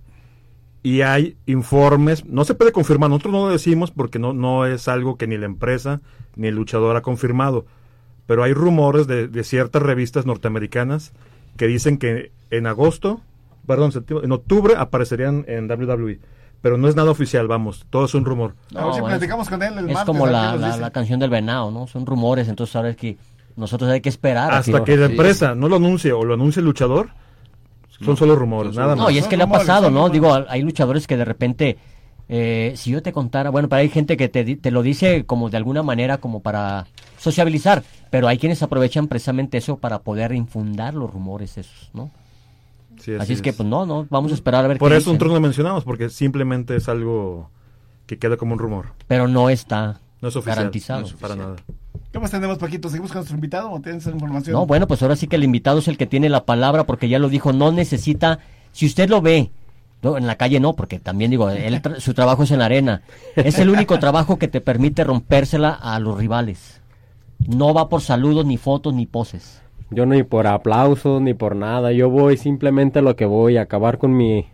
y hay informes, no se puede confirmar, nosotros no lo decimos porque no, no es algo que ni la empresa ni el luchador ha confirmado, pero hay rumores de, de ciertas revistas norteamericanas que dicen que en agosto, perdón, en octubre aparecerían en doble u doble u E, pero no es nada oficial, vamos, todo es un rumor. A ver si bueno, platicamos con él el es martes, como a ver la, qué nos la, dice. la canción del venado, ¿no? Son rumores, entonces ahora es que nosotros hay que esperar. Hasta que la empresa no lo anuncie o lo anuncie el luchador, son solo rumores, nada más. No, y es que le ha pasado, ¿no? Digo, hay luchadores que de repente, eh, si yo te contara, bueno, pero hay gente que te, te lo dice como de alguna manera como para sociabilizar, pero hay quienes aprovechan precisamente eso para poder infundar los rumores esos, ¿no? Sí, así, así es que, es. pues no, no, vamos a esperar a ver Por qué eso dicen. nosotros no lo mencionamos, porque simplemente es algo que queda como un rumor. Pero no está No es oficial, garantizado. no es para nada. ¿Qué más tenemos, Paquito? ¿Seguimos con nuestro invitado o tienes esa información? No, bueno, pues ahora sí que el invitado es el que tiene la palabra porque ya lo dijo, no necesita, si usted lo ve, no, en la calle no, porque también digo, él tra- su trabajo es en la arena, es el único trabajo que te permite rompérsela a los rivales. No va por saludos, ni fotos, ni poses. Yo ni por aplausos, ni por nada, yo voy simplemente a lo que voy, a acabar con mi,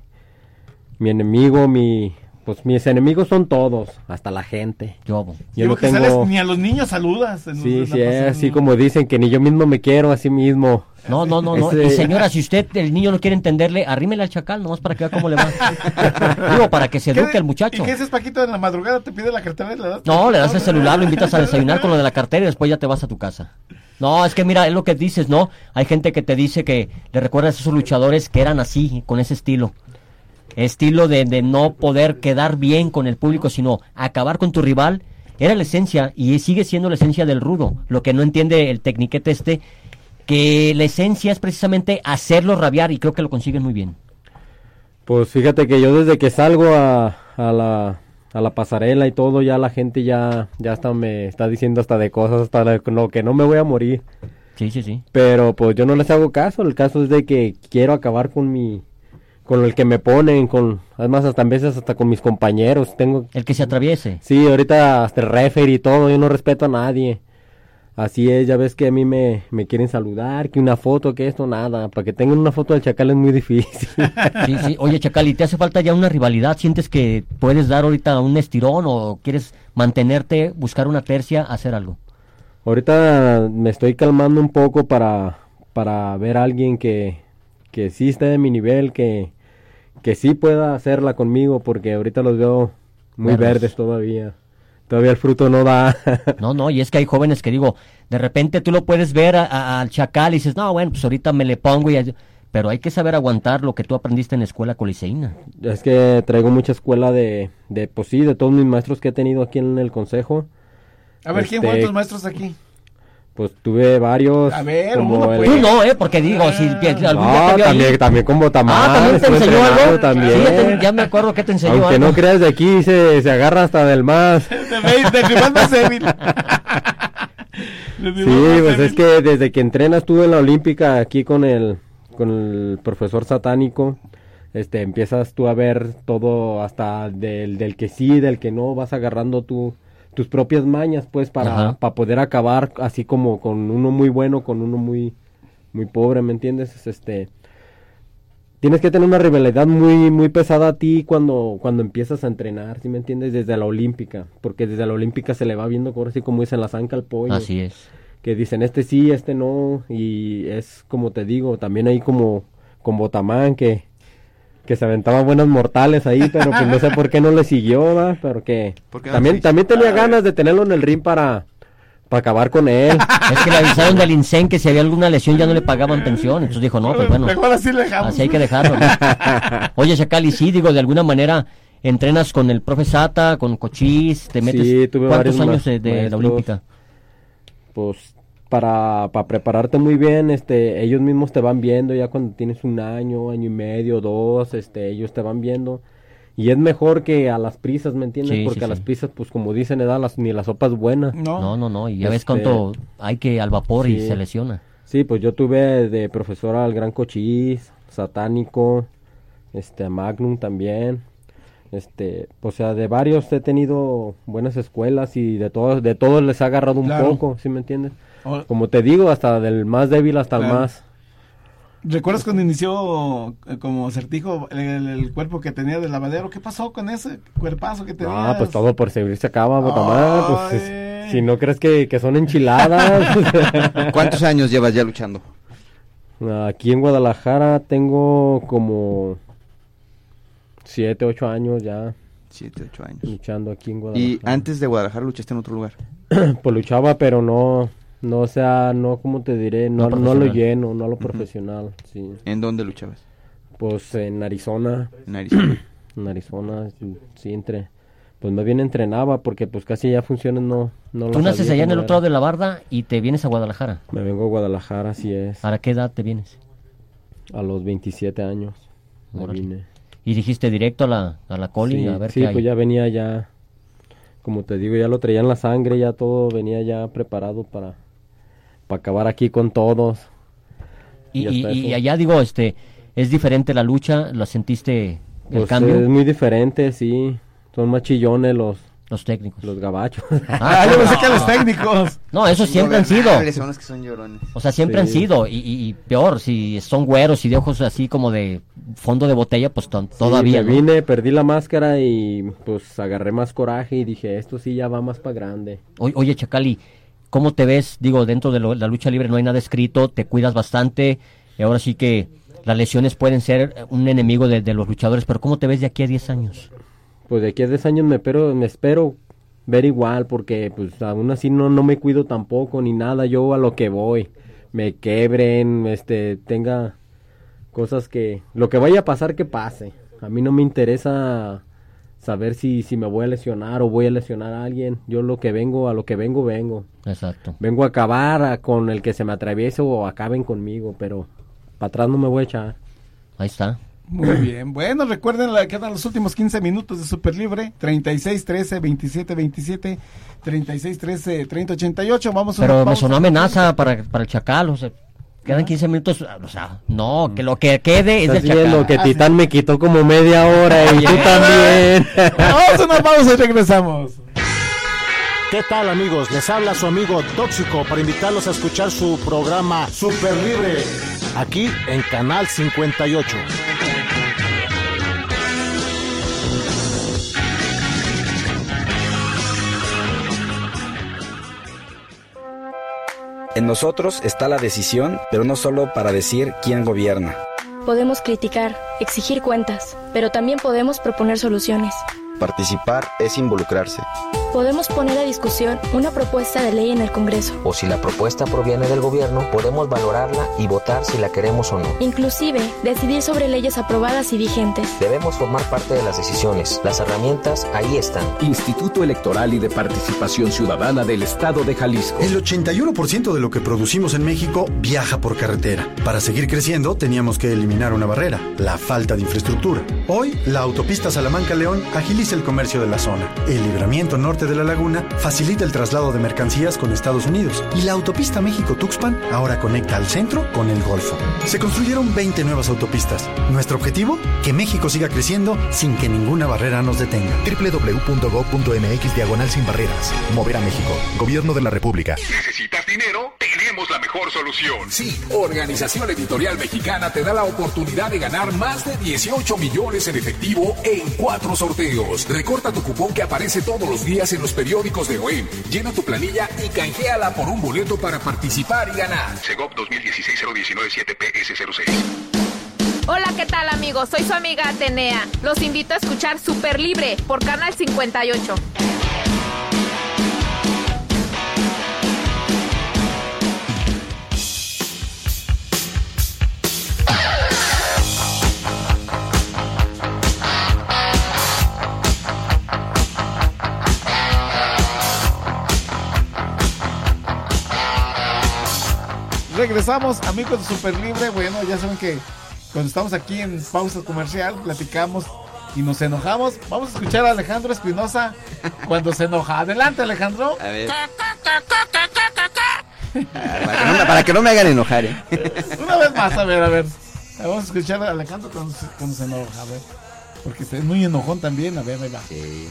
mi enemigo, mi... Pues mis enemigos son todos, hasta la gente. Yo, yo Digo no que tengo... sales, ni a los niños saludas. en Sí, la sí, es pasada, así ¿no? como dicen que ni yo mismo me quiero a sí mismo. No, no, no, no. Este- Y señora, si usted, el niño no quiere entenderle, arrímele al Chacal, nomás para que vea cómo le va. Digo, para que se eduque el muchacho. ¿Y qué haces, Paquito? En la madrugada te pide la cartera y le das. No, le das el celular, lo invitas a desayunar con lo de la cartera y después ya te vas a tu casa. No, es que mira, es lo que dices, ¿no? Hay gente que te dice que le recuerdas a esos luchadores que eran así, con ese estilo. Estilo de, de no poder quedar bien con el público, sino acabar con tu rival. Era la esencia y sigue siendo la esencia del rudo. Lo que no entiende el tecniquete este, que la esencia es precisamente hacerlo rabiar y creo que lo consiguen muy bien. Pues fíjate que yo desde que salgo a, a la a la pasarela y todo, ya la gente ya ya hasta me está diciendo hasta de cosas, hasta de no, que no me voy a morir. Sí, sí, sí. Pero pues yo no les hago caso, el caso es de que quiero acabar con mi con el que me ponen, con además hasta a veces hasta con mis compañeros, tengo el que se atraviese. Sí, ahorita hasta el referee y todo, yo no respeto a nadie. Así es, ya ves que a mí me, me quieren saludar, que una foto, que esto, nada. Para que tengan una foto del Chacal es muy difícil. Sí, sí. Oye, Chacal, ¿y te hace falta ya una rivalidad? ¿Sientes que puedes dar ahorita un estirón o quieres mantenerte, buscar una tercia, hacer algo? Ahorita me estoy calmando un poco para, para ver a alguien que, que sí esté de mi nivel, que, que sí pueda hacerla conmigo, porque ahorita los veo muy Verdes. verdes todavía. Todavía el fruto no da. No, no, y es que hay jóvenes que digo, de repente tú lo puedes ver a- a- al Chacal y dices, no, bueno, pues ahorita me le pongo y... ay-". Pero hay que saber aguantar lo que tú aprendiste en la escuela coliseína. Es que traigo mucha escuela de, de, pues sí, de todos mis maestros que he tenido aquí en el consejo. A ver, ¿quién Este, fueron tus maestros aquí? Pues tuve varios. A ver, como uno, el- pues. Tú no, ¿eh? Porque digo, si pi- algún día No, te vio también, ahí- también como Tamar. Ah, ¿también te estuve enseñó entrenando algo? También. Sí, ya, te- ya me acuerdo que te enseñó Aunque algo. no creas, de aquí se, se agarra hasta del más. De rival más débil. Sí, pues es que desde que entrenas estuve en la Olímpica aquí con el con el profesor satánico, este empiezas tú a ver todo hasta del, del que sí, del que no, vas agarrando tú tus propias mañas, pues, para, para poder acabar así como con uno muy bueno, con uno muy, muy pobre, ¿me entiendes? Este, tienes que tener una rivalidad muy, muy pesada a ti cuando, cuando empiezas a entrenar, ¿sí me entiendes? Desde la olímpica, porque desde la olímpica se le va viendo, así como dicen, la zanca al pollo. Así es. Que dicen, este sí, este no, y es como te digo, también ahí como con Botamán, que... que se aventaba buenas mortales ahí, pero pues no sé por qué no le siguió, ¿va? Pero que también, también tenía ganas de tenerlo en el ring para, para acabar con él. Es que le avisaron del INSEN que si había alguna lesión ya no le pagaban pensión, entonces dijo, no, pues bueno, mejor así le dejamos. Así hay que dejarlo, ¿no? Oye, Chacali, sí, digo, de alguna manera entrenas con el profe Sata, con Cochís, te metes, sí, tuve ¿cuántos varios años de, de la maestros, olímpica? Pues para, para prepararte muy bien, este, ellos mismos te van viendo ya cuando tienes un año, año y medio, dos, este, ellos te van viendo, y es mejor que a las prisas, ¿me entiendes? Sí, Porque sí, a las sí. prisas, pues como dicen, edad, las, ni la sopa es buena. No, no, no, no. Y ya ves Este, cuánto hay que al vapor y sí. se lesiona. Sí, pues yo tuve de profesora al Gran Cochís, Satánico, este, a Magnum también, este, o sea, de varios he tenido buenas escuelas y de todos, de todos les ha agarrado un Claro. poco, ¿sí me entiendes? Oh. Como te digo, hasta del más débil hasta Claro. el más. ¿Recuerdas cuando inició eh, como Certijo el, el- el cuerpo que tenía de lavadero? ¿Qué pasó con ese cuerpazo que tenía? Ah, pues todo por servir se acaba, Botamán, pues, Ay. es- si no crees que, que son enchiladas. ¿Cuántos años llevas ya luchando? Aquí en Guadalajara tengo como siete, ocho años ya. Siete, ocho años. Luchando aquí en Guadalajara. ¿Y antes de Guadalajara luchaste en otro lugar? Pues luchaba, pero no, no, o sea, no, como te diré, no, No no, lo profesional. lleno, no lo Ujú. profesional, sí. ¿En dónde luchabas? Pues en Arizona. En Arizona. En Arizona, sí, sí, entre, pues más bien entrenaba, porque pues casi ya funciones no, no Tú las naces sabía allá en el cómo otro lado era. de la barda y te vienes a Guadalajara. Me vengo a Guadalajara, así es. ¿Para qué edad te vienes? A los veintisiete años me Órale. vine. ¿Y dijiste directo a la, a la Colin Sí, a ver sí, qué hay? pues ya venía ya, como te digo, ya lo traía en la sangre, ya todo venía ya preparado para, para acabar aquí con todos. Y, y, hasta y eso. allá digo, este, ¿es diferente la lucha? ¿La sentiste el Pues cambio? es muy diferente, sí. Son más chillones los... Los técnicos. Los gabachos. Ah, yo pensé que los técnicos. No, esos siempre han sido. Son los que son llorones. O sea, siempre han Sí. sido. Y, y- y peor, si son güeros y de ojos así como de fondo de botella, pues to- todavía. Sí, ¿no? me vine, perdí la máscara y pues agarré más coraje y dije, esto sí ya va más para grande. O- Oye, Chacali, ¿cómo te ves? Digo, dentro de lo- la lucha libre no hay nada escrito, te cuidas bastante, y ahora sí que las lesiones pueden ser un enemigo de, de los luchadores, pero ¿cómo te ves de aquí a diez años? Pues de aquí a diez años me espero, me espero ver igual, porque pues aún así no, no me cuido tampoco ni nada, yo a lo que voy, me quebren, este, tenga cosas que, lo que vaya a pasar que pase, a mí no me interesa saber si, si me voy a lesionar o voy a lesionar a alguien, yo lo que vengo, a lo que vengo, vengo. Exacto. Vengo a acabar a- con el que se me atraviese o acaben conmigo, pero para atrás no me voy a echar. Ahí está. Muy bien. Bueno, recuerden, la, quedan los últimos quince minutos de Super Libre. treinta y seis, trece, veintisiete, veintisiete, treinta y seis, trece, treinta, ochenta y ocho. Vamos a una Pero me pausa. sonó amenaza para, para el Chacal, o sea, quedan quince minutos, o sea, no, que lo que quede es Estás del Chacal. viendo que Titán me quitó como media hora y tú también. Vamos a una pausa y regresamos. ¿Qué tal, amigos? Les habla su amigo Tóxico para invitarlos a escuchar su programa Super Libre aquí en Canal cincuenta y ocho. En nosotros está la decisión, pero no solo para decir quién gobierna. Podemos criticar, exigir cuentas, pero también podemos proponer soluciones. Participar es involucrarse. Podemos poner a discusión una propuesta de ley en el Congreso. O si la propuesta proviene del gobierno, podemos valorarla y votar si la queremos o no. Inclusive, decidir sobre leyes aprobadas y vigentes. Debemos formar parte de las decisiones. Las herramientas ahí están. Instituto Electoral y de Participación Ciudadana del Estado de Jalisco. El ochenta y uno por ciento de lo que producimos en México viaja por carretera. Para seguir creciendo teníamos que eliminar una barrera, la falta de infraestructura. Hoy, la autopista Salamanca-León agiliza el comercio de la zona. El libramiento norte norte de la laguna facilita el traslado de mercancías con Estados Unidos y la autopista México-Tuxpan ahora conecta al centro con el Golfo. Se construyeron veinte nuevas autopistas. Nuestro objetivo, que México siga creciendo sin que ninguna barrera nos detenga. doble u doble u doble u punto gob punto eme equis diagonal sin barreras. Mover a México. Gobierno de la República. ¿Necesitas dinero? Tenemos la mejor solución. Sí, Organización Editorial Mexicana te da la oportunidad de ganar más de dieciocho millones en efectivo en cuatro sorteos. Recorta tu cupón que aparece todos los días en los periódicos de O E M. Llena tu planilla y canjeala por un boleto para participar y ganar. Segov dos mil dieciséis cero diecinueve siete P S cero seis. Hola, ¿qué tal, amigos? Soy su amiga Atenea. Los invito a escuchar Super Libre por Canal cincuenta y ocho. Regresamos, amigos de Super Libre. Bueno, ya saben que cuando estamos aquí en pausa comercial platicamos y nos enojamos. Vamos a escuchar a Alejandro Espinosa cuando se enoja. Adelante, Alejandro. A ver. Para que no me, para que no me hagan enojar, ¿eh? Una vez más, a ver, a ver. Vamos a escuchar a Alejandro cuando se, cuando se enoja, a ver. Porque es muy enojón también, a ver, ahí va. Sí.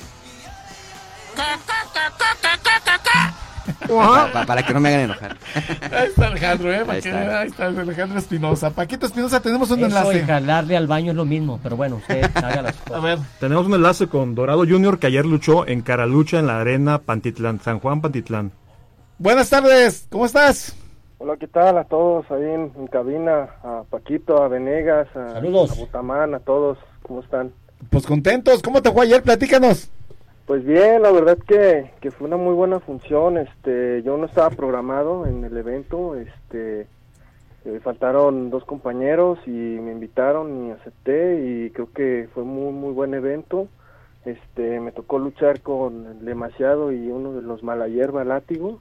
Pa, pa, para que no me hagan enojar. Ahí está Alejandro, ¿eh? Ahí está. Ahí está Alejandro Espinosa. Paquito Espinosa, tenemos un Eso enlace. de jalarle al baño es lo mismo, pero bueno, usted haga las cosas. A ver. Tenemos un enlace con Dorado junior que ayer luchó en Caralucha en la arena Pantitlán, San Juan Pantitlán. Buenas tardes, ¿cómo estás? Hola, ¿qué tal a todos ahí en, en cabina? A Paquito, a Venegas, a, Saludos. a Butamán, a todos, ¿cómo están? Pues contentos, ¿cómo te fue ayer? Platícanos. Pues bien, la verdad que, que fue una muy buena función. Este, yo no estaba programado en el evento, este, eh, faltaron dos compañeros y me invitaron y acepté y creo que fue muy muy buen evento. Este, me tocó luchar con el Demasiado y uno de los Malayerba, Látigo,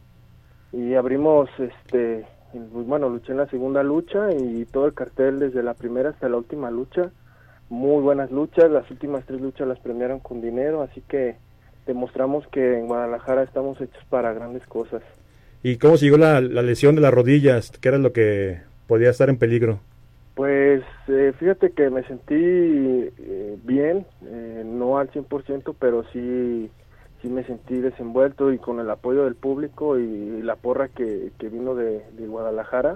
y abrimos, este, pues bueno, luché en la segunda lucha y todo el cartel desde la primera hasta la última lucha. Muy buenas luchas, las últimas tres luchas las premiaron con dinero, así que demostramos que en Guadalajara estamos hechos para grandes cosas. ¿Y cómo siguió la, la lesión de las rodillas? ¿Qué era lo que podía estar en peligro? Pues eh, fíjate que me sentí eh, bien, eh, no al cien por ciento, pero sí, sí me sentí desenvuelto y con el apoyo del público y, y la porra que, que vino de, de Guadalajara,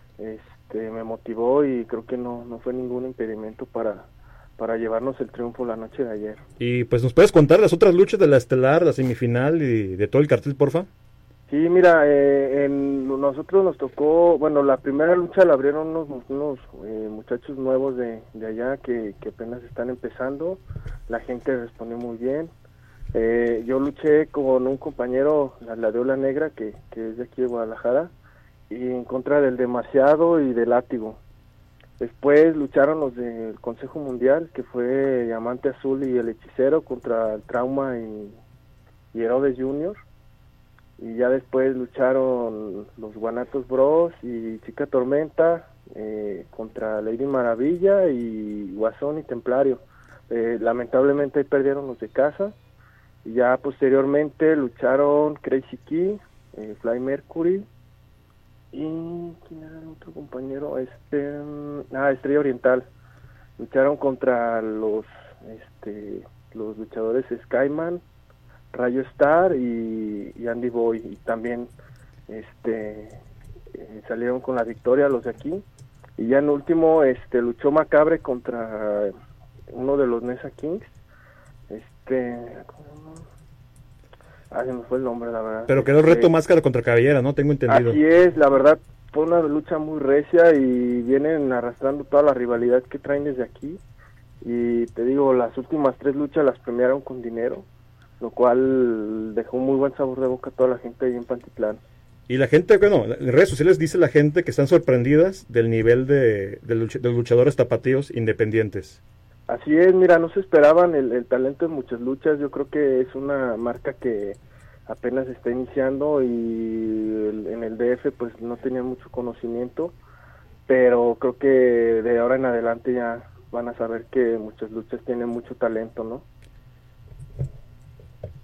este, me motivó y creo que no, no fue ningún impedimento para... para llevarnos el triunfo la noche de ayer. Y pues, ¿nos puedes contar las otras luchas de la estelar, la semifinal y de todo el cartel, porfa? Sí, mira, eh, en nosotros nos tocó, bueno, la primera lucha la abrieron unos, unos eh, muchachos nuevos de, de allá que, que apenas están empezando, la gente respondió muy bien. Eh, yo luché con un compañero, la, la de Ola Negra, que, que es de aquí de Guadalajara, y en contra del Demasiado y del Látigo. Después lucharon los del Consejo Mundial, que fue Diamante Azul y el Hechicero contra el Trauma y, y Herodes Junior. Y ya después lucharon los Guanatos Bros y Chica Tormenta eh, contra Lady Maravilla y Guasón y Templario. Eh, lamentablemente perdieron los de casa. Y ya posteriormente lucharon Crazy Key, eh, Fly Mercury. ¿Y quién era el otro compañero? Este, ah, Estrella Oriental. Lucharon contra los este los luchadores Skyman, Rayo Star y, y Andy Boy. Y también este eh, salieron con la victoria los de aquí. Y ya en último este luchó Macabre contra uno de los Nesa Kings. Este... Ah, se me fue el nombre, la verdad. Pero quedó el reto máscara contra cabellera, ¿no? Tengo entendido. Así es, la verdad, fue una lucha muy recia y vienen arrastrando toda la rivalidad que traen desde aquí. Y te digo, las últimas tres luchas las premiaron con dinero, lo cual dejó un muy buen sabor de boca a toda la gente ahí en Pantitlán. Y la gente, bueno, en redes sociales dice la gente que están sorprendidas del nivel de, de, luch de luchadores tapatíos independientes. Así es, mira, no se esperaban el, el talento en muchas luchas. Yo creo que es una marca que apenas está iniciando y el, en el D F pues no tenía mucho conocimiento, pero creo que de ahora en adelante ya van a saber que muchas luchas tienen mucho talento, ¿no?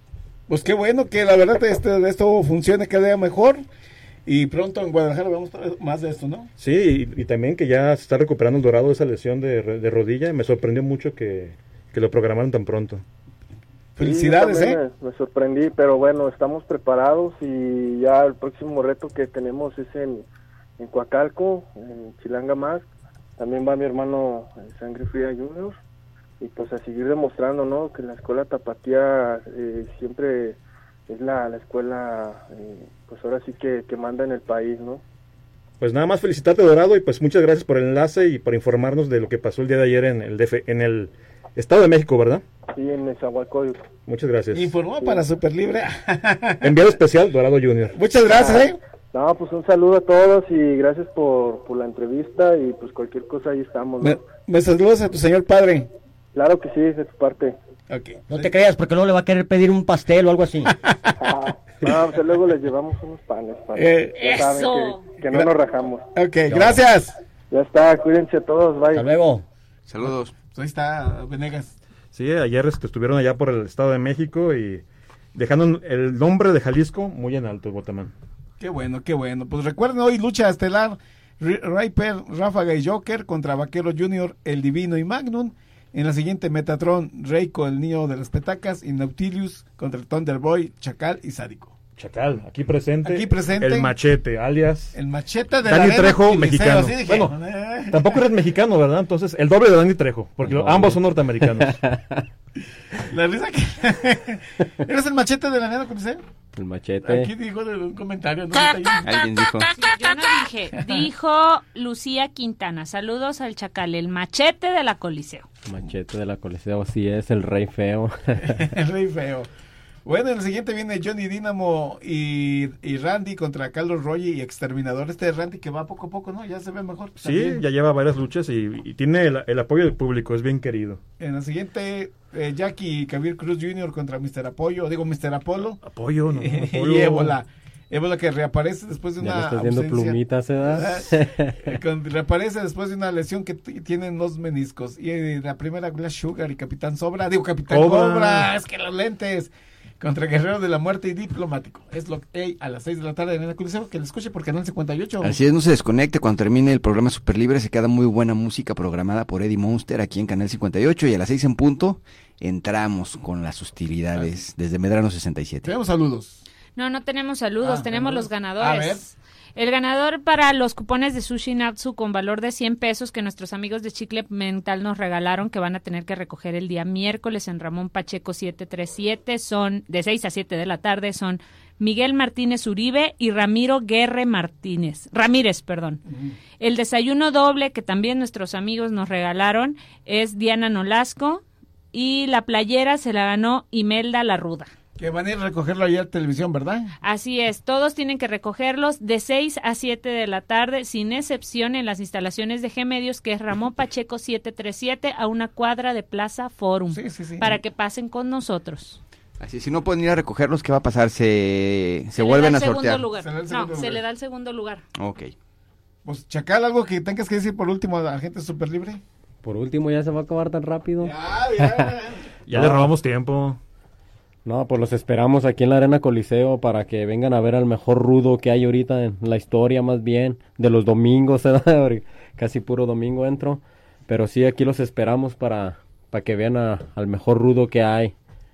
Pues qué bueno que la verdad este, esto funcione cada día mejor. Y pronto en Guadalajara vamos a ver más de esto, ¿no? Sí, y, y también que ya se está recuperando el Dorado de esa lesión de, de rodilla. Me sorprendió mucho que, que lo programaron tan pronto. Felicidades, sí, ¿eh? Me, me sorprendí, pero bueno, estamos preparados y ya el próximo reto que tenemos es en, en Coacalco, en Chilanga Más. También va mi hermano eh, Sangre Fría Junior. Y pues a seguir demostrando, ¿no? Que la escuela Tapatía eh, siempre es la, la escuela, eh, pues ahora sí que, que manda en el país, ¿no? Pues nada más felicitarte, Dorado, y pues muchas gracias por el enlace y por informarnos de lo que pasó el día de ayer en el D F, en el Estado de México, ¿verdad? Sí, en Nezahualcóyotl. Muchas gracias. Informó sí. para Super Libre. Enviado especial, Dorado Junior. Muchas gracias, ¿eh? No, pues un saludo a todos y gracias por, por la entrevista y pues cualquier cosa ahí estamos, ¿no? Me, me saludas a tu señor padre. Claro que sí, de tu parte. Okay. No te creas, porque luego le va a querer pedir un pastel o algo así. Ah, no, pues luego les llevamos unos panes. panes. Eh, ya saben eso. Que, que no nos rajamos. Ok, gracias. Ya está, cuídense a todos, bye. Hasta luego. Saludos. Pues ahí está Venegas. Sí, ayer este, estuvieron allá por el Estado de México y dejando el nombre de Jalisco muy en alto, Botamán. Qué bueno, qué bueno. Pues recuerden hoy lucha estelar, Riper, Ráfaga y Joker contra Vaquero Junior, El Divino y Magnum. En la siguiente, Metatron, Reiko, el niño de las petacas, y Nautilus contra Thunderboy, Chacal y Sádico. Chacal, aquí presente. Aquí presente. El Machete, alias. El Machete de Dani la Trejo, mexicano. Dije, bueno, eh. tampoco eres mexicano, ¿verdad? Entonces, el doble de Dani Trejo, porque no. ambos son norteamericanos. La risa que... ¿Eres el Machete de la Nena Coliseo? El Machete. Aquí dijo de un comentario, ¿no? Alguien dijo. Sí, yo no dije. Dijo Lucía Quintana. Saludos al Chacal, el Machete de la Coliseo. Machete de la Coliseo, sí es el rey feo. El rey feo. Bueno, en el siguiente viene Johnny Dínamo y, y Randy contra Carlos Roy y Exterminador. Este Randy que va poco a poco, ¿no? Ya se ve mejor. Sí, también. Ya lleva varias luchas y, y tiene el, el apoyo del público, es bien querido. En el siguiente, eh, Jackie y Kabir Cruz junior contra mister Apoyo, digo mister Apolo. Apoyo, no, Apoyo. Y Ébola. Ébola que reaparece después de ya una estás viendo ausencia. Plumitas, ¿eh? Con, reaparece después de una lesión que t- tienen dos meniscos. Y eh, la primera, Glass Sugar y Capitán Sobra. Digo, Capitán Cobra. Cobra. Es que los lentes. Contra Guerrero de la Muerte y Diplomático. Es lo que hay a las seis de la tarde en el Coliseo. Que lo escuche por Canal cincuenta y ocho. Así es, no se desconecte. Cuando termine el programa Super Libre se queda muy buena música programada por Eddie Monster aquí en Canal cincuenta y ocho. Y a las seis en punto entramos con las hostilidades desde Medrano sesenta y siete. Tenemos saludos. No, no tenemos saludos, Ah, tenemos ¿no? los ganadores. A ver. El ganador para los cupones de Sushi Natsu con valor de cien pesos que nuestros amigos de Chicle Mental nos regalaron, que van a tener que recoger el día miércoles en Ramón Pacheco setecientos treinta y siete, son de seis a siete de la tarde, son Miguel Martínez Uribe y Ramiro Guerre Martínez, Ramírez, perdón. Uh-huh. El desayuno doble que también nuestros amigos nos regalaron es Diana Nolasco y la playera se la ganó Imelda La Ruda. Que van a ir a recogerlo allá a televisión, ¿verdad? Así es, todos tienen que recogerlos de seis a siete de la tarde, sin excepción en las instalaciones de G Medios, que es Ramón Pacheco setecientos treinta y siete, a una cuadra de Plaza Forum, sí, sí, sí. para que pasen con nosotros. Así, si no pueden ir a recogerlos, ¿qué va a pasar? Se, se, se vuelven a sortear. Lugar. Se le da el no, segundo se lugar. le da el segundo lugar. Ok. Pues, Chacal, algo que tengas que decir por último a la gente Super Libre. Por último, ya se va a acabar tan rápido. Ya, ya. ya no. le robamos tiempo. No, pues los esperamos aquí en la Arena Coliseo para que vengan a ver al mejor rudo que hay ahorita en la historia, más bien, de los domingos, ¿verdad? Casi puro domingo entro. Pero sí, aquí los esperamos para, para que vean a, al mejor rudo que hay.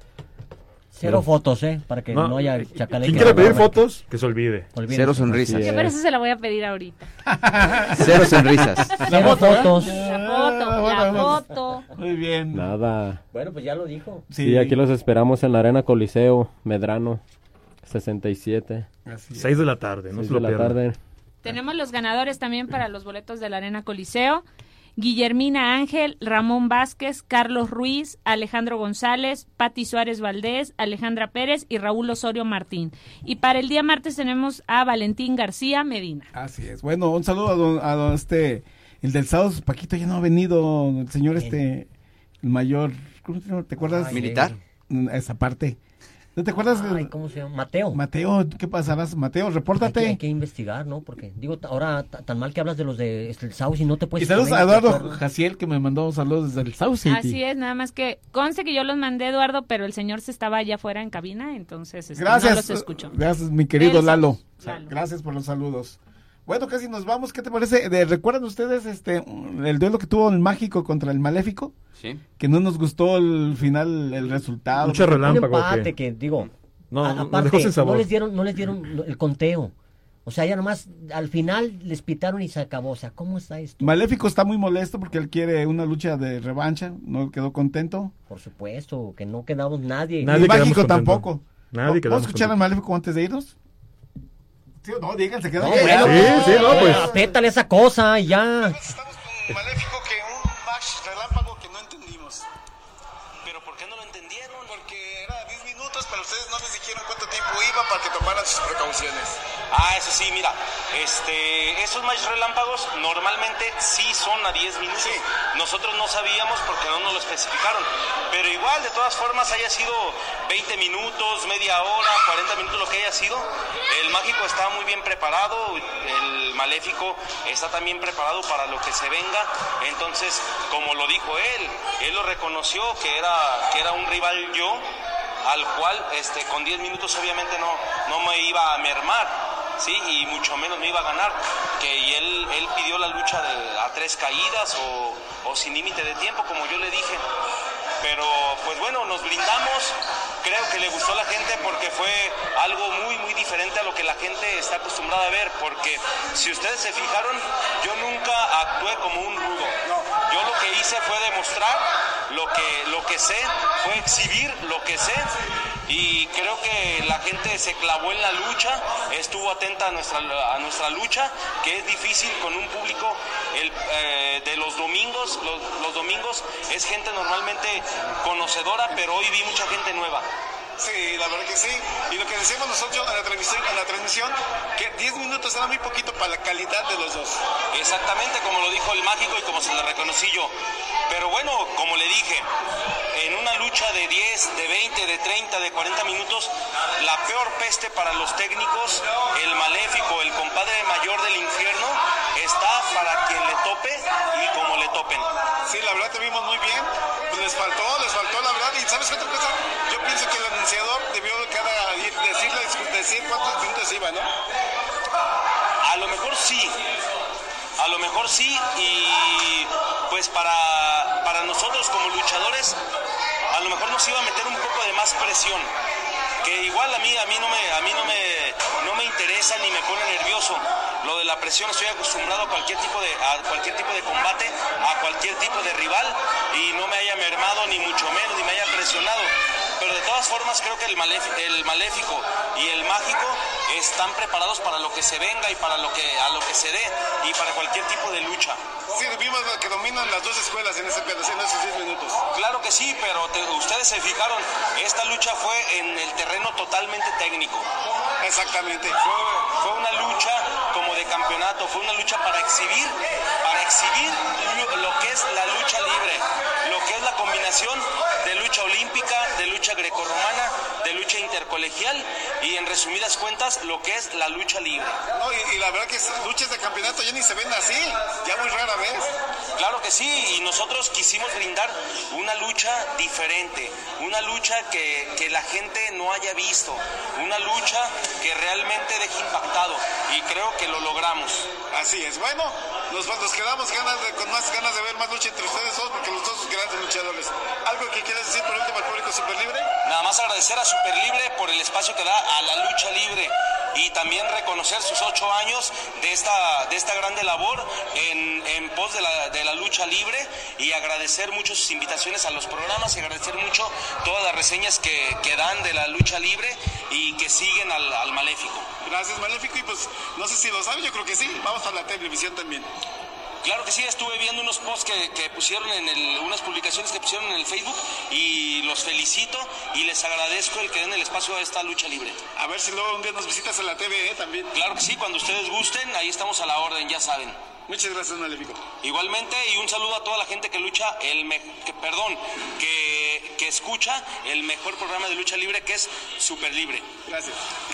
Cero fotos, ¿eh? Para que no, no haya chacale. ¿Quién quiere pedir fotos? Que se olvide. Olvídense. Cero sonrisas. Que por eso se la voy a pedir ahorita. Cero sonrisas. Cero fotos. La foto, la foto. Muy bien. Nada. Bueno, pues ya lo dijo. Sí, sí, aquí los esperamos en la Arena Coliseo, Medrano sesenta y siete. seis de la tarde, no se lo de la tarde. Tenemos los ganadores también para los boletos de la Arena Coliseo. Guillermina Ángel, Ramón Vázquez, Carlos Ruiz, Alejandro González, Pati Suárez Valdés, Alejandra Pérez y Raúl Osorio Martín. Y para el día martes tenemos a Valentín García Medina. Así es. Bueno, un saludo a don, a don este, el del sábado, Paquito, ya no ha venido, el señor este, el mayor, ¿cómo te, te acuerdas? Ay, militar. Esa parte. ¿No te acuerdas? Ay, ¿cómo se llama? Mateo. Mateo, ¿qué pasarás? Mateo, repórtate. Hay que, hay que investigar, ¿no? Porque, digo, ahora t- tan mal que hablas de los de este, el South y no te puedes... Y saludos a Eduardo Jaciel, que me mandó saludos desde el South City. Así es, nada más que conste que yo los mandé, Eduardo, pero el señor se estaba allá afuera en cabina, entonces este, gracias, no los escucho. Gracias, mi querido Él, Lalo. Lalo. Gracias por los saludos. Bueno, casi nos vamos. ¿Qué te parece? De, ¿Recuerdan ustedes este el duelo que tuvo el Mágico contra el Maléfico? Sí. Que no nos gustó el final, el resultado. Mucho relámpago. Un empate que, digo, no, a, no, aparte, dejó sin sabor. no les dieron, no les dieron el conteo. O sea, ya nomás al final les pitaron y se acabó. O sea, ¿cómo está esto? Maléfico está muy molesto porque él quiere una lucha de revancha. No quedó contento. Por supuesto, que no quedamos nadie. Nadie y Mágico contento. tampoco. Nadie ¿Vamos a escuchar al Maléfico antes de irnos? Sí, no, díganse que no. No, bueno, sí, sí, no, pues. Apétale esa cosa y ya. Estamos con Maléfico, que un match relámpago que no entendimos. ¿Pero por qué no lo entendieron? Porque era diez minutos, pero ustedes no les dijeron cuánto tiempo iba para que tomaran sus precauciones. Ah, eso sí, mira, este, esos match relámpagos normalmente sí son a diez minutos. Sí. Nosotros no sabíamos porque no nos lo especificaron. Pero igual, de todas formas, haya sido veinte minutos, media hora, cuarenta minutos, lo que haya sido, el Mágico está muy bien preparado, el Maléfico está también preparado para lo que se venga. Entonces, como lo dijo él, él lo reconoció que era, que era un rival yo, al cual este, con diez minutos obviamente no, no me iba a mermar, ¿sí? Y mucho menos me iba a ganar, que y él, él pidió la lucha de, a tres caídas o, o sin límite de tiempo, como yo le dije. Pero pues bueno, nos blindamos, creo que le gustó a la gente porque fue algo muy muy diferente a lo que la gente está acostumbrada a ver, porque si ustedes se fijaron, yo nunca actué como un rudo, yo lo que hice fue demostrar lo que, lo que sé, fue exhibir lo que sé, y creo que la gente se clavó en la lucha, estuvo atenta a nuestra, a nuestra lucha, que es difícil con un público el, eh, de los domingos, los, los domingos es gente normalmente conocedora, pero hoy vi mucha gente nueva. Sí, la verdad que sí. Y lo que decíamos nosotros en la transmisión, en la transmisión que diez minutos era muy poquito para la calidad de los dos. Exactamente, como lo dijo el Mágico y como se le reconocí yo. Pero bueno, como le dije, en una lucha de diez, de veinte, de treinta, de cuarenta minutos, la peor peste para los técnicos, el Maléfico, el compadre mayor del infierno, está para quien le tope y como le topen. Sí, la verdad te vimos muy bien. Pues les faltó, les faltó la verdad. ¿Y sabes qué otra cosa? Yo pienso que el anunciador debió cada decirle, decir cuántos minutos iba, ¿no? A lo mejor sí. A lo mejor sí. Y pues para, para nosotros como luchadores, a lo mejor nos iba a meter un poco de más presión. Que igual a mí, a mí no me, a mí no me, no me interesa ni me pone nervioso. Lo de la presión, estoy acostumbrado a cualquier tipo de, a cualquier tipo de combate, a cualquier tipo de rival, y no me haya mermado ni mucho menos, ni me haya presionado. Pero de todas formas creo que el, maléfico, el Maléfico y el Mágico están preparados para lo que se venga y para lo que, a lo que se dé y para cualquier tipo de lucha. Sí, vimos que dominan las dos escuelas en, ese, en esos diez minutos. Claro que sí, pero te, ustedes se fijaron, esta lucha fue en el terreno totalmente técnico. Exactamente. Fue, fue una lucha como de campeonato, fue una lucha para exhibir, para exhibir lo que es la lucha libre, lo que es la combinación de lucha olímpica, de lucha grecorromana, de lucha intercolegial y en resumidas cuentas lo que es la lucha libre. No, y, y la verdad que luchas de campeonato ya ni se ven así, ya muy rara vez. Claro que sí, y nosotros quisimos brindar una lucha diferente, una lucha que, que la gente no haya visto, una lucha que realmente deje impactado, y creo que lo logramos. Así es, bueno, nos, nos quedamos ganas de, con más ganas de ver más lucha entre ustedes dos, porque los dos son grandes luchadores. ¿Algo que quieras decir por último al público Super Libre? Nada más agradecer a Super Libre por el espacio que da a la lucha libre, y también reconocer sus ocho años de esta, de esta grande labor en, en pos de la, de la lucha libre, y agradecer mucho sus invitaciones a los programas y agradecer mucho todas las reseñas que, que dan de la lucha libre y que siguen al, al Maléfico. Gracias, Maléfico, y pues no sé si lo saben, yo creo que sí, vamos a la televisión también. Claro que sí, estuve viendo unos posts que, que pusieron en el, unas publicaciones que pusieron en el Facebook, y los felicito y les agradezco el que den el espacio a esta lucha libre. A ver si luego un día nos visitas en la T V, ¿eh? También. Claro que sí, cuando ustedes gusten, ahí estamos a la orden, ya saben. Muchas gracias, Maléfico. Igualmente, y un saludo a toda la gente que lucha, el me, que, perdón, que, que escucha el mejor programa de lucha libre, que es Super Libre. Gracias.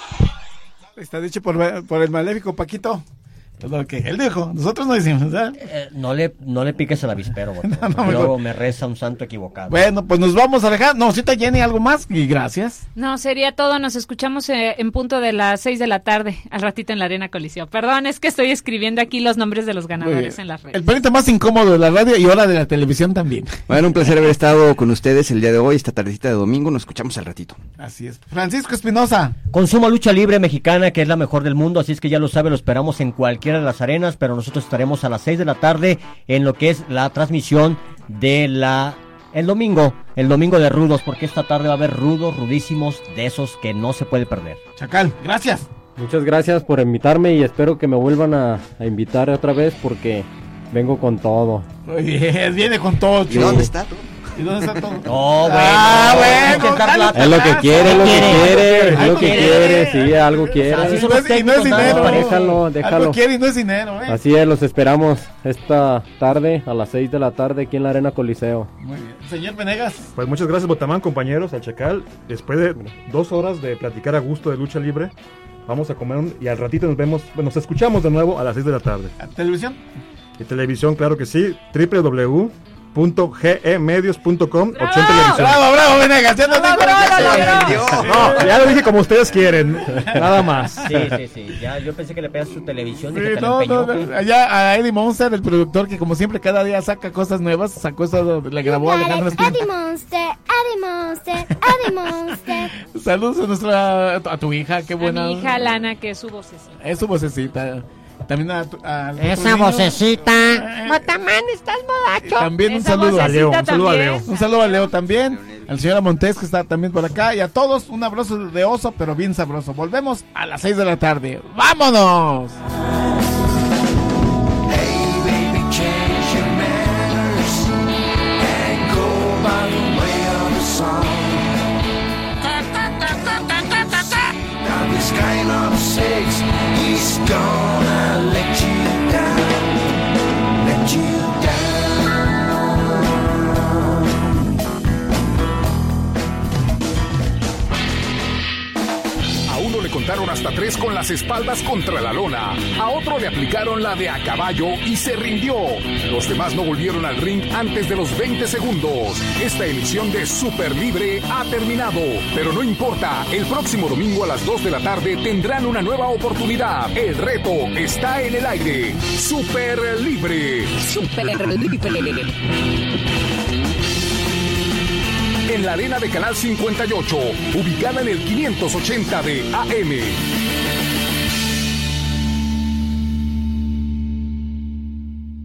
Está dicho por, por el maléfico Paquito. Lo que él dijo, nosotros no decimos, ¿verdad? Eh, no le no le piques el avispero, no, no, luego me reza un santo equivocado. Bueno, pues nos vamos a alejar. No, cita Jenny, algo más y gracias. No, sería todo. Nos escuchamos eh, en punto de las seis de la tarde, al ratito en la Arena Coliseo. Perdón, es que estoy escribiendo aquí los nombres de los ganadores en las redes. El planeta más incómodo de la radio y ahora de la televisión también. Bueno, un placer haber estado con ustedes el día de hoy, esta tardecita de domingo. Nos escuchamos al ratito. Así es. Francisco Espinosa. Consumo lucha libre mexicana, que es la mejor del mundo, así es que ya lo sabe, lo esperamos en cualquiera de las arenas, pero nosotros estaremos a las seis de la tarde en lo que es la transmisión de la el domingo, el domingo de rudos, porque esta tarde va a haber rudos, rudísimos, de esos que no se puede perder. Chacal, gracias. Muchas gracias por invitarme y espero que me vuelvan a, a invitar otra vez porque vengo con todo. Muy bien, viene con todo. ¿Y dónde está tú? ¿Y dónde está todo? No, bueno. Ah, bueno. Dale, es lo que quiere, es lo que quiere, es lo que quiere, sí, algo quiere. Así son los técnicos, y no es dinero. Déjalo, déjalo. Algo quiere y no es dinero, ¿eh? Así es, los esperamos esta tarde, a las seis de la tarde, aquí en la Arena Coliseo. Muy bien. Señor Venegas. Pues muchas gracias, Botamán, compañeros, al Chacal. Después de dos horas de platicar a gusto de lucha libre, vamos a comer un, y al ratito nos vemos, bueno, nos escuchamos de nuevo a las seis de la tarde. ¿A televisión? Y televisión, claro que sí, doble u doble u doble u punto g e medios punto com, ¡Bravo! opción televisión. Bravo, bravo, Venegas, ya, bravo, bravo, bravo. No, ya lo dije como ustedes quieren, nada más. Sí, sí, sí, ya yo pensé que le pegas su televisión y sí, que te no, la empeñó. no, no. Allá a Eddie Monster, el productor, que como siempre cada día saca cosas nuevas, sacó eso, le grabó a Alejandro Espín. Eddie Monster, Eddie Monster, Eddie Monster. Saludos a nuestra, a tu hija, qué buena. A mi hija Lana, que es su vocecita. Es su vocecita. También a, tu, a esa vocecita. Botamán, estás modacho. También un esa saludo a Leo. Un saludo a Leo. Un saludo a Leo también. Al señor Montes, que está también por acá. Y a todos un abrazo de oso, pero bien sabroso. Volvemos a las seis de la tarde. ¡Vámonos! He's gonna let you down, let you A uno le contaron hasta tres con las espaldas contra la lona. A otro le aplicaron la de a caballo y se rindió. Los demás no volvieron al ring antes de los veinte segundos. Esta emisión de Super Libre ha terminado. Pero no importa, el próximo domingo a las dos de la tarde tendrán una nueva oportunidad. El reto está en el aire. Super Libre. Super Libre. En la arena de Canal cincuenta y ocho, ubicada en el quinientos ochenta de A M.